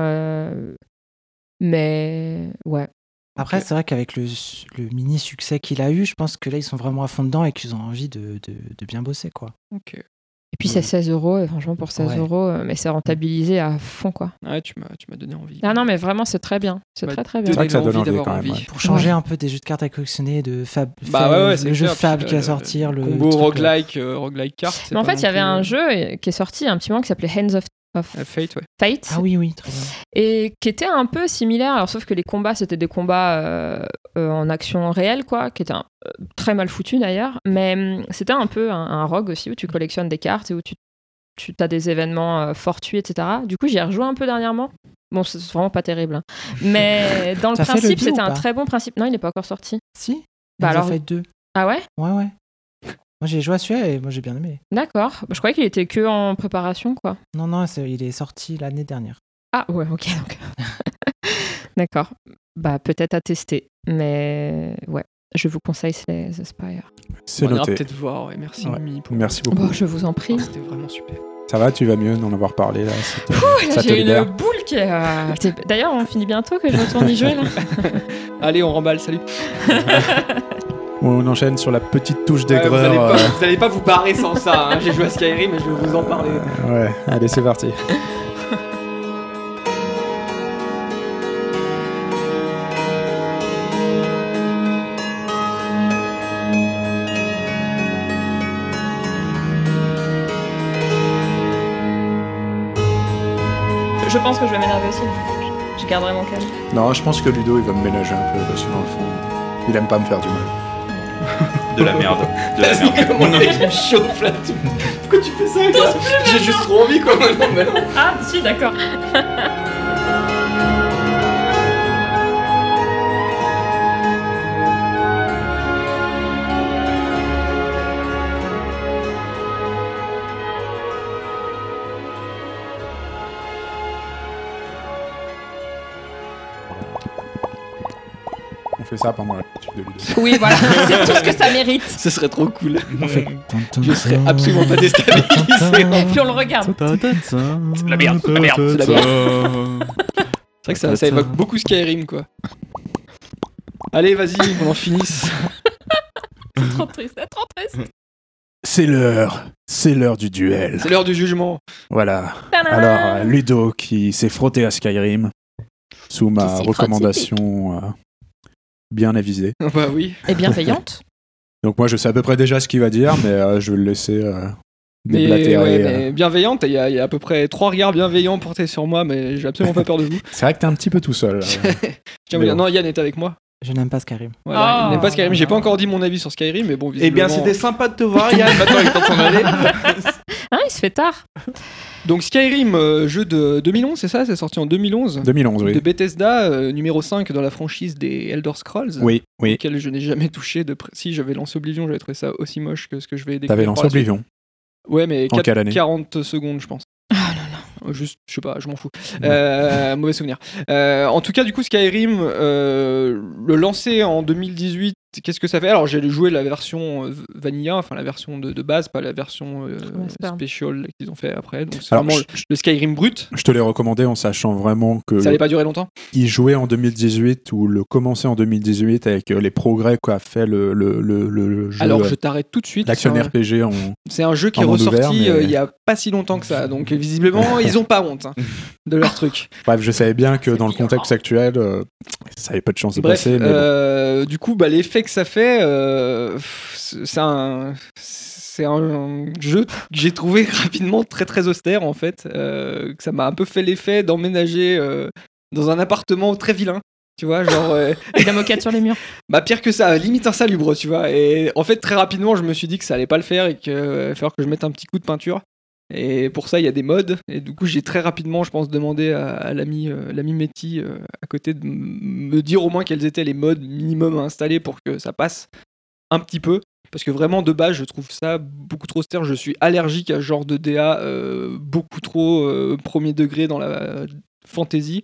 Mais ouais. Après, c'est vrai qu'avec le mini succès qu'il a eu, je pense que là, ils sont vraiment à fond dedans et qu'ils ont envie de bien bosser, quoi. Ok. Et puis, c'est 16 €, et franchement, pour 16 €, mais c'est rentabilisé à fond, quoi. Ouais, tu m'as donné envie. Ah non, mais vraiment, c'est très bien. C'est très, très bien. C'est vrai que ça donne envie, quand même. Ouais. Pour changer un peu des jeux de cartes à collectionner, de Fab. Le jeu Fab qui va sortir. Le combo roguelike cartes. Mais en fait, il y avait un jeu qui est sorti un petit moment qui s'appelait Hands of Fate, ouais. Fate. Ah oui, très bien. Et qui était un peu similaire, alors sauf que les combats, c'était des combats en action réelle, quoi, qui étaient très mal foutus d'ailleurs, mais c'était un peu un rogue aussi, où tu collectionnes des cartes et où tu as des événements fortuits, etc. Du coup, j'y ai rejoué un peu dernièrement. Bon, c'est vraiment pas terrible, hein. Mais dans le principe, c'était un très bon principe. Non, il n'est pas encore sorti. Si. Alors Fate 2. Ah ouais. Ouais. Moi, j'ai joué à celui-là et moi, j'ai bien aimé. D'accord. Je croyais qu'il était que en préparation, quoi. Non, il est sorti l'année dernière. Ah ouais, ok. Donc. D'accord. Peut-être à tester. Mais ouais, je vous conseille Slay the Spire. C'est noté. On ira peut-être voir. Ouais. Merci, Mimi. Merci beaucoup. Je vous en prie. C'était vraiment super. Ça va, tu vas mieux d'en avoir parlé là. J'ai une boule qui est... D'ailleurs, on finit bientôt que je retourne y jouer là. Allez, on remballe, salut. On enchaîne sur la petite touche Vous d'aigreur. allez pas vous barrer sans ça. Hein. J'ai joué à Skyrim et je vais vous en parler. Ouais, allez, c'est parti. Je pense que je vais m'énerver aussi. Je garderai mon calme. Non, je pense que Ludo, il va me ménager un peu parce que dans le fond, il aime pas me faire du mal. De la merde. De la Vas-y, merde. comment le mec il me chauffe là. Pourquoi tu fais ça toi J'ai juste trop envie quoi maintenant. Mais non. Ah, si, d'accord. On fait ça pendant la critique de Ludo. Oui, voilà, c'est tout ce que ça mérite. Ce serait trop cool. On fait. Je serais absolument pas déstabilisé. Et puis on le regarde. C'est de la merde, c'est de la merde, c'est de la merde. C'est vrai que ça évoque beaucoup Skyrim quoi. Allez, vas-y, on en finisse. C'est trop triste, c'est trop triste. C'est l'heure du duel. C'est l'heure du jugement. Voilà. Tadam. Alors, Ludo qui s'est frotté à Skyrim sous ma Qui s'est recommandation bien avisée. Bah oui. Et bienveillante. Donc moi, je sais à peu près déjà ce qu'il va dire, mais je vais le laisser Mais, déblatérer. ouais, mais bienveillante, il y a à peu près 3 regards bienveillants portés sur moi, mais j'ai absolument pas peur de vous. C'est vrai que t'es un petit peu tout seul. Tiens, non, Yann est avec moi. Je n'aime pas Skyrim. Voilà, Oh. il n'aime pas Skyrim. J'ai pas encore dit mon avis sur Skyrim, mais bon, Eh bien, visiblement- c'était sympa de te voir, Yann. Maintenant, il est temps de s'en aller. Hein, il se fait tard. Donc Skyrim, jeu de 2011, c'est ça? C'est sorti en 2011 2011, de oui. Bethesda, numéro 5 dans la franchise des Elder Scrolls. Oui, oui. Auquel je n'ai jamais touché de près. Si j'avais lancé Oblivion, j'avais trouvé ça aussi moche que ce que je vais décrire. T'avais par lancé la suite. Oblivion. Ouais, mais En quelle année 40 secondes, je pense. Oh là là. Juste, je sais pas, je m'en fous. Mauvais souvenir. En tout cas, du coup, Skyrim, le lancer en 2018, qu'est-ce que ça fait? Alors, j'ai joué la version Vanilla, enfin la version de base, pas la version Master. Special qu'ils ont fait après. Donc, c'est Alors, vraiment le Skyrim brut. Je te l'ai recommandé en sachant vraiment que Ça n'allait pas durer longtemps. il jouait en 2018 ou le commençait en 2018 avec les progrès qu'a fait le jeu. Alors, je t'arrête tout de suite. L'action C'est un- RPG en... C'est un jeu qui en est monde ressorti ouvert, mais- il y a pas si longtemps que ça. Donc, visiblement, ils ont pas honte hein, de leur truc. Bref, je savais bien que C'est dans le violent. contexte actuel, ça avait pas de chance de Bref, passer. Mais bon. du coup, l'effet que ça fait, c'est un jeu que j'ai trouvé rapidement très très austère en fait. Que ça m'a un peu fait l'effet d'emménager dans un appartement très vilain. Tu vois, genre. Avec la moquette sur les murs. Pire que ça, limite insalubre, tu vois. Et en fait, très rapidement, je me suis dit que ça allait pas le faire et qu'il allait falloir que je mette un petit coup de peinture. Et pour ça, il y a des mods. Et du coup, j'ai très rapidement, je pense, demandé à l'ami Mehdi à côté de me dire au moins quels étaient les mods minimum à installer pour que ça passe un petit peu. Parce que vraiment, de base, je trouve ça beaucoup trop austère. Je suis allergique à ce genre de DA beaucoup trop premier degré dans la fantasy.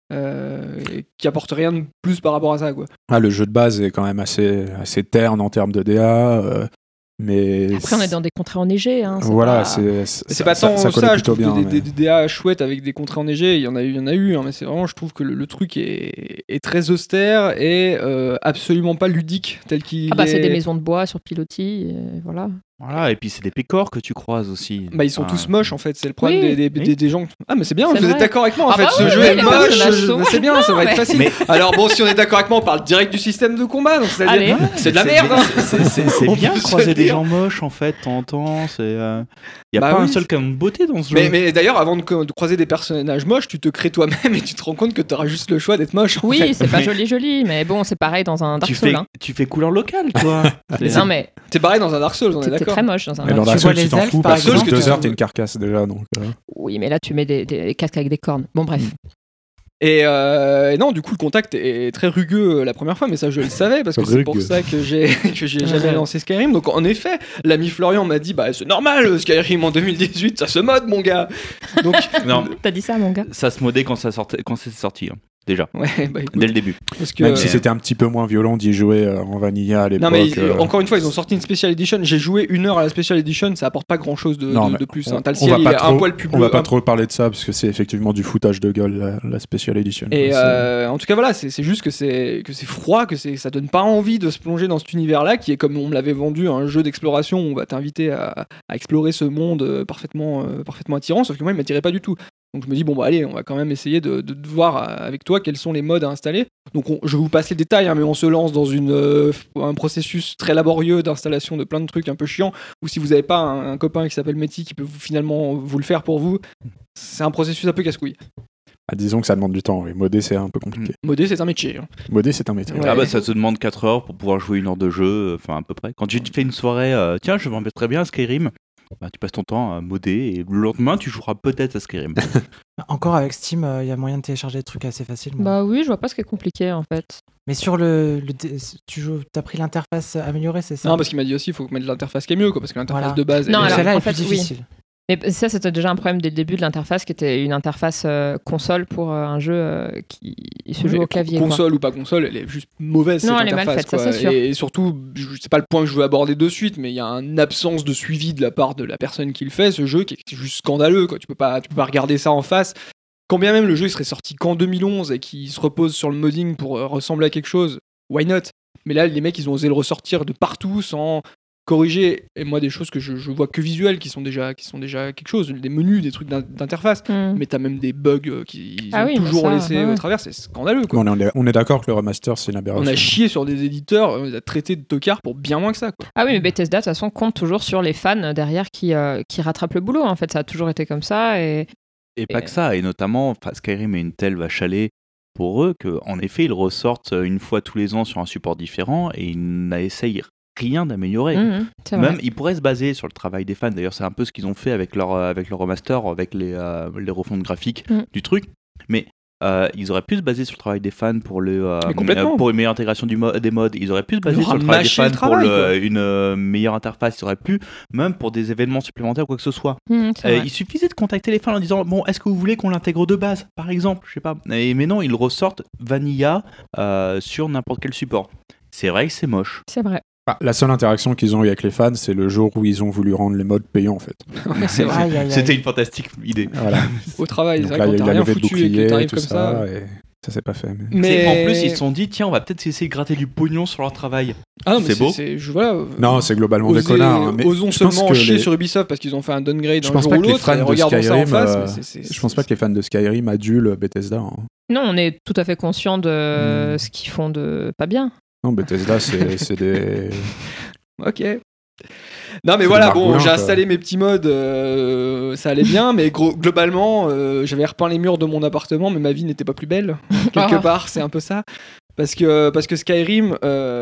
Et qui apporte rien de plus par rapport à ça, quoi. Ah, le jeu de base est quand même assez terne en termes de DA. Mais Après, on est dans des contrées enneigées. Hein, voilà, pas- C'est pas tant ça, collait je plutôt trouve bien. des DA chouettes avec des contrées enneigées, il y en a eu, hein, mais c'est vraiment, je trouve que le truc est très austère et absolument pas ludique tel qu'il Ah bah, est. c'est des maisons de bois sur pilotis, et voilà. Voilà, et puis c'est des pécores que tu croises aussi. Bah, ils sont tous moches en fait, c'est le problème Oui. des gens. Ah, mais c'est bien, C'est vous êtes vrai. d'accord avec moi en Ah fait, bah ce oui, jeu oui, est les moche, personnages sont- mais c'est bien, ça va être mais- facile. Mais- Alors bon, si on est d'accord avec moi, on parle direct du système de combat, donc Allez. c'est de la merde. Hein. C'est On bien peut de se croiser des dire. gens moches en fait, de temps en temps. Il n'y a Bah pas un oui. seul comme beauté dans ce jeu. Mais d'ailleurs, avant de croiser des personnages moches, tu te crées toi-même et tu te rends compte que tu auras juste le choix d'être moche. en Oui, fait. c'est pas joli, mais bon, c'est pareil dans un Dark tu Souls. fais, Hein. tu fais couleur locale, toi. Non, mais C'est pareil dans un Dark Souls, on est t'es d'accord. très moche dans un Mais dans Dark la Tu seule, vois tu les t'en elfes, fous par parce que exemple. 2 heures, t'es une carcasse déjà. Donc, Oui, mais là, tu mets des casques avec des cornes. Bon, bref. Et non, du coup, le contact est très rugueux la première fois, mais ça, je le savais parce que c'est pour Rugueux. ça que j'ai jamais lancé Skyrim. Donc, en effet, l'ami Florian m'a dit, bah, c'est normal, Skyrim en 2018, ça se mode, mon gars. Donc, Non, T'as dit ça, mon gars? ça se modait quand c'est sorti. Hein. déjà. Ouais, bah écoute. Dès le début. Parce que, Même si c'était un petit peu moins violent d'y jouer en vanilla à l'époque. Non, mais encore une fois, ils ont sorti une Special Edition. J'ai joué 1 heure à la Special Edition, ça apporte pas grand chose de plus. T'as le ciel, il est un poil plus bleu. On va pas trop parler de ça parce que c'est effectivement du foutage de gueule, la Special Edition. Et en tout cas, voilà, c'est juste que c'est froid, que ça donne pas envie de se plonger dans cet univers-là qui est comme on me l'avait vendu, un jeu d'exploration où on va t'inviter à explorer ce monde parfaitement attirant, sauf que moi, il m'attirait pas du tout. Donc je me dis, bon, bah allez, on va quand même essayer de voir avec toi quels sont les modes à installer. Donc je vous passe les détails, mais on se lance dans un processus très laborieux d'installation de plein de trucs un peu chiants, ou si vous n'avez pas un copain qui s'appelle Meti qui peut finalement vous le faire pour vous, c'est un processus un peu casse-couille. Disons que ça demande du temps, oui. Modder, c'est un peu compliqué. Modder, c'est un métier. Modder, c'est un métier. Ouais. Ah bah ça te demande 4 heures pour pouvoir jouer 1 heure de jeu, enfin à peu près. Quand tu fais une soirée, tiens, je m'en mettrais bien à Skyrim, bah, tu passes ton temps à modder et le lendemain, tu joueras peut-être à Skyrim. Encore avec Steam, il y a moyen de télécharger des trucs assez facilement. Bah oui, je vois pas ce qui est compliqué en fait. Mais sur t'as pris l'interface améliorée, c'est ça? Non, parce qu'il m'a dit aussi, il faut mettre l'interface qui est mieux, quoi, parce que l'interface de base, celle-là est plus difficile. Oui. Mais ça, c'était déjà un problème dès le début de l'interface, qui était une interface console pour un jeu qui se joue au clavier. Console ou pas console, elle est juste mauvaise. Non, cette elle interface, est mal faite, quoi. ça c'est sûr. Et surtout, c'est pas le point que je veux aborder de suite, mais il y a une absence de suivi de la part de la personne qui le fait, ce jeu qui est juste scandaleux, quoi. Tu peux pas regarder ça en face. Quand bien même le jeu il serait sorti qu'en 2011 et qu'il se repose sur le modding pour ressembler à quelque chose, why not? Mais là, les mecs, ils ont osé le ressortir de partout sans corriger, et moi des choses que je vois que visuelles qui sont déjà quelque chose, des menus, des trucs d'interface, mais t'as même des bugs qui ont toujours laissé au travers, c'est scandaleux, quoi. On est d'accord que le remaster c'est une aberration. On a chié sur des éditeurs, on les a traités de tocards pour bien moins que ça, quoi. Ah oui, mais Bethesda de toute façon compte toujours sur les fans derrière qui rattrapent le boulot, en fait ça a toujours été comme ça et pas que ça, et notamment Skyrim est une telle vache à lait pour eux qu'en effet ils ressortent une fois tous les ans sur un support différent et ils n'essayent rien d'améliorer. Même ils pourraient se baser sur le travail des fans. D'ailleurs, c'est un peu ce qu'ils ont fait avec leur remaster, avec les refontes graphiques du truc. Mais ils auraient pu se baser sur le travail des fans pour une meilleure intégration des mods. Ils auraient pu se baser sur le travail des fans pour une meilleure interface. Ils auraient pu, même pour des événements supplémentaires ou quoi que ce soit. Il suffisait de contacter les fans en disant bon, est-ce que vous voulez qu'on l'intègre de base, par exemple, je sais pas. Mais non, ils ressortent vanilla sur n'importe quel support. C'est vrai que c'est moche. C'est vrai. La seule interaction qu'ils ont eu avec les fans, c'est le jour où ils ont voulu rendre les mods payants, en fait. C'est vrai. C'était une fantastique idée. Voilà. Au travail, donc c'est là, vrai, il y quand a t'as eu la rien levée de foutu et que bouclier, t'arrives tout comme ça. Et ça s'est pas fait. Mais en plus, ils se sont dit tiens, on va peut-être essayer de gratter du pognon sur leur travail. Ah non, mais c'est beau. Non, c'est globalement des connards. Hein, mais osons seulement chier sur Ubisoft parce qu'ils ont fait un downgrade un jour ou l'autre. Je pense pas que les fans de Skyrim adulent Bethesda. Hein. Non, on est tout à fait conscient de ce qu'ils font de pas bien. Non, Bethesda, c'est des... Ok. Non mais voilà, bon, j'ai installé mes petits mods, ça allait bien, mais globalement, j'avais repeint les murs de mon appartement, mais ma vie n'était pas plus belle, quelque part, c'est un peu ça. Parce que Skyrim,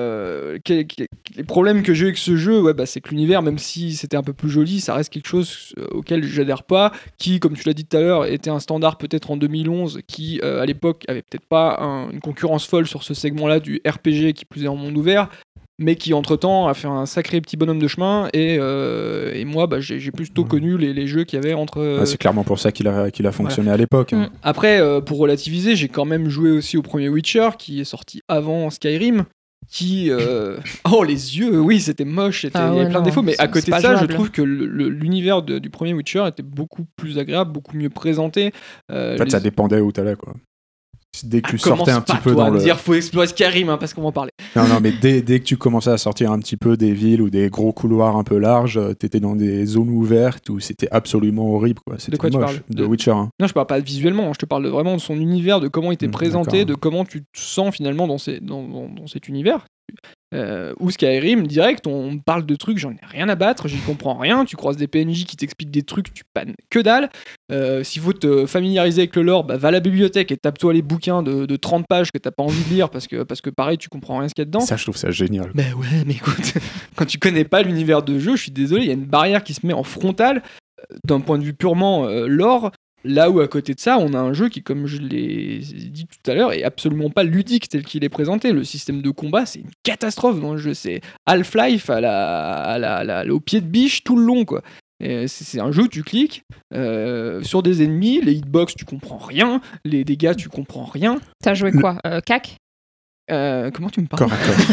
les problèmes que j'ai eu avec ce jeu, c'est que l'univers, même si c'était un peu plus joli, ça reste quelque chose auquel j'adhère pas, qui, comme tu l'as dit tout à l'heure, était un standard peut-être en 2011, qui à l'époque avait peut-être pas une concurrence folle sur ce segment-là du RPG qui plus est en monde ouvert, mais qui entre-temps a fait un sacré petit bonhomme de chemin, et moi j'ai plutôt connu les jeux qu'il y avait entre... c'est clairement pour ça qu'il a fonctionné à l'époque. Hein. Après, pour relativiser, j'ai quand même joué aussi au premier Witcher, qui est sorti avant Skyrim, qui... Oh, les yeux, oui, c'était moche, il y avait plein de défauts, mais à côté de ça, je trouve que l'univers du premier Witcher était beaucoup plus agréable, beaucoup mieux présenté. En fait, ça dépendait où t'allais, quoi. Dès que tu sortais un petit peu dans le... dire faut explorer Skyrim, parce qu'on va en parler. Non, mais dès que tu commençais à sortir un petit peu des villes ou des gros couloirs un peu larges, t'étais dans des zones ouvertes où c'était absolument horrible, quoi. C'était de quoi moche, tu parles de Witcher 1. Non, je parle pas visuellement, je te parle vraiment de son univers, de comment il était présenté, de comment tu te sens finalement dans cet univers. Ou Skyrim, direct, on parle de trucs, j'en ai rien à battre, j'y comprends rien, tu croises des PNJ qui t'expliquent des trucs, tu pannes que dalle. S'il faut te familiariser avec le lore, va à la bibliothèque et tape-toi les bouquins de 30 pages que t'as pas envie de lire parce que pareil, tu comprends rien ce qu'il y a dedans. Ça, je trouve ça génial. Mais ouais, mais écoute, quand tu connais pas l'univers de jeu, je suis désolé, il y a une barrière qui se met en frontale d'un point de vue purement lore. Là où à côté de ça, on a un jeu qui, comme je l'ai dit tout à l'heure, est absolument pas ludique tel qu'il est présenté. Le système de combat, c'est une catastrophe dans le jeu. C'est Half-Life au pied de biche tout le long, quoi. C'est un jeu où tu cliques sur des ennemis, les hitbox tu comprends rien, les dégâts tu comprends rien. T'as joué quoi CAC Comment tu me parles?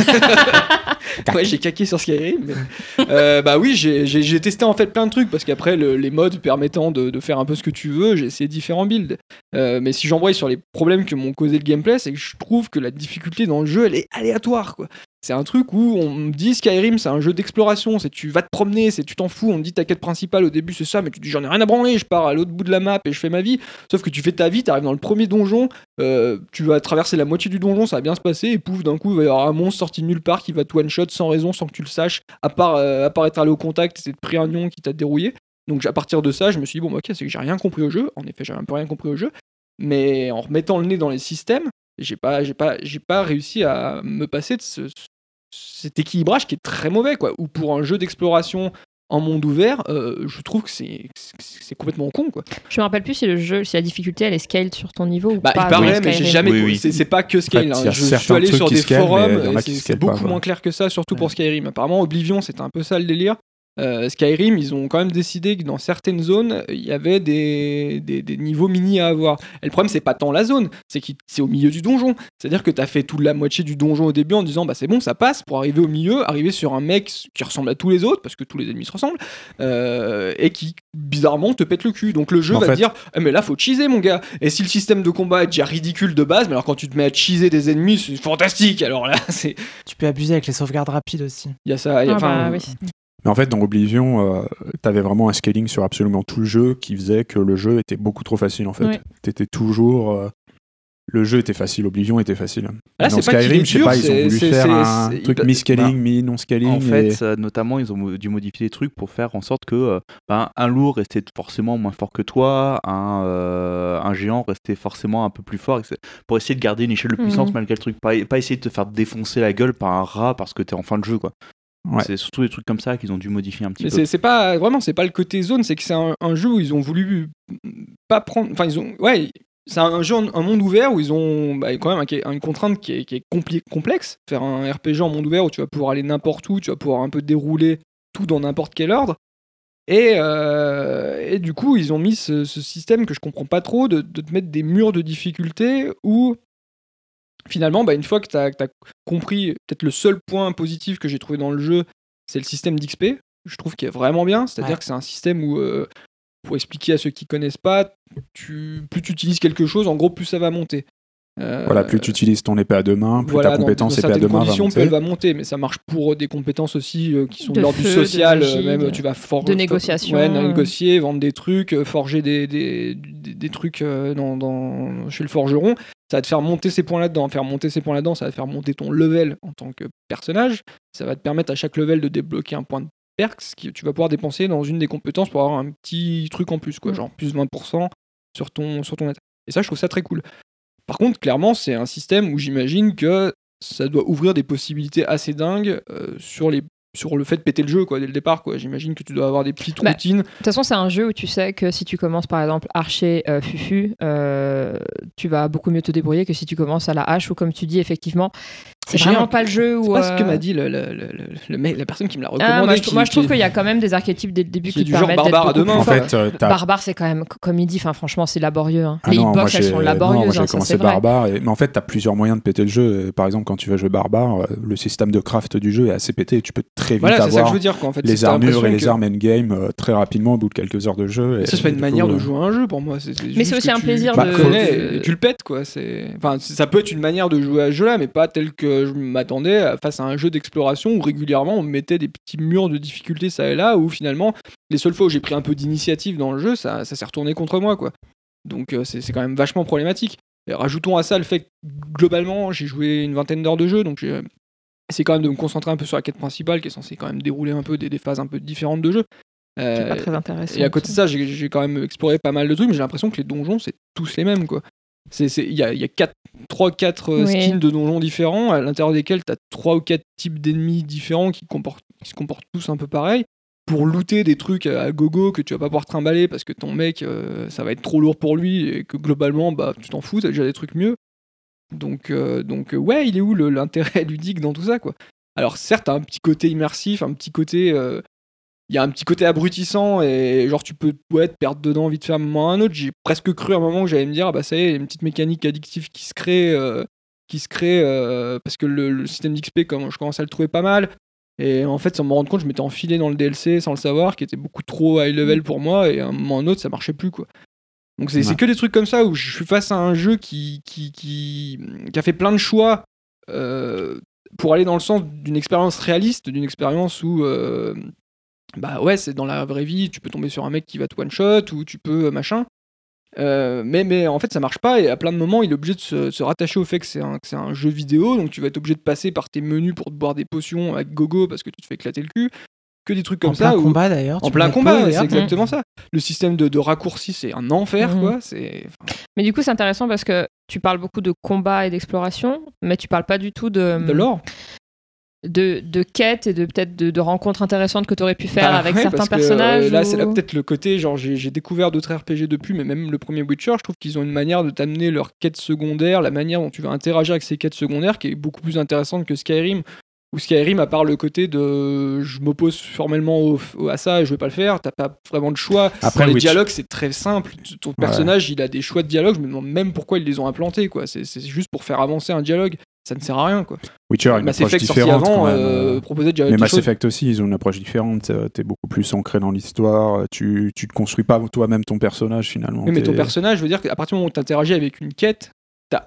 Ouais, j'ai caqué sur Skyrim. Bah oui, j'ai testé en fait plein de trucs parce qu'après les modes permettant de faire un peu ce que tu veux, j'ai essayé différents builds. Mais si j'embraye sur les problèmes que m'ont causé le gameplay, c'est que je trouve que la difficulté dans le jeu, elle est aléatoire, quoi. C'est un truc où on me dit Skyrim, c'est un jeu d'exploration, c'est tu vas te promener, c'est tu t'en fous, on me dit ta quête principale au début c'est ça, mais tu dis j'en ai rien à branler, je pars à l'autre bout de la map et je fais ma vie. Sauf que tu fais ta vie, t'arrives dans le premier donjon, tu vas traverser la moitié du donjon, ça va bien se passer, et pouf, d'un coup il va y avoir un monstre sorti de nulle part qui va te one shot sans raison, sans que tu le saches, à part être allé au contact, c'est de pris un nion qui t'a dérouillé. Donc à partir de ça, je me suis dit bon, ok, c'est que j'ai rien compris au jeu. En effet, j'ai un peu rien compris au jeu, mais en remettant le nez dans les systèmes, j'ai pas réussi à me passer de cet équilibrage qui est très mauvais, quoi. Ou pour un jeu d'exploration en monde ouvert, je trouve que c'est complètement con, quoi. Je me rappelle plus si la difficulté elle est scaled sur ton niveau ou pas. Il paraît, mais j'ai jamais. C'est pas que scale. En fait, je suis allé sur des forums, c'est beaucoup pas, moins clair que ça, surtout pour Skyrim. Apparemment, Oblivion, c'était un peu ça le délire. Skyrim, ils ont quand même décidé que dans certaines zones, il y avait des niveaux mini à avoir. Et le problème, c'est pas tant la zone, c'est au milieu du donjon. C'est-à-dire que t'as fait toute la moitié du donjon au début en disant bah c'est bon, ça passe, pour arriver au milieu, arriver sur un mec qui ressemble à tous les autres, parce que tous les ennemis se ressemblent, et qui bizarrement te pète le cul. Donc le jeu va te dire mais là faut cheeser mon gars. Et si le système de combat est déjà ridicule de base, mais alors quand tu te mets à cheeser des ennemis, c'est fantastique. Alors là, c'est. Tu peux abuser avec les sauvegardes rapides aussi. Il y a ça. Oui. Mais en fait, dans Oblivion, t'avais vraiment un scaling sur absolument tout le jeu qui faisait que le jeu était beaucoup trop facile, en fait. Ouais. T'étais toujours... le jeu était facile, Oblivion était facile. Là, dans Skyrim, je sais pas, ils ont voulu faire un truc mi-scaling, mi-non-scaling. En fait, notamment, ils ont dû modifier des trucs pour faire en sorte que un lourd restait forcément moins fort que toi, un géant restait forcément un peu plus fort, pour essayer de garder une échelle de puissance malgré le truc. Pas essayer de te faire défoncer la gueule par un rat parce que t'es en fin de jeu, quoi. Ouais. C'est surtout des trucs comme ça qu'ils ont dû modifier un petit peu. C'est pas le côté zone, c'est que c'est un jeu où ils ont voulu pas prendre. Enfin, c'est un jeu un monde ouvert où ils ont quand même une contrainte qui est complexe. Faire un RPG en monde ouvert où tu vas pouvoir aller n'importe où, tu vas pouvoir un peu dérouler tout dans n'importe quel ordre. Et du coup, ils ont mis ce système que je comprends pas trop de te mettre des murs de difficulté où. Finalement, une fois que tu as compris, peut-être le seul point positif que j'ai trouvé dans le jeu, c'est le système d'XP. Je trouve qu'il est vraiment bien. C'est-à-dire que c'est un système où, pour expliquer à ceux qui connaissent pas, plus tu utilises quelque chose, en gros, plus ça va monter. Plus tu utilises ton épée à deux mains, plus ta compétence épée à deux mains va monter. Elle va monter, mais ça marche pour des compétences aussi qui sont de l'ordre du social. Même tu vas de négociation. Négocier, vendre des trucs, forger des trucs chez le forgeron. Ça va te faire monter ces points là-dedans. Ça va te faire monter ton level en tant que personnage. Ça va te permettre à chaque level de débloquer un point de perks que tu vas pouvoir dépenser dans une des compétences pour avoir un petit truc en plus, quoi, genre plus 20% sur ton état. Et ça, je trouve ça très cool. Par contre, clairement, c'est un système où j'imagine que ça doit ouvrir des possibilités assez dingues sur le fait de péter le jeu, quoi, dès le départ, quoi. J'imagine que tu dois avoir des petites routines. De toute façon, c'est un jeu où tu sais que si tu commences par exemple archer Fufu, tu vas beaucoup mieux te débrouiller que si tu commences à la hache, ou comme tu dis, effectivement, c'est vraiment pas le jeu où. C'est pas ce que m'a dit la personne qui me l'a recommandé. Moi, je trouve qu'il y a quand même des archétypes dès le début qui te permettent d'être barbare à deux mains. En fait, barbare, c'est quand même, comme il dit, franchement, c'est laborieux. Hein. Les hitbox, elles sont laborieuses. Moi, j'ai commencé barbare. Mais en fait, t'as plusieurs moyens de péter le jeu. Par exemple, quand tu vas jouer barbare, le système de craft du jeu est assez pété. Tu peux très vite avoir ça que je veux dire, quoi, en fait, les armures et les armes endgame très rapidement au bout de quelques heures de jeu. Ça, c'est pas une manière de jouer à un jeu pour moi. Mais c'est aussi un plaisir de. Tu le pètes, quoi. Enfin, ça peut être une manière de jouer à ce jeu-là, mais pas tel que je m'attendais face à un jeu d'exploration où régulièrement on mettait des petits murs de difficulté ça et là, où finalement les seules fois où j'ai pris un peu d'initiative dans le jeu, ça s'est retourné contre moi, quoi. Donc c'est quand même vachement problématique. Et rajoutons à ça le fait que globalement j'ai joué une 20aine d'heures de jeu, donc j'ai essayé quand même de me concentrer un peu sur la quête principale qui est censée quand même dérouler un peu des phases un peu différentes de jeu. C'est pas très intéressant. Et à côté de ça, j'ai quand même exploré pas mal de trucs, mais j'ai l'impression que les donjons c'est tous les mêmes, quoi. Il y a 3-4 skins de donjons différents, à l'intérieur desquels tu as 3 ou 4 types d'ennemis différents qui se comportent tous un peu pareil. Pour looter des trucs à gogo que tu vas pas pouvoir trimballer parce que ton mec, ça va être trop lourd pour lui et que globalement, tu t'en fous, t'as déjà des trucs mieux. Donc ouais, il est où l'intérêt ludique dans tout ça, quoi. Alors certes, t'as un petit côté immersif, un petit côté il y a un petit côté abrutissant et genre tu peux te perdre dedans vite fait à un moment ou à un autre. J'ai presque cru à un moment que j'allais me dire ça y est, il y a une petite mécanique addictive qui se crée parce que le système d'XP comme je commençais à le trouver pas mal et en fait sans me rendre compte je m'étais enfilé dans le DLC sans le savoir qui était beaucoup trop high level pour moi et à un moment ou à un autre ça marchait plus quoi. Donc c'est que des trucs comme ça où je suis face à un jeu qui a fait plein de choix pour aller dans le sens d'une expérience réaliste, d'une expérience où c'est dans la vraie vie, tu peux tomber sur un mec qui va te one shot ou tu peux machin. Mais en fait ça marche pas et à plein de moments il est obligé de se rattacher au fait que c'est un jeu vidéo, donc tu vas être obligé de passer par tes menus pour te boire des potions avec gogo parce que tu te fais éclater le cul, que des trucs comme ça. En plein combat d'ailleurs. En plein combat, c'est exactement ça. Le système de raccourci c'est un enfer quoi. Mais du coup c'est intéressant parce que tu parles beaucoup de combat et d'exploration, mais tu parles pas du tout de lore. De quêtes et peut-être de rencontres intéressantes que tu aurais pu faire avec certains personnages. Là, c'est là peut-être le côté, genre j'ai découvert d'autres RPG depuis, mais même le premier Witcher, je trouve qu'ils ont une manière de t'amener leurs quêtes secondaires, la manière dont tu vas interagir avec ces quêtes secondaires qui est beaucoup plus intéressante que Skyrim. Ou Skyrim, à part le côté de je m'oppose formellement à ça et je vais pas le faire, t'as pas vraiment de choix. Après, les dialogues, c'est très simple. Ton personnage, il a des choix de dialogue, je me demande même pourquoi ils les ont implantés, quoi. C'est juste pour faire avancer un dialogue. Ça ne sert à rien quoi. Witcher a une Mass approche Effect différente avant, proposait déjà mais Mass choses. Effect aussi ils ont une approche différente, t'es beaucoup plus ancré dans l'histoire, tu te construis pas toi-même ton personnage finalement. Oui, mais ton personnage, je veux dire qu'à partir du moment où tu interagis avec une quête, t'as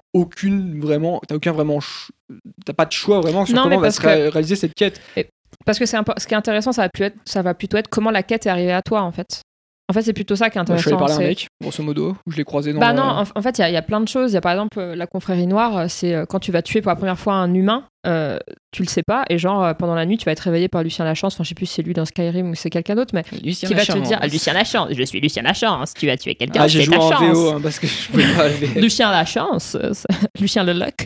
pas de choix vraiment sur comment va se réaliser cette quête. Parce que ce qui est intéressant, ça va plutôt être comment la quête est arrivée à toi en fait. En fait, c'est plutôt ça qui est intéressant. Je suis allé parler à un mec, grosso modo, où je l'ai croisé dans... non, en fait, il y a plein de choses. Il y a par exemple la confrérie noire, c'est quand tu vas tuer pour la première fois un humain, tu le sais pas, et genre pendant la nuit, tu vas être réveillé par Lucien Lachance, enfin je sais plus si c'est lui dans Skyrim ou c'est quelqu'un d'autre, mais Lucien qui va Lachance. te dire Lucien Lachance, je suis Lucien Lachance, tu as tué quelqu'un, j'ai c'est joué ta en chance. VO, parce que je pouvais pas aller. Lucien Lachance, Lucien Leloc.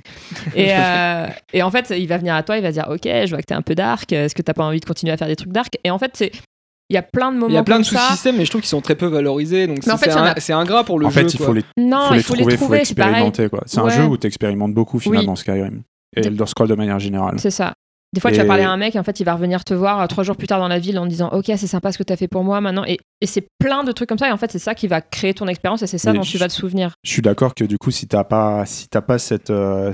Et en fait, il va venir à toi, il va dire ok, je vois que t'es un peu dark, est-ce que t'as pas envie de continuer à faire des trucs dark? Et en fait, il y a plein de moments. Il y a plein de sous-systèmes, mais je trouve qu'ils sont très peu valorisés. Donc c'est ingrat pour le jeu. En fait, il faut les trouver, il faut expérimenter. C'est un jeu où tu expérimentes beaucoup finalement Skyrim. Et Elder Scrolls de manière générale. C'est ça. Des fois, tu vas parler à un mec et en fait, il va revenir te voir 3 jours plus tard dans la ville en te disant ok, c'est sympa ce que tu as fait pour moi maintenant. Et c'est plein de trucs comme ça. Et en fait, c'est ça qui va créer ton expérience et c'est ça dont tu vas te souvenir. Je suis d'accord que du coup, si t'as pas cette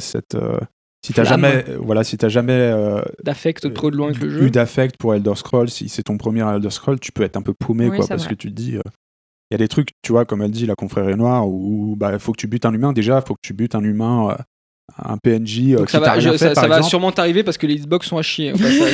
si t'as jamais d'affect trop de loin avec le jeu, eu d'affect pour Elder Scrolls, si c'est ton premier Elder Scrolls, tu peux être un peu paumé parce que tu te dis il y a des trucs, tu vois, comme elle dit, la confrérie noire, où faut que tu butes un humain déjà, faut que tu butes un humain, un PNJ donc qui t'a rien fait, ça va sûrement t'arriver parce que les Xbox sont à chier.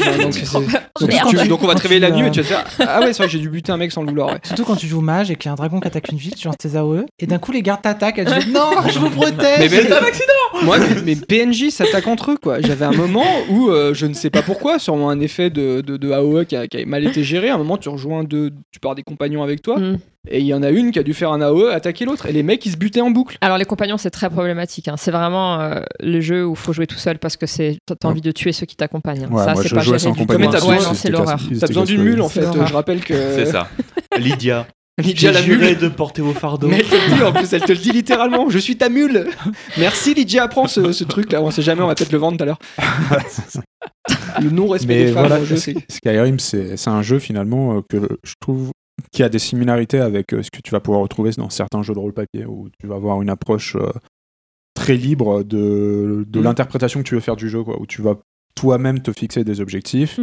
Donc on va te réveiller la nuit et tu vas te dire ah ouais, c'est vrai que j'ai dû buter un mec sans le vouloir. Ouais. Surtout quand tu joues mage et qu'il y a un dragon qui attaque une ville, genre tes AOE, et d'un coup les gardes t'attaquent, et tu dis non, je vous protège. Mais t'as un accident. Moi, mes PNJ s'attaquent entre eux quoi. J'avais un moment où je ne sais pas pourquoi, sûrement un effet de AOE qui a mal été géré. À un moment, tu pars des compagnons avec toi. Et il y en a une qui a dû faire un AOE, attaquer l'autre. Et les mecs, ils se butaient en boucle. Alors, les compagnons, c'est très problématique. C'est vraiment le jeu où il faut jouer tout seul parce que t'as envie de tuer ceux qui t'accompagnent. Ouais, ça, moi, c'est je pas jouais géré sans compagnon. C'est l'horreur. T'as besoin d'une mule, en fait. Je rappelle que... C'est ça. Lydia. Lydia, la juré mule. de porter vos fardeaux. Mais elle te le dit, en plus, elle te le dit littéralement. Je suis ta mule. Merci, Lydia. Apprends ce truc-là. On sait jamais, on va peut-être le vendre tout à l'heure. Le non-respect des femmes dans le jeu, Skyrim, c'est un jeu, finalement, que je trouve qui a des similarités avec ce que tu vas pouvoir retrouver dans certains jeux de rôle papier où tu vas avoir une approche très libre de l'interprétation que tu veux faire du jeu, quoi, où tu vas toi-même te fixer des objectifs.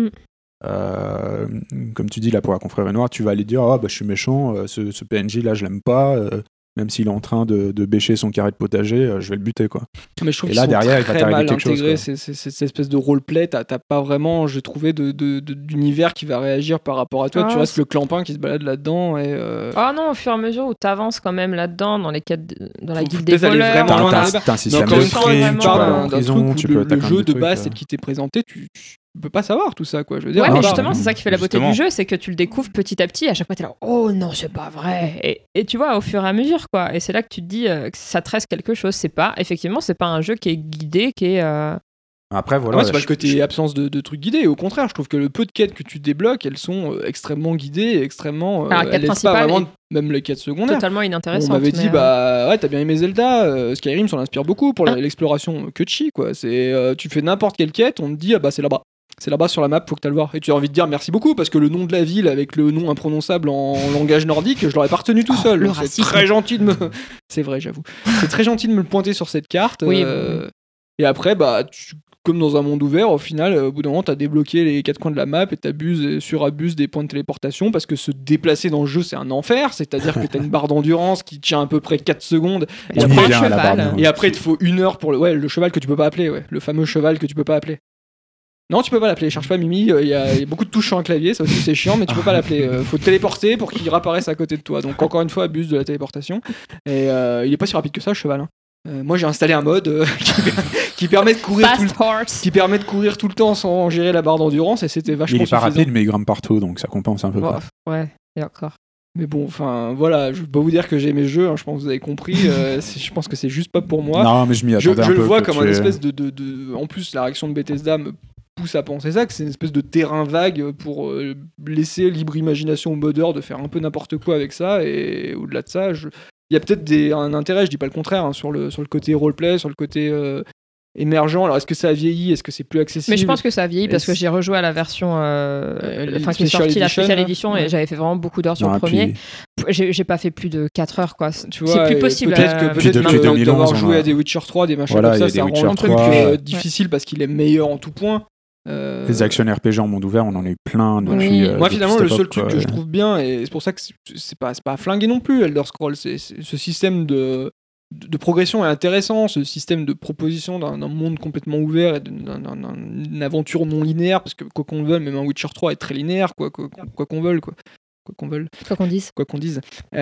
Comme tu dis là pour la confrérie noire, tu vas aller dire je suis méchant, ce PNJ là je l'aime pas, même s'il est en train de bêcher son carré de potager, je vais le buter quoi. Mais je trouve et là derrière il va t'arriver quelque intégré, chose. Cette espèce de roleplay, t'as pas vraiment, j'ai trouvé, d'univers qui va réagir par rapport à toi. Tu restes le clampin qui se balade là-dedans. Et non, au fur et à mesure où t'avances quand même là-dedans dans les quêtes, dans la guilde des voleurs. T'as un système de crime, tu vas en prison, tu peux attaquer le jeu de base tel qu'il t'est présenté, tu peux pas savoir tout ça quoi, je veux dire. Ouais, mais justement c'est ça qui fait la beauté du jeu, c'est que tu le découvres petit à petit, à chaque fois t'es là oh non c'est pas vrai, et tu vois au fur et à mesure quoi, et c'est là que tu te dis que ça te reste quelque chose. C'est pas un jeu qui est guidé, qui est Après voilà, moi c'est pas le côté absence de trucs guidés, au contraire je trouve que le peu de quêtes que tu débloques elles sont extrêmement guidées, extrêmement elles laissent pas vraiment même les quêtes secondaires totalement inintéressantes. On m'avait dit ouais t'as bien aimé Zelda, Skyrim s'en inspire beaucoup pour l'exploration Kutchi quoi, c'est tu fais n'importe quelle quête, on te dit c'est là-bas. C'est là-bas sur la map, faut que tu le voir. Et tu as envie de dire merci beaucoup parce que le nom de la ville avec le nom imprononçable en langage nordique, je l'aurais pas retenu tout seul. C'est très gentil de me. C'est vrai, j'avoue. C'est très gentil de me le pointer sur cette carte. Oui. Et après, comme dans un monde ouvert, au final, au bout d'un moment, t'as débloqué les 4 coins de la map et t'abuses et surabuses des points de téléportation parce que se déplacer dans le jeu, c'est un enfer. C'est-à-dire que t'as une barre d'endurance qui tient à peu près 4 secondes. Et après, il te faut 1 heure pour le cheval que tu peux pas appeler. Ouais. Le fameux cheval que tu peux pas appeler. Non, tu peux pas l'appeler. Cherche pas Mimi. Il y a beaucoup de touches sur un clavier. Ça aussi, c'est chiant, mais tu peux pas l'appeler. Faut te téléporter pour qu'il réapparaisse à côté de toi. Donc, encore une fois, abuse de la téléportation. Et il est pas si rapide que ça, le cheval. Moi, j'ai installé un mode qui permet de courir tout le temps sans gérer la barre d'endurance et c'était vachement suffisant. Il est pas rapide, mais il grimpe partout, donc ça compense un peu. Ouais, et encore. Mais bon, enfin, voilà, je peux pas vous dire que j'ai mes jeux, je pense que vous avez compris. Je pense que c'est juste pas pour moi. Non, mais je m'y attendais un peu. Je le vois comme une espèce de... En plus, la réaction de Bethesda me pousse à penser ça, que c'est une espèce de terrain vague pour laisser libre imagination aux modeurs de faire un peu n'importe quoi avec ça. Et au-delà de ça, il y a peut-être un intérêt, je dis pas le contraire, sur le côté roleplay, sur le côté émergent. Alors est-ce que ça a vieilli, est-ce que c'est plus accessible? Mais je pense que ça a vieilli parce que j'ai rejoué à la version qui est sortie, la Special Edition, et j'avais fait vraiment beaucoup d'heures sur le premier. J'ai pas fait plus de 4 heures, quoi. Tu vois, c'est plus possible. Peut-être d'avoir joué à des Witcher 3, des machins comme ça rend un peu plus difficile parce qu'il est meilleur en tout point. Les actions RPG en monde ouvert, on en a eu plein depuis. Moi, finalement, le seul truc que je trouve bien, et c'est pour ça que c'est pas flingué non plus, Elder Scrolls, c'est ce système de progression est intéressant, ce système de proposition d'un monde complètement ouvert et d'une aventure non linéaire, parce que quoi qu'on veuille, même un Witcher 3 est très linéaire, quoi qu'on veuille, quoi qu'on dise.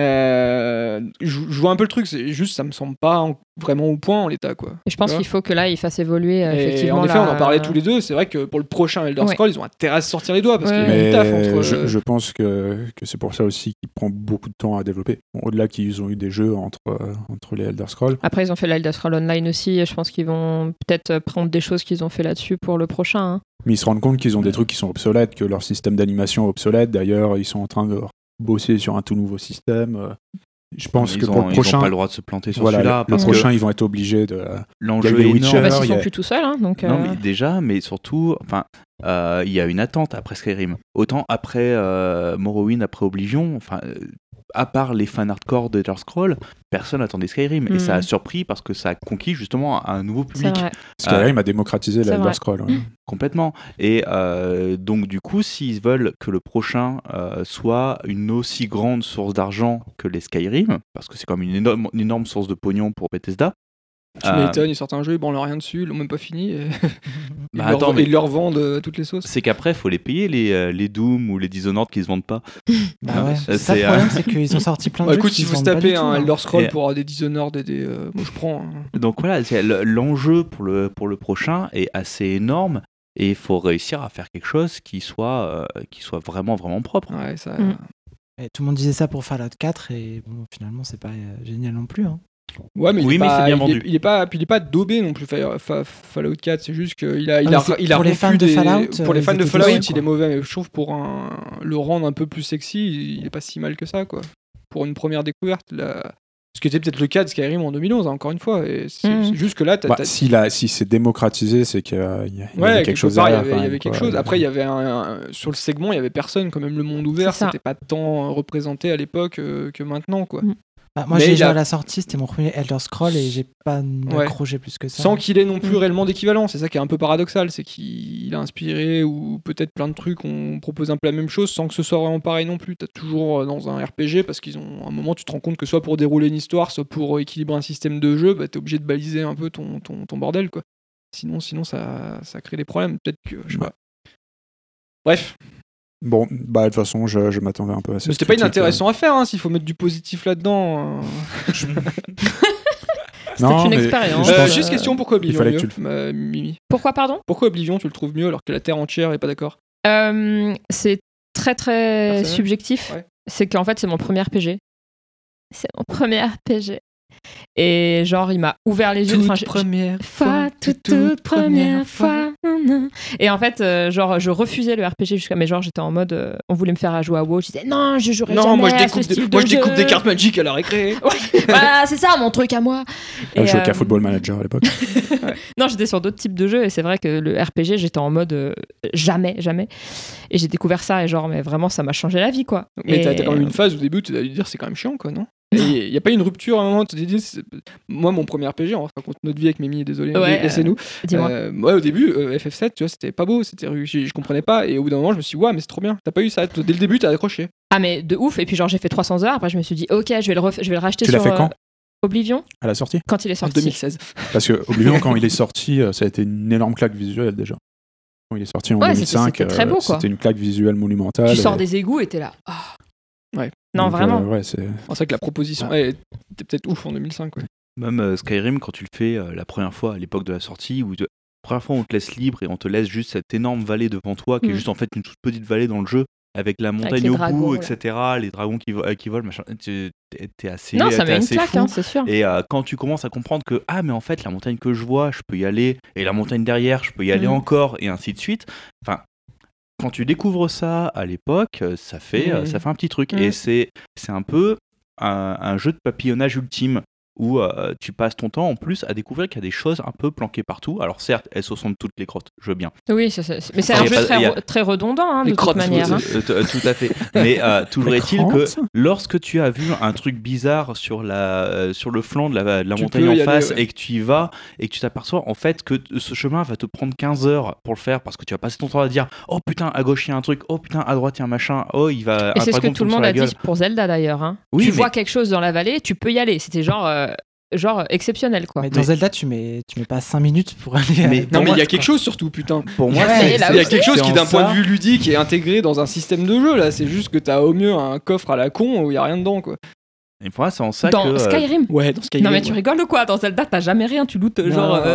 Je vois un peu le truc, c'est juste ça me semble pas vraiment au point en l'état, quoi. Et je pense qu'il faut que là il fasse évoluer effectivement. En effet, on en parlait tous les deux, c'est vrai que pour le prochain Elder Scrolls, ils ont intérêt à se sortir les doigts parce qu'il y a du taf entre. Je pense que c'est pour ça aussi qu'il prend beaucoup de temps à développer. Au-delà qu'ils ont eu des jeux entre les Elder Scrolls. Après, ils ont fait l'Elder Scrolls Online aussi, et je pense qu'ils vont peut-être prendre des choses qu'ils ont fait là-dessus pour le prochain. Mais ils se rendent compte qu'ils ont des trucs qui sont obsolètes, que leur système d'animation est obsolète. D'ailleurs, ils sont en train de bosser sur un tout nouveau système. Je pense que pour le prochain, ils n'ont pas le droit de se planter sur celui-là. Le prochain, ils vont être obligés de. L'enjeu est énorme. Ils sont plus tout seuls, donc. Non, mais déjà, mais surtout, il y a une attente après Skyrim. Autant après Morrowind, après Oblivion, à part les fans hardcore de Elder Scrolls, personne n'attendait Skyrim. Et ça a surpris parce que ça a conquis justement un nouveau public. Skyrim a démocratisé l'Elder Scrolls. Complètement. Et donc du coup, s'ils veulent que le prochain soit une aussi grande source d'argent que les Skyrim, parce que c'est comme une énorme source de pognon pour Bethesda. Tu m'étonnes, ils sortent un jeu, ils branlent rien dessus, ils l'ont même pas fini. Et... ils leur vendent toutes les sauces. C'est qu'après, il faut les payer, les Doom ou les Dishonored qui se vendent pas. C'est ça le problème, c'est qu'ils ont sorti plein de jeux. Écoute, il faut se taper un Elder Scrolls pour avoir des Dishonored et des. Moi, je prends. Donc voilà, l'enjeu pour le prochain est assez énorme. Et il faut réussir à faire quelque chose qui soit vraiment, vraiment propre. Ouais, ça... Et tout le monde disait ça pour Fallout 4, et bon, finalement, c'est pas génial non plus. Ouais, mais c'est bien vendu. Il est pas daubé non plus. Fallout 4, c'est juste qu'il a pour les fans de Fallout, pour les fans de Fallout, il est mauvais. Mais je trouve pour le rendre un peu plus sexy, il est pas si mal que ça, quoi. Pour une première découverte, ce qui était peut-être le cas de Skyrim en 2011, encore une fois. Et c'est juste que là, si c'est démocratisé, c'est qu'il y avait quelque chose derrière. Il y avait quelque chose. Après, il y avait sur le segment, il y avait personne. Quand même, le monde ouvert, c'était pas tant représenté à l'époque que maintenant, quoi. Moi, j'ai joué à la sortie, c'était mon premier Elder Scrolls et j'ai pas accroché plus que ça. Sans qu'il ait non plus réellement d'équivalent. C'est ça qui est un peu paradoxal, c'est qu'il a inspiré ou peut-être plein de trucs, on propose un peu la même chose sans que ce soit vraiment pareil non plus. T'as toujours dans un RPG, parce qu'ils ont à un moment, tu te rends compte que soit pour dérouler une histoire, soit pour équilibrer un système de jeu, t'es obligé de baliser un peu ton bordel, quoi. Sinon ça crée des problèmes. Peut-être que je sais pas. Bref. Bon, de toute façon, je m'attendais un peu à ça. Mais c'était pas inintéressant à faire, s'il faut mettre du positif là-dedans. C'était une expérience. Juste question, pourquoi Oblivion Mimi. Pourquoi, pardon ? Pourquoi Oblivion, tu le trouves mieux alors que la Terre entière est pas d'accord ? C'est très très subjectif. Ouais. C'est qu'en fait, c'est mon premier RPG. C'est mon premier RPG. Et genre, il m'a ouvert les yeux. Toute première fois. Et en fait, genre, je refusais le RPG jusqu'à. Mais genre, j'étais en mode. On voulait me faire jouer à WoW. Je disais non, je jouerai jamais. Moi, je découpe des cartes Magic à la récré. Ouais, voilà, c'est ça mon truc à moi. Je jouais qu'à Football Manager à l'époque. Non, j'étais sur d'autres types de jeux et c'est vrai que le RPG, j'étais en mode jamais. Et j'ai découvert ça et genre, mais vraiment, ça m'a changé la vie, quoi. Mais t'as quand même une phase au début où tu dois lui dire c'est quand même chiant, quoi, non? Il n'y a pas une rupture à un moment, tu te dis, moi mon premier RPG, on raconte notre vie avec Mimi, désolé, laissez-nous. Dis-moi. Moi au début, FF7, tu vois, c'était pas beau, je comprenais pas, et au bout d'un moment je me suis dit, ouais, mais c'est trop bien, t'as pas eu ça, dès le début t'as accroché. Ah, mais de ouf, et puis genre j'ai fait 300 heures, après je me suis dit, ok, je vais le racheter sur. Tu l'as fait quand Oblivion. À la sortie. Quand il est sorti. En 2016. Parce que Oblivion, quand il est sorti, ça a été une énorme claque visuelle déjà. Quand il est sorti en 2005, c'était très beau, quoi. C'était une claque visuelle monumentale. Tu sors des égouts et t'es là. Oh. Ouais. Non, donc, vraiment. C'est vrai que la proposition était peut-être ouf en 2005. Ouais. Même Skyrim, quand tu le fais la première fois à l'époque de la sortie, où la première fois on te laisse libre et on te laisse juste cette énorme vallée devant toi, qui est juste en fait une toute petite vallée dans le jeu, avec la montagne au bout, etc., les dragons qui volent, machin. T'es assez non, ça met une assez claque, fou. hein, c'est sûr. Et quand tu commences à comprendre que mais en fait la montagne que je vois, je peux y aller, et la montagne derrière, je peux y aller encore, et ainsi de suite. Enfin, quand tu découvres ça à l'époque, ça fait un petit truc. Et c'est un peu un jeu de papillonnage ultime où tu passes ton temps en plus à découvrir qu'il y a des choses un peu planquées partout. Alors certes, elles se sont de toutes les grottes, je veux bien. Oui, mais c'est un jeu très redondant, de toute manière. Tout à fait. Mais toujours est-il que lorsque tu as vu un truc bizarre sur le flanc de la montagne en face, et que tu y vas, et que tu t'aperçois en fait que ce chemin va te prendre 15 heures pour le faire, parce que tu vas passer ton temps à dire oh putain, à gauche il y a un truc, oh putain, à droite il y a un machin, oh il va... Et c'est ce que tout le monde a dit pour Zelda d'ailleurs. Hein. Oui, tu vois quelque chose dans la vallée, tu peux y aller. C'était genre exceptionnel, quoi. Mais dans Zelda, tu mets pas 5 minutes pour aller. Non, mais il y a quelque chose surtout, putain. Pour moi, il y a quelque chose qui, d'un point de vue ludique, est intégré dans un système de jeu. Là, c'est juste que t'as au mieux un coffre à la con où il y a rien dedans, quoi. Et pour moi, c'est en ça dans Skyrim. Ouais, dans Skyrim. Non, mais tu rigoles ou quoi? Dans Zelda, t'as jamais rien, tu lootes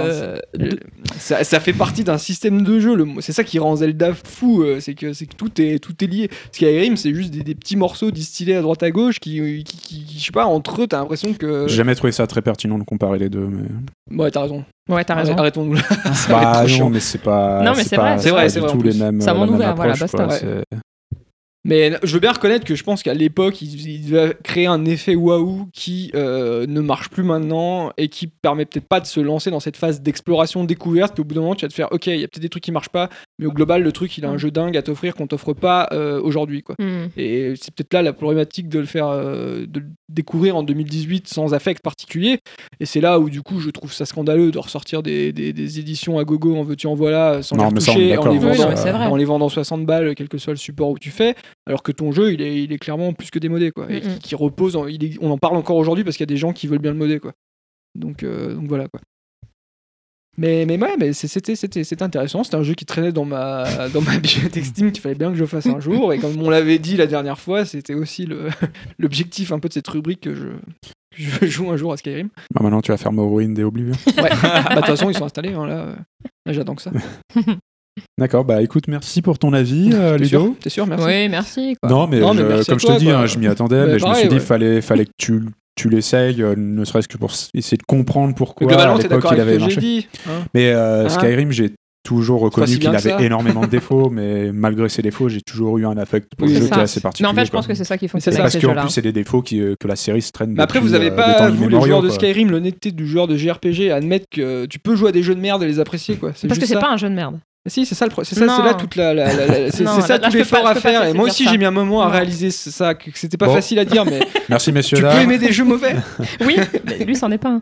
ça fait partie d'un système de jeu. C'est ça qui rend Zelda fou, c'est que tout est lié. Skyrim, c'est juste des petits morceaux distillés à droite à gauche qui je sais pas, entre eux, t'as l'impression que. J'ai jamais trouvé ça très pertinent de comparer les deux, mais. Ouais, t'as raison. Ouais, t'as raison. Arrêtons-nous là. Bah non, mais c'est pas. Non, mais c'est vrai. C'est vrai, tous les mêmes. Ça m'en ouvert, voilà, basta. Ouais. Mais je veux bien reconnaître que je pense qu'à l'époque, il devait créer un effet waouh qui ne marche plus maintenant et qui permet peut-être pas de se lancer dans cette phase d'exploration, de découverte. Puis au bout d'un moment, tu vas te faire ok, il y a peut-être des trucs qui marchent pas, mais au global, le truc, il a un jeu dingue à t'offrir qu'on t'offre pas aujourd'hui, quoi. Et c'est peut-être là la problématique de le faire, de le découvrir en 2018 sans affect particulier. Et c'est là où du coup, je trouve ça scandaleux de ressortir des éditions à gogo, en veux-tu en voilà, sans les retoucher, en les vendant 60 balles, quel que soit le support où tu fais. Alors que ton jeu, il est clairement plus que démodé, quoi. Et qui repose, on en parle encore aujourd'hui parce qu'il y a des gens qui veulent bien le modder, quoi. Donc voilà, quoi. Mais c'était intéressant. C'était un jeu qui traînait dans ma bibliothèque Steam qu'il fallait bien que je fasse un jour. Et comme on l'avait dit la dernière fois, c'était aussi l'objectif un peu de cette rubrique que je joue un jour à Skyrim. Bah maintenant, tu vas faire Morrowind et Oblivion. Ouais. De toute façon, ils sont installés. Hein, là, j'attends que ça. D'accord, bah écoute, merci pour ton avis, Ludo. T'es sûr, merci. Oui, merci. Quoi. Non, mais merci comme je te dis, je m'y attendais, mais pareil, je me suis dit, fallait que tu l'essayes, ne serait-ce que pour essayer de comprendre pourquoi globalement, à l'époque il avait marché. Dit, hein. Mais Skyrim, j'ai toujours reconnu si qu'il avait ça. énormément de défauts, mais malgré ses défauts, j'ai toujours eu un affect pour le jeu qui est assez particulier. Mais en fait, je pense que c'est ça qui fonctionne. Parce qu'en plus, c'est des défauts que la série se traîne. Mais après, vous avez pas, vous, les joueurs de Skyrim, l'honnêteté du joueur de JRPG à admettre que tu peux jouer à des jeux de merde et les apprécier, quoi. Parce que c'est pas un jeu de merde. Si, c'est ça, c'est là toute c'est ça tout l'effort à faire. Et moi aussi, j'ai mis un moment à réaliser ça, que c'était pas facile à dire, mais. Merci, messieurs. Tu peux aimer des jeux mauvais. Oui, mais lui, c'en est pas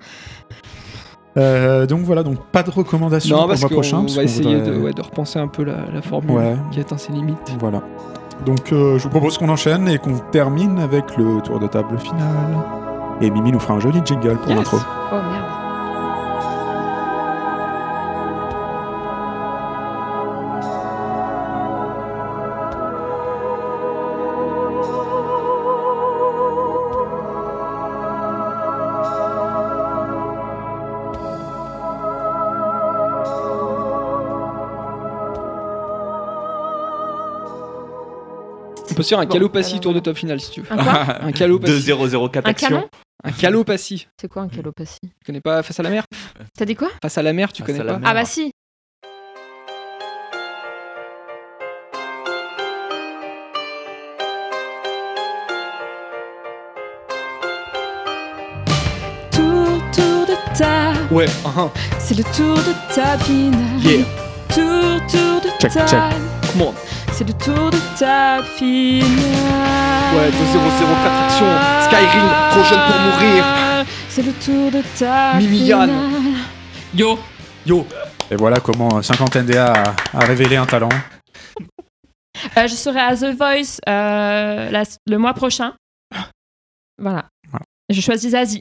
un. Donc voilà, donc pas de recommandations pour le mois prochain. On va essayer de repenser un peu la formule qui atteint ses limites. Voilà. Donc je vous propose qu'on enchaîne et qu'on termine avec le tour de table final. Et Mimi nous fera un joli jingle pour l'intro. Oh merde. On peut se faire un Calopassi tour de top final si tu veux. Un quoi? Un Calopassi. 2-0-0-4 action. Un calopatie. C'est quoi un calopatie? Tu connais pas Face à la mer? T'as dit quoi? Face à la mer, tu Face connais à la pas? mer. Ah bah si. Tour de table. Ouais. C'est le tour de table. Yeah. Tour de Check, check. table. Come on. C'est le tour de table finale. Ouais, 2004 action. Skyrim, trop jeune pour mourir. C'est le tour de table Mimi Yann. finale. Yo. Et voilà comment 50 NDA a révélé un talent. Je serai à The Voice le mois prochain. Voilà. Je choisis Zazie.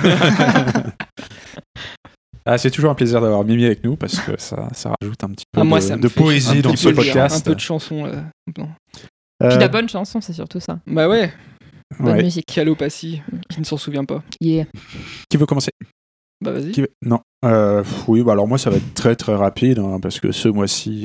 C'est toujours un plaisir d'avoir Mimi avec nous parce que ça rajoute un petit peu moi, ça me de fait poésie dans ce podcast. Un peu de chansons. Puis la bonne chanson, c'est surtout ça. Bah ouais. Bonne Ouais. musique. Calopatie, qui ne s'en souvient pas. Yeah. Qui veut commencer? Bah vas-y. Non. Oui, bah alors moi ça va être très très rapide hein, parce que ce mois-ci.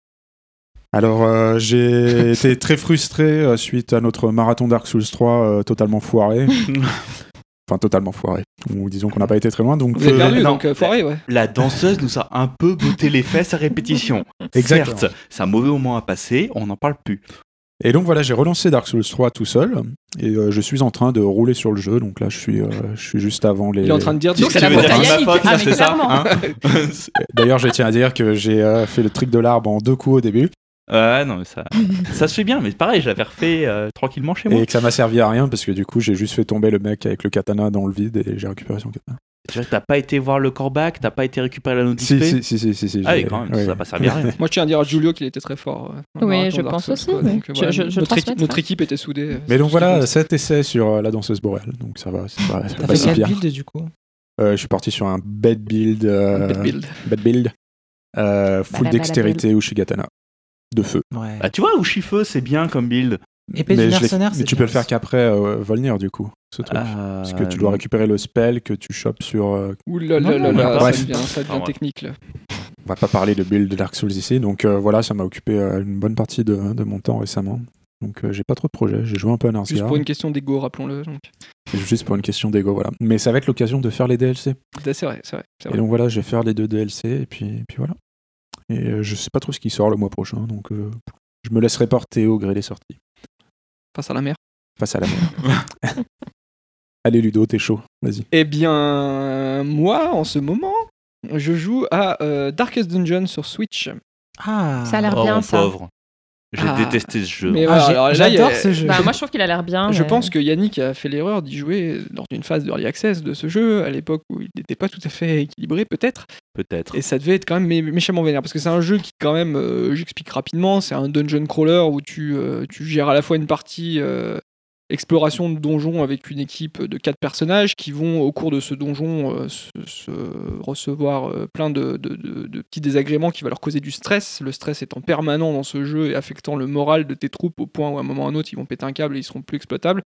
Alors j'ai été très frustré suite à notre marathon Dark Souls 3 totalement foiré. Enfin totalement foiré. Ou disons qu'on n'a pas été très loin. Donc Vous avez perdu, non, donc foiré, ouais. La danseuse nous a un peu botté les fesses à répétition. Exactement. Certes, c'est un mauvais moment à passer, on n'en parle plus. Et donc voilà, j'ai relancé Dark Souls 3 tout seul et je suis en train de rouler sur le jeu. Donc là, je suis juste avant les. Il est en train de dire Donc que c'est la Tu veux faute dire à que c'est ma Yannick. faute, Ah, ça, mais c'est ça, clairement. hein D'ailleurs, je tiens à dire que j'ai fait le trick de l'arbre en 2 coups au début Ouais, non, mais ça se fait bien, mais pareil, je l'avais refait tranquillement chez moi. et que ça m'a servi à rien parce que du coup, j'ai juste fait tomber le mec avec le katana dans le vide et j'ai récupéré son katana. Tu vois, t'as pas été voir le callback, t'as pas été récupérer la note Si. Ah oui, j'ai- quand même, ouais. ça va pas servir à rien. Moi, je tiens à dire à Giulio qu'il était très fort. dans le Oui, marathon je Dark pense Souls, aussi, quoi. oui. Donc, voilà, Je transmettrai. notre équipe était soudée. Mais donc voilà, cet essai sur la danseuse boréale, donc ça va, c'est pas T'as pas fait si quel bien. build du coup? Je suis parti sur un bad build, Bad build. full dextérité Ushigatana de feu. Ouais. Bah, tu vois, Ushifeu, c'est bien comme build. Épée du Mais, mercenaire, mais c'est tu bien peux le faire aussi. qu'après Volnir du coup, ce truc. Parce que tu dois récupérer le spell que tu chopes sur. Ouh là Non, là là non, là, bref. ça devient ouais. technique là. On va pas parler de build de Dark Souls ici, donc voilà, ça m'a occupé une bonne partie de mon temps récemment. Donc j'ai pas trop de projets, j'ai joué un peu à Juste Narsgard, pour une question d'ego, rappelons-le. Donc. juste pour une question d'ego, voilà. Mais ça va être l'occasion de faire les DLC. C'est vrai. Et donc voilà, je vais faire les 2 DLC et puis voilà. Et je sais pas trop ce qui sort le mois prochain, donc je me laisserai porter au gré des sorties. Face à la mer. Face à la mer. Allez Ludo, t'es chaud, vas-y. Eh bien, moi, en ce moment, je joue à Darkest Dungeon sur Switch. Ah, Ça a l'air Oh, bien, mon ça. pauvre. J'ai Ah. détesté ce jeu. Mais Ah, voilà, alors là, j'adore il y a- ce jeu. Bah, moi, je trouve qu'il a l'air bien. Je mais- pense que Yannick a fait l'erreur d'y jouer lors d'une phase d'early access de ce jeu, à l'époque où il n'était pas tout à fait équilibré, peut-être. Peut-être. Et ça devait être quand même méchamment vénère, parce que c'est un jeu qui, quand même, j'explique rapidement, c'est un dungeon crawler où tu gères à la fois une partie exploration de donjon avec une équipe de 4 personnages qui vont, au cours de ce donjon, se recevoir plein de petits désagréments qui vont leur causer du stress. Le stress étant permanent dans ce jeu et affectant le moral de tes troupes au point où, à un moment ou à un autre, ils vont péter un câble et ils seront plus exploitables.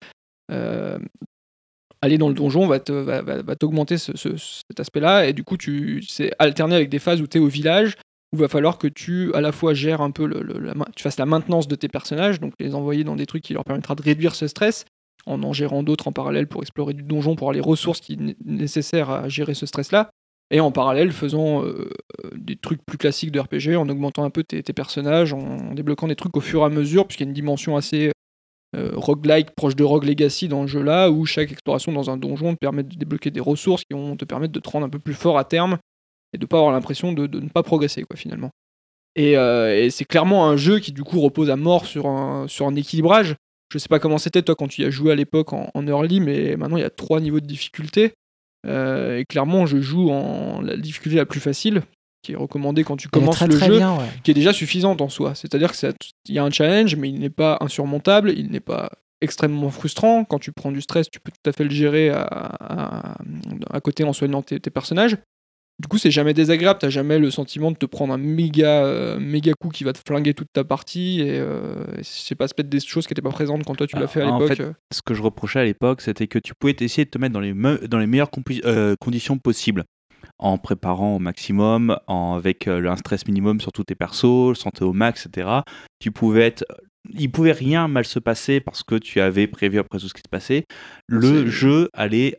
Aller dans le donjon va t'augmenter cet aspect-là, et du coup, c'est alterné avec des phases où tu es au village, où il va falloir que tu, à la fois, gères un peu tu fasses la maintenance de tes personnages, donc les envoyer dans des trucs qui leur permettra de réduire ce stress, en gérant d'autres en parallèle pour explorer du donjon, pour avoir les ressources qui sont nécessaires à gérer ce stress-là, et en parallèle faisant des trucs plus classiques de RPG, en augmentant un peu tes personnages, en débloquant des trucs au fur et à mesure, puisqu'il y a une dimension assez roguelike, proche de Rogue Legacy dans le jeu là, où chaque exploration dans un donjon te permet de débloquer des ressources qui vont te permettre de te rendre un peu plus fort à terme et de pas avoir l'impression de ne pas progresser, quoi, finalement. Et c'est clairement un jeu qui du coup repose à mort sur un équilibrage. Je sais pas comment c'était toi quand tu y as joué à l'époque en early, mais maintenant il y a 3 niveaux de difficulté, et clairement je joue en la difficulté la plus facile, qui est recommandée quand tu Elle est commences très, le très jeu, bien, ouais. qui est déjà suffisante en soi. C'est-à-dire qu'il y a un challenge, mais il n'est pas insurmontable, il n'est pas extrêmement frustrant. Quand tu prends du stress, tu peux tout à fait le gérer à côté en soignant tes personnages. Du coup, c'est jamais désagréable, t'as jamais le sentiment de te prendre un méga coup qui va te flinguer toute ta partie, et c'est pas peut-être des choses qui étaient pas présentes quand toi tu l'as fait à En l'époque. fait, ce que je reprochais à l'époque, c'était que tu pouvais essayer de te mettre dans les meilleures conditions possibles, en préparant au maximum, avec un stress minimum sur tous tes persos, santé au max, etc. Tu pouvais être il pouvait rien mal se passer parce que tu avais prévu après tout ce qui se passait. Le jeu avait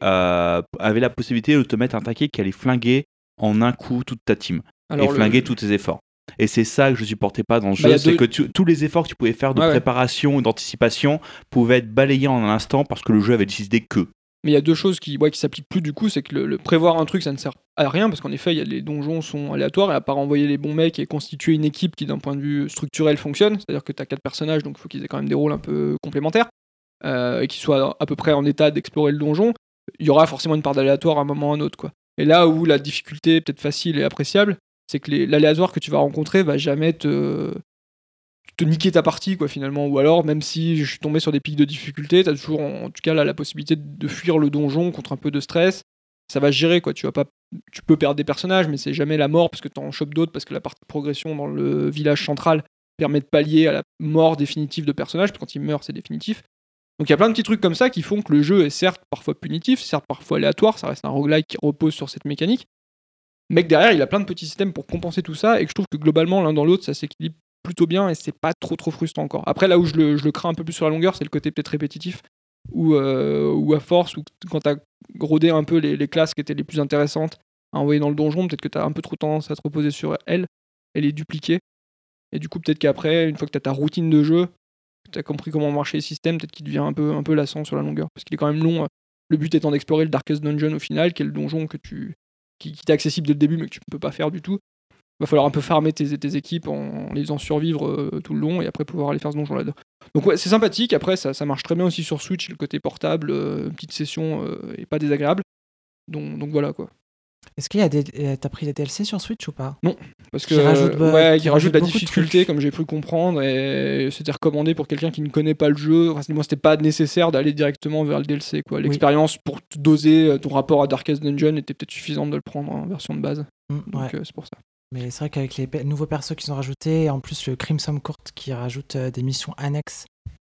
la possibilité de te mettre un taquet qui allait flinguer en un coup toute ta team et flinguer tous tes efforts. Et c'est ça que je supportais pas dans le jeu, c'est que tous les efforts que tu pouvais faire de préparation ou d'anticipation pouvaient être balayés en un instant parce que le jeu avait décidé que. Mais il y a deux choses qui s'appliquent plus du coup, c'est que le prévoir un truc ça ne sert à rien parce qu'en effet les donjons sont aléatoires et à part envoyer les bons mecs et constituer une équipe qui d'un point de vue structurel fonctionne, c'est-à-dire que tu as 4 personnages donc il faut qu'ils aient quand même des rôles un peu complémentaires et qu'ils soient à peu près en état d'explorer le donjon, il y aura forcément une part d'aléatoire à un moment ou à un autre quoi. Et là où la difficulté est peut-être facile et appréciable, c'est que l'aléatoire que tu vas rencontrer va jamais te niquer ta partie quoi finalement, ou alors même si je suis tombé sur des pics de difficulté, t'as toujours en tout cas là la possibilité de fuir le donjon contre un peu de stress, ça va se gérer quoi, tu peux perdre des personnages mais c'est jamais la mort parce que t'en chopes d'autres, parce que la partie de progression dans le village central permet de pallier à la mort définitive de personnages, parce que quand ils meurent c'est définitif. Donc il y a plein de petits trucs comme ça qui font que le jeu est certes parfois punitif, certes parfois aléatoire, ça reste un roguelike qui repose sur cette mécanique, mais que derrière il a plein de petits systèmes pour compenser tout ça, et que je trouve que globalement l'un dans l'autre ça s'équilibre plutôt bien et c'est pas trop frustrant encore. Après là où je le crains un peu plus sur la longueur, c'est le côté peut-être répétitif, ou à force, ou quand t'as rodé un peu les classes qui étaient les plus intéressantes à envoyer dans le donjon, peut-être que t'as un peu trop tendance à te reposer sur elle et les dupliquer, et du coup peut-être qu'après, une fois que t'as ta routine de jeu, que t'as compris comment marcher les systèmes, peut-être qu'il devient un peu lassant sur la longueur, parce qu'il est quand même long, le but étant d'explorer le Darkest Dungeon au final, qui est le donjon qui t'est accessible dès le début mais que tu ne peux pas faire du tout. Va falloir un peu farmer tes équipes en les faisant survivre tout le long et après pouvoir aller faire ce donjon là-dedans. Donc ouais, c'est sympathique, après ça marche très bien aussi sur Switch, le côté portable, une petite session et pas désagréable. Donc voilà quoi. Est-ce qu'il y a t'as pris les DLC sur Switch ou pas? Non, parce que qui rajoute la difficulté comme j'ai pu comprendre, et c'était recommandé pour quelqu'un qui ne connaît pas le jeu. Enfin, moi c'était pas nécessaire d'aller directement vers le DLC quoi. L'expérience pour te doser ton rapport à Darkest Dungeon était peut-être suffisante de le prendre en version de base. Donc c'est pour ça. Mais c'est vrai qu'avec les nouveaux persos qu'ils ont rajoutés, en plus le Crimson Court qui rajoute des missions annexes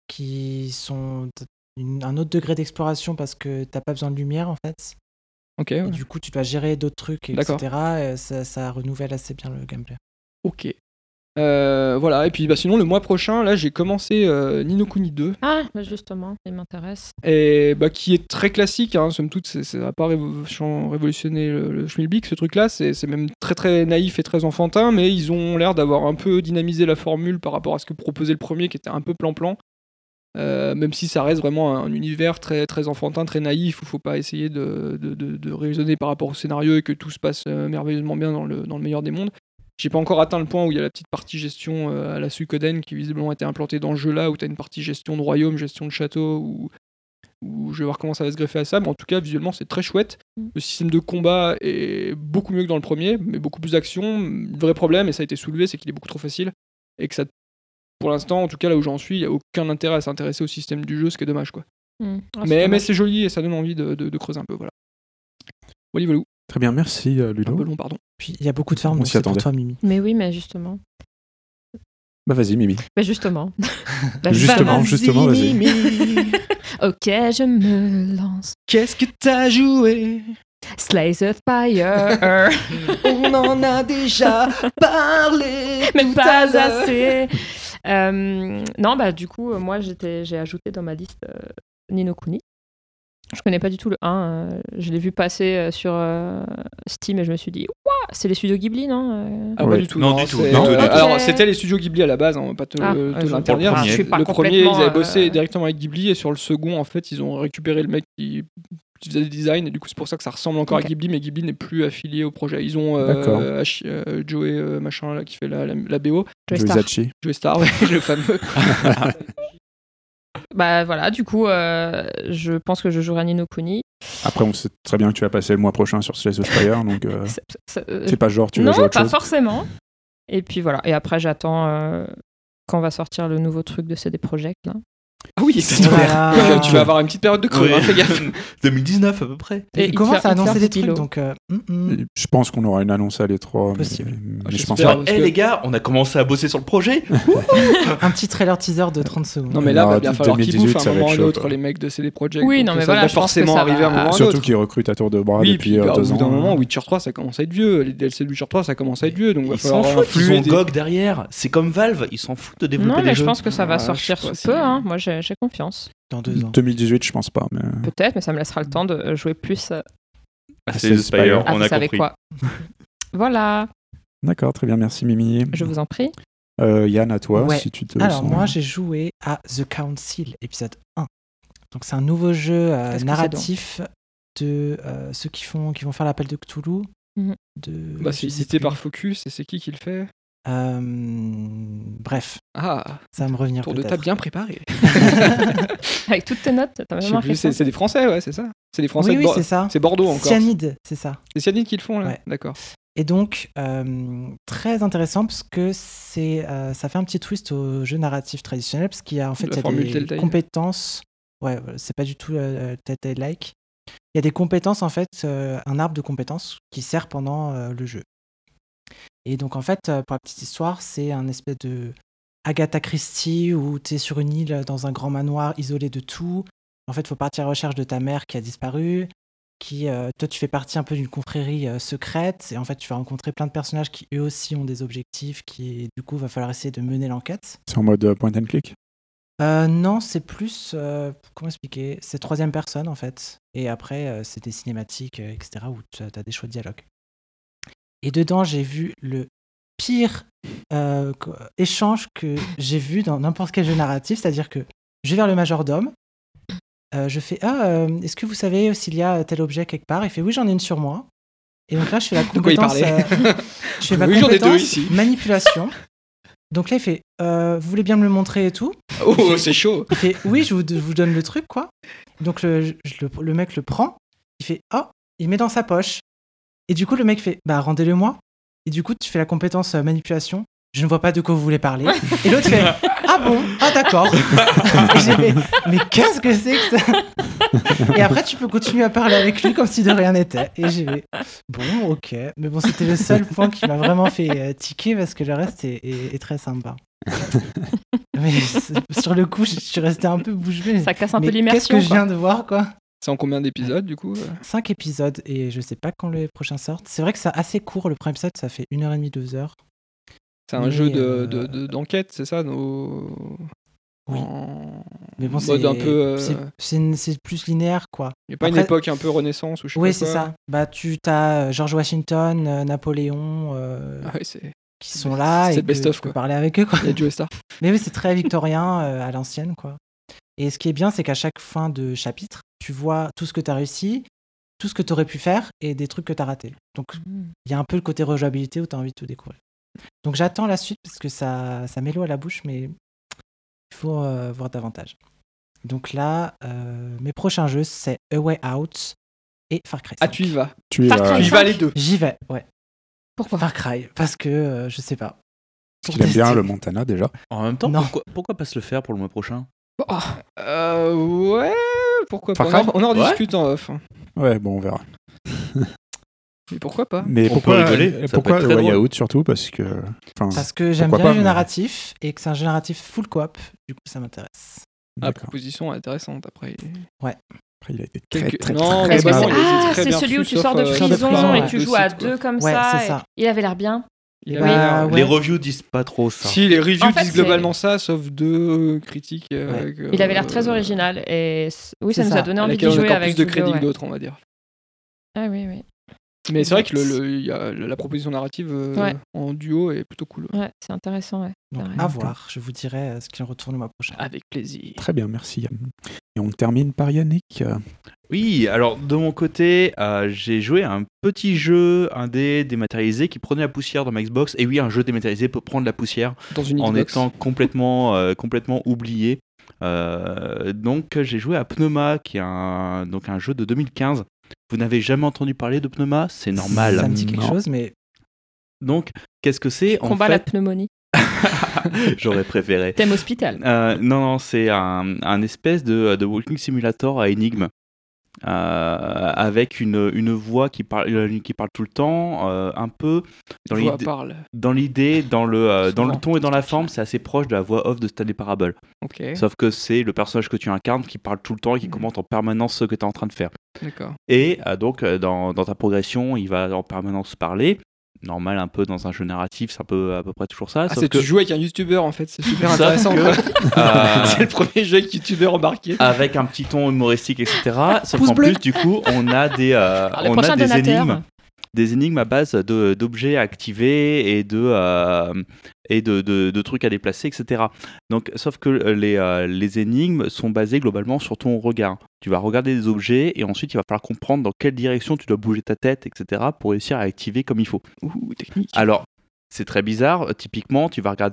qui sont un autre degré d'exploration parce que t'as pas besoin de lumière en fait. Ok. Et du coup tu dois gérer d'autres trucs, etc. Et ça renouvelle assez bien le gameplay. Ok. Voilà, et puis sinon le mois prochain, là j'ai commencé Ni no Kuni 2. Ah, justement, il m'intéresse. Et qui est très classique, somme toute, ça n'a pas révolutionné le schmilblick ce truc-là, c'est même très très naïf et très enfantin, mais ils ont l'air d'avoir un peu dynamisé la formule par rapport à ce que proposait le premier qui était un peu plan-plan. Même si ça reste vraiment un univers très, très enfantin, très naïf, où il ne faut pas essayer de raisonner par rapport au scénario et que tout se passe merveilleusement bien dans le meilleur des mondes. J'ai pas encore atteint le point où il y a la petite partie gestion à la Suikoden qui visiblement a été implantée dans ce jeu-là, où tu as une partie gestion de royaume, gestion de château, où je vais voir comment ça va se greffer à ça, mais en tout cas visuellement c'est très chouette. Le système de combat est beaucoup mieux que dans le premier, mais beaucoup plus d'action. Le vrai problème, et ça a été soulevé, c'est qu'il est beaucoup trop facile, et que ça, pour l'instant, en tout cas là où j'en suis, il n'y a aucun intérêt à s'intéresser au système du jeu, ce qui est dommage quoi. Mais c'est joli et ça donne envie de creuser un peu, voilà. Voilà. Très bien, merci Ludo. Un peu long, pardon. Puis il y a beaucoup de formes, donc c'est pour toi Mimi. Mais oui, mais justement. Bah vas-y Mimi. Bah justement. justement, vas-y. Mimi. Ok, je me lance. Qu'est-ce que t'as joué? Slays of Fire. On en a déjà parlé. Mais pas assez. Non, du coup, moi j'ai ajouté dans ma liste Ni no Kuni. Je connais pas du tout le 1, je l'ai vu passer sur Steam et je me suis dit waouh, c'est les studios Ghibli, non? Pas du tout. Non, du tout. Alors c'était les studios Ghibli à la base, on va pas te l'interdire. Le premier, ils avaient bossé directement avec Ghibli, et sur le second, en fait, ils ont récupéré le mec qui faisait des designs, et du coup c'est pour ça que ça ressemble encore à Ghibli, mais Ghibli n'est plus affilié au projet. Ils ont Joey machin là qui fait la BO. Joey Star, ouais, le fameux. Bah voilà, du coup, je pense que je jouerai à Ni no Kuni. Après, on sait très bien que tu vas passer le mois prochain sur Slays of Fire, donc c'est pas genre tu vas jouer à autre chose. Non, pas forcément. Et puis voilà, et après j'attends quand va sortir le nouveau truc de CD Projekt là. Ah oui, tu vas avoir une petite période de creux, fais gaffe. 2019 à peu près. Et il commence à annoncer des trucs, donc... Je pense qu'on aura une annonce à l'E3. Possible. Mais je pense pas. Les gars, on a commencé à bosser sur le projet. Un petit trailer teaser de 30 secondes. Non mais là, il va bien falloir qu'ils bouffent à un moment ou l'autre, les mecs de CD Projekt. Oui, non mais voilà, je pense que ça arriver à un moment. Surtout qu'ils recrutent à tour de bras depuis 2 ans. Au bout d'un moment, Witcher 3, ça commence à être vieux. Les DLC de Witcher 3, ça commence à être vieux. Donc ils s'en foutent, ils ont GOG derrière. C'est comme Valve, ils s'en foutent de développer des jeux. Non mais je pense que ça va sortir sous peu. Moi j'ai confiance. Dans 2 ans. 2018, je pense pas. Mais... Peut-être, mais ça me laissera le temps de jouer plus. C'est Spire, on a compris. Quoi. Voilà. D'accord, très bien, merci Mimi. Je vous en prie. Yann, à toi, si tu te Alors, sens... moi, j'ai joué à The Council, épisode 1. Donc, c'est un nouveau jeu narratif de ceux qui vont faire l'appel de Cthulhu. C'est cité par Focus, et c'est qui le fait Bref, ça va me revenir tour peut-être. de table bien préparé. Avec toutes tes notes, t'as vraiment fait ça. C'est des Français, ouais, c'est ça. C'est des Français. Oui, c'est ça. C'est Bordeaux encore. Cyanide, c'est ça. C'est Cyanide qui le font là. Ouais. D'accord. Et donc très intéressant parce que ça fait un petit twist au jeu narratif traditionnel parce qu'il y a en fait des compétences. Ouais, c'est pas du tout Telltale-like. Il y a des compétences en fait, un arbre de compétences qui sert pendant le jeu. Et donc, en fait, pour la petite histoire, c'est un espèce de Agatha Christie où tu es sur une île dans un grand manoir isolé de tout. En fait, il faut partir à la recherche de ta mère qui a disparu. Toi, tu fais partie un peu d'une confrérie secrète. Et en fait, tu vas rencontrer plein de personnages qui, eux aussi, ont des objectifs. Du coup, il va falloir essayer de mener l'enquête. C'est en mode point and click Non, c'est plus... comment expliquer ? C'est 3e personne, en fait. Et après, c'est des cinématiques, etc., où tu as des choix de dialogue. Et dedans, j'ai vu le pire échange que j'ai vu dans n'importe quel jeu narratif, c'est-à-dire que je vais vers le majordome, je fais est-ce que vous savez s'il y a tel objet quelque part ? Il fait oui, j'en ai une sur moi. Et donc là, je fais la compétence, je fais ma compétence manipulation. Donc là, il fait vous voulez bien me le montrer et tout ? Oh, c'est chaud. Il fait oui, je vous donne le truc quoi. Donc le mec le prend, il fait il met dans sa poche. Et du coup, le mec fait rendez-le moi. Et du coup, tu fais la compétence manipulation. Je ne vois pas de quoi vous voulez parler. Et l'autre fait d'accord. Et j'ai fait mais qu'est-ce que c'est que ça ? Et après, tu peux continuer à parler avec lui comme si de rien n'était. Et j'ai fait bon, ok. Mais bon, c'était le seul point qui m'a vraiment fait tiquer parce que le reste est très sympa. Mais sur le coup, je suis resté un peu bouche bée. Ça casse un peu l'immersion. Qu'est-ce que je viens de voir, quoi ? C'est en combien d'épisodes du coup 5 épisodes et je sais pas quand les prochains sortent. C'est vrai que c'est assez court, le premier épisode ça fait 1h30, 2 heures. C'est un jeu d'enquête, c'est ça Oui. Mais bon, c'est un peu. C'est plus linéaire quoi. Il n'y a pas une époque un peu Renaissance ou je sais pas quoi. Oui, c'est ça. Tu as George Washington, Napoléon qui sont là et best tu of, peux parler avec eux. Quoi. Il y a Joe Star. Mais oui, c'est très victorien à l'ancienne quoi. Et ce qui est bien, c'est qu'à chaque fin de chapitre, tu vois tout ce que tu as réussi, tout ce que tu aurais pu faire et des trucs que tu as ratés. Donc, il y a un peu le côté rejouabilité où tu as envie de tout découvrir. Donc, j'attends la suite parce que ça met l'eau à la bouche, mais il faut voir davantage. Donc là, mes prochains jeux, c'est A Way Out et Far Cry 5. Ah, tu y vas. Tu y vas les deux. J'y vais, ouais. Pourquoi Far Cry, parce que je sais pas. Parce qu'il aime bien le Montana déjà. En même temps, pourquoi pas se le faire pour le mois prochain ? Ouais, pourquoi pas. On en discute en off. Ouais, bon, on verra. Mais pourquoi pas ? Mais pourquoi le Way Out surtout parce que j'aime bien le jeu narratif et que c'est un jeu narratif full coop. Du coup, ça m'intéresse. La proposition est intéressante après. Ouais. Après, il a été très c'est celui où tu sors de prison et tu joues à 2 comme ça. Il avait l'air bien. Les reviews disent pas trop ça. Si, les reviews disent globalement ça, sauf 2 critiques. Il avait l'air très original et oui, ça nous a donné envie d'y jouer avec plus de crédit que d'autres, on va dire. Ah oui. Mais c'est vrai que la proposition narrative en duo est plutôt cool. Ouais, c'est intéressant. Ouais. Donc, à voir, je vous dirai ce qu'il en retourne le mois prochain. Avec plaisir. Très bien, merci Yann. Et on termine par Yannick. Oui, alors de mon côté, j'ai joué à un petit jeu indé dématérialisé qui prenait la poussière dans ma Xbox. Et oui, un jeu dématérialisé peut prendre la poussière dans une en Xbox. Étant complètement oublié. Donc j'ai joué à Pneuma, qui est un jeu de 2015. Vous n'avez jamais entendu parler de Pneuma ? C'est normal. Ça me dit quelque chose, mais... Donc, qu'est-ce que c'est ? Combat la pneumonie. J'aurais préféré. Thème Hospital. Non, c'est un espèce de walking simulator à énigmes. Avec une voix qui parle tout le temps, un peu dans l'idée, dans le ton et dans la forme, c'est assez proche de la voix off de Stanley Parable. Okay. Sauf que c'est le personnage que tu incarnes qui parle tout le temps et qui commente en permanence ce que tu es en train de faire. D'accord. Et donc dans ta progression, il va en permanence parler. Normal, un peu dans un jeu narratif, c'est à peu près toujours ça. Ah, tu joues avec un youtubeur en fait, c'est super intéressant. C'est le premier jeu avec youtubeur embarqué. Avec un petit ton humoristique, etc. Sauf qu'en plus, du coup, on a des énigmes à base d'objets à activer et de trucs à déplacer, etc. Donc, sauf que les énigmes sont basées globalement sur ton regard. Tu vas regarder des objets et ensuite il va falloir comprendre dans quelle direction tu dois bouger ta tête, etc. pour réussir à activer comme il faut. Technique. Alors, c'est très bizarre. Typiquement, tu vas regarder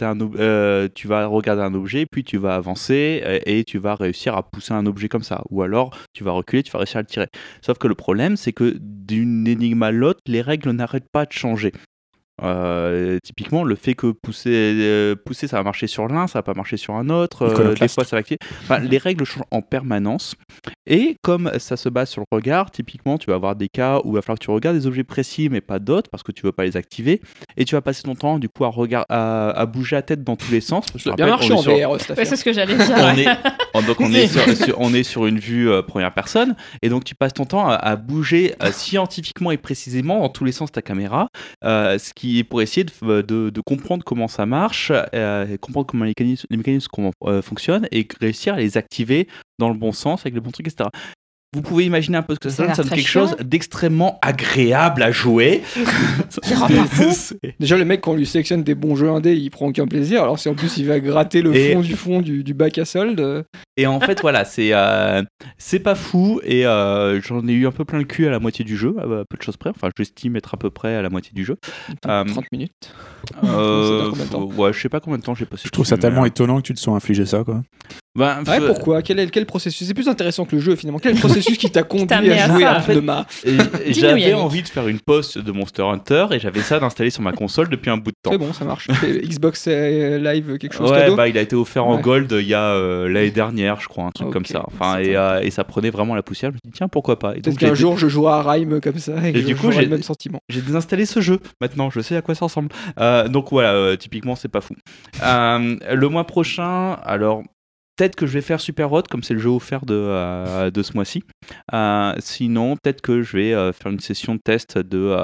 un objet, puis tu vas avancer et tu vas réussir à pousser un objet comme ça. Ou alors, tu vas reculer, tu vas réussir à le tirer. Sauf que le problème, c'est que d'une énigme à l'autre, les règles n'arrêtent pas de changer. Typiquement, le fait que pousser ça va marcher sur l'un, ça va pas marcher sur un autre, des fois ça va activer. Enfin, les règles changent en permanence et comme ça se base sur le regard, typiquement tu vas avoir des cas où il va falloir que tu regardes des objets précis mais pas d'autres parce que tu veux pas les activer et tu vas passer ton temps du coup à bouger la tête dans tous les sens. Ça a bien marché en VR, c'est ce que j'allais dire. On est sur une vue première personne et donc tu passes ton temps à bouger scientifiquement et précisément dans tous les sens ta caméra, ce qui est pour essayer de comprendre comment ça marche, comprendre comment les mécanismes fonctionnent et réussir à les activer dans le bon sens avec le bon truc, etc. Vous pouvez imaginer un peu ce que ça donne. Ça donne quelque chose d'extrêmement agréable à jouer. Déjà, le mec, quand on lui sélectionne des bons jeux indés, il prend aucun plaisir. Alors, si en plus il va gratter le fond du bac à solde. Et en fait, voilà, c'est pas fou. Et j'en ai eu un peu plein le cul à la moitié du jeu, à peu de choses près. Enfin, j'estime être à peu près à la moitié du jeu. 30 minutes. Ouais, je sais pas combien de temps j'ai passé. Je trouve ça tellement étonnant que tu te sois infligé ça, quoi. Pourquoi ? Quel processus ? C'est plus intéressant que le jeu finalement. Quel processus qui t'a conduit à jouer à Pneuma ? J'avais envie de faire une post de Monster Hunter et j'avais ça d'installer sur ma console depuis un bout de temps. C'est bon, ça marche. Xbox Live, quelque chose. Ouais, il a été offert en gold il y a l'année dernière, je crois, un truc comme ça. Enfin, et ça prenait vraiment la poussière. Je me dis tiens, pourquoi pas. Peut-être qu'un jour je jouerai à Rhyme comme ça et du coup j'ai le même sentiment. J'ai désinstallé ce jeu. Maintenant, je sais à quoi ça ressemble. Donc voilà, typiquement, c'est pas fou. Le mois prochain, alors. Peut-être que je vais faire Super Hot, comme c'est le jeu offert de ce mois-ci. Sinon, peut-être que je vais faire une session de test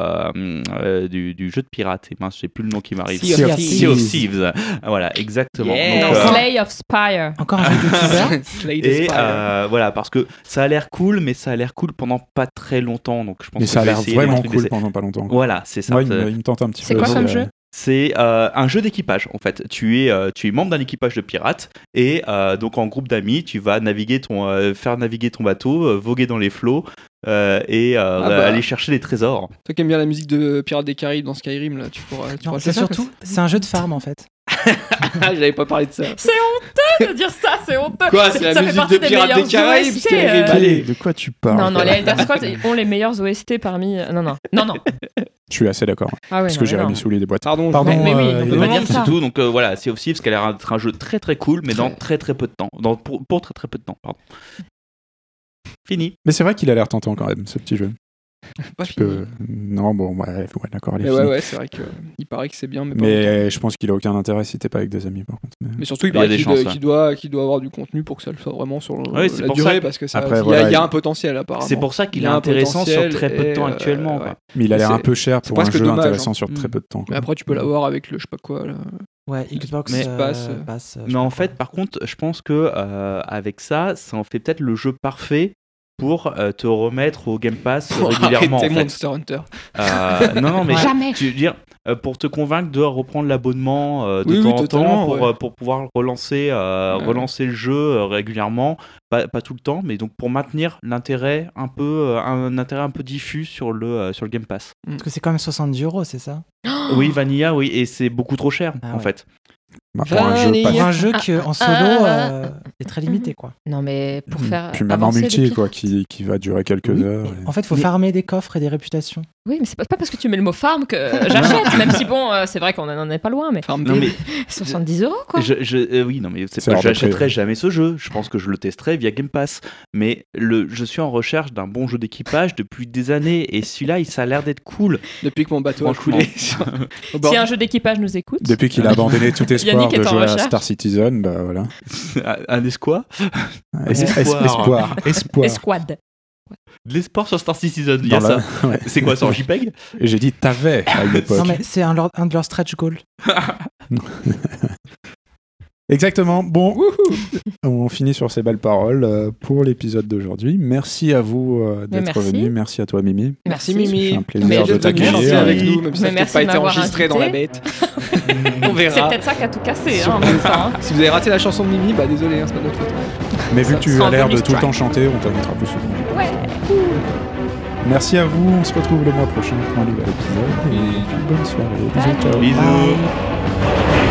du jeu de pirate. Et mince, j'ai plus le nom qui m'arrive. Sea of Thieves. Voilà, exactement. Yeah. Donc, Slay of Spire. Encore un jeu de Slay et voilà, parce que ça a l'air cool, mais ça a l'air cool pendant pas très longtemps. Donc je pense mais ça a l'air vraiment cool pendant pas longtemps. Voilà, c'est ça. Moi, il me tente un petit peu. C'est quoi comme jeu ? C'est un jeu d'équipage en fait. Tu es membre d'un équipage de pirates et donc en groupe d'amis, tu vas faire naviguer ton bateau, voguer dans les flots et aller chercher des trésors. Toi qui aimes bien la musique de Pirates des Caraïbes dans Skyrim, là, tu pourras c'est surtout, c'est un jeu de farm en fait. J'avais pas parlé de ça. C'est honteux de dire ça, c'est honteux. Quoi, c'est la musique de Pirates des Caraïbes Allez, de quoi tu parles ? Non, les Elder Scrolls ont les meilleurs OST parmi. Non. Je suis assez d'accord. Parce que j'ai remis sous les boîtes. Pardon. Mais oui, on peut pas dire c'est ça. tout. Donc voilà, Sea of Thieves, qui a l'air d'être un jeu très très cool, mais dans très très peu de temps. Pour très très peu de temps, pardon. Fini. Mais c'est vrai qu'il a l'air tentant quand même, ce petit jeu. Pas fini. Non, bon, ouais, d'accord. Ouais, c'est vrai qu'il paraît que c'est bien, mais je pense qu'il a aucun intérêt si t'es pas avec des amis, par contre. Mais surtout, il paraît qu'il doit avoir du contenu pour que ça le soit vraiment sur la durée, parce que il y a un potentiel apparemment. C'est pour ça qu'il est intéressant sur très peu de temps actuellement. Mais il a l'air un peu cher pour un jeu intéressant sur très peu de temps. Mais après, tu peux l'avoir avec le je sais pas quoi. Ouais, Xbox Pass. Mais en fait, par contre, je pense que avec ça en fait peut-être le jeu parfait pour te remettre au Game Pass régulièrement. Arrêtez Monster Hunter. Non, mais jamais. Tu veux dire pour te convaincre de reprendre l'abonnement de temps en temps pour pouvoir relancer le jeu régulièrement, pas tout le temps, mais donc pour maintenir l'intérêt un peu diffus sur le Game Pass. Parce que c'est quand même 70€, c'est ça ? Oui, Vanilla, oui, et c'est beaucoup trop cher en fait. Pour un jeu qui en solo est très limité, quoi. Non, mais pour faire. Puis même en multi, quoi, qui va durer quelques heures. En fait, il faut farmer des coffres et des réputations. Oui, mais c'est pas parce que tu mets le mot farm que j'achète, même si bon, c'est vrai qu'on en est pas loin, mais. Non, mais 70 €, quoi. Oui, non, mais c'est pas, j'achèterai jamais ce jeu. Je pense que je le testerai via Game Pass. Mais je suis en recherche d'un bon jeu d'équipage depuis des années, et celui-là, ça a l'air d'être cool. Depuis que mon bateau a coulé. Si un jeu d'équipage nous écoute. Depuis qu'il a abandonné tout espoir de jouer à Star Citizen, bah voilà. Un espoir. Espoir. Escouade. De l'espoir sur Star Citizen, il y a ça. Ouais. C'est quoi, c'est en JPEG? Et j'ai dit t'avais à l'époque. Non mais c'est un de leurs stretch goals. Exactement. Bon, on finit sur ces belles paroles pour l'épisode d'aujourd'hui. Merci à vous d'être venus. Merci à toi, Mimi. Merci Mimi. C'est un plaisir de t'accueillir. Avec nous, même si ça n'a pas été enregistré dans la bête. On verra. C'est peut-être ça qui a tout cassé en même temps. Si vous avez raté la chanson de Mimi, bah désolé, c'est pas notre faute. Mais vu que tu as l'air de tout le temps chanter, on t'invitera plus souvent. Ouais. Merci à vous. On se retrouve le mois prochain pour un nouvel épisode. Et bonne soirée. Bisous. Bisous.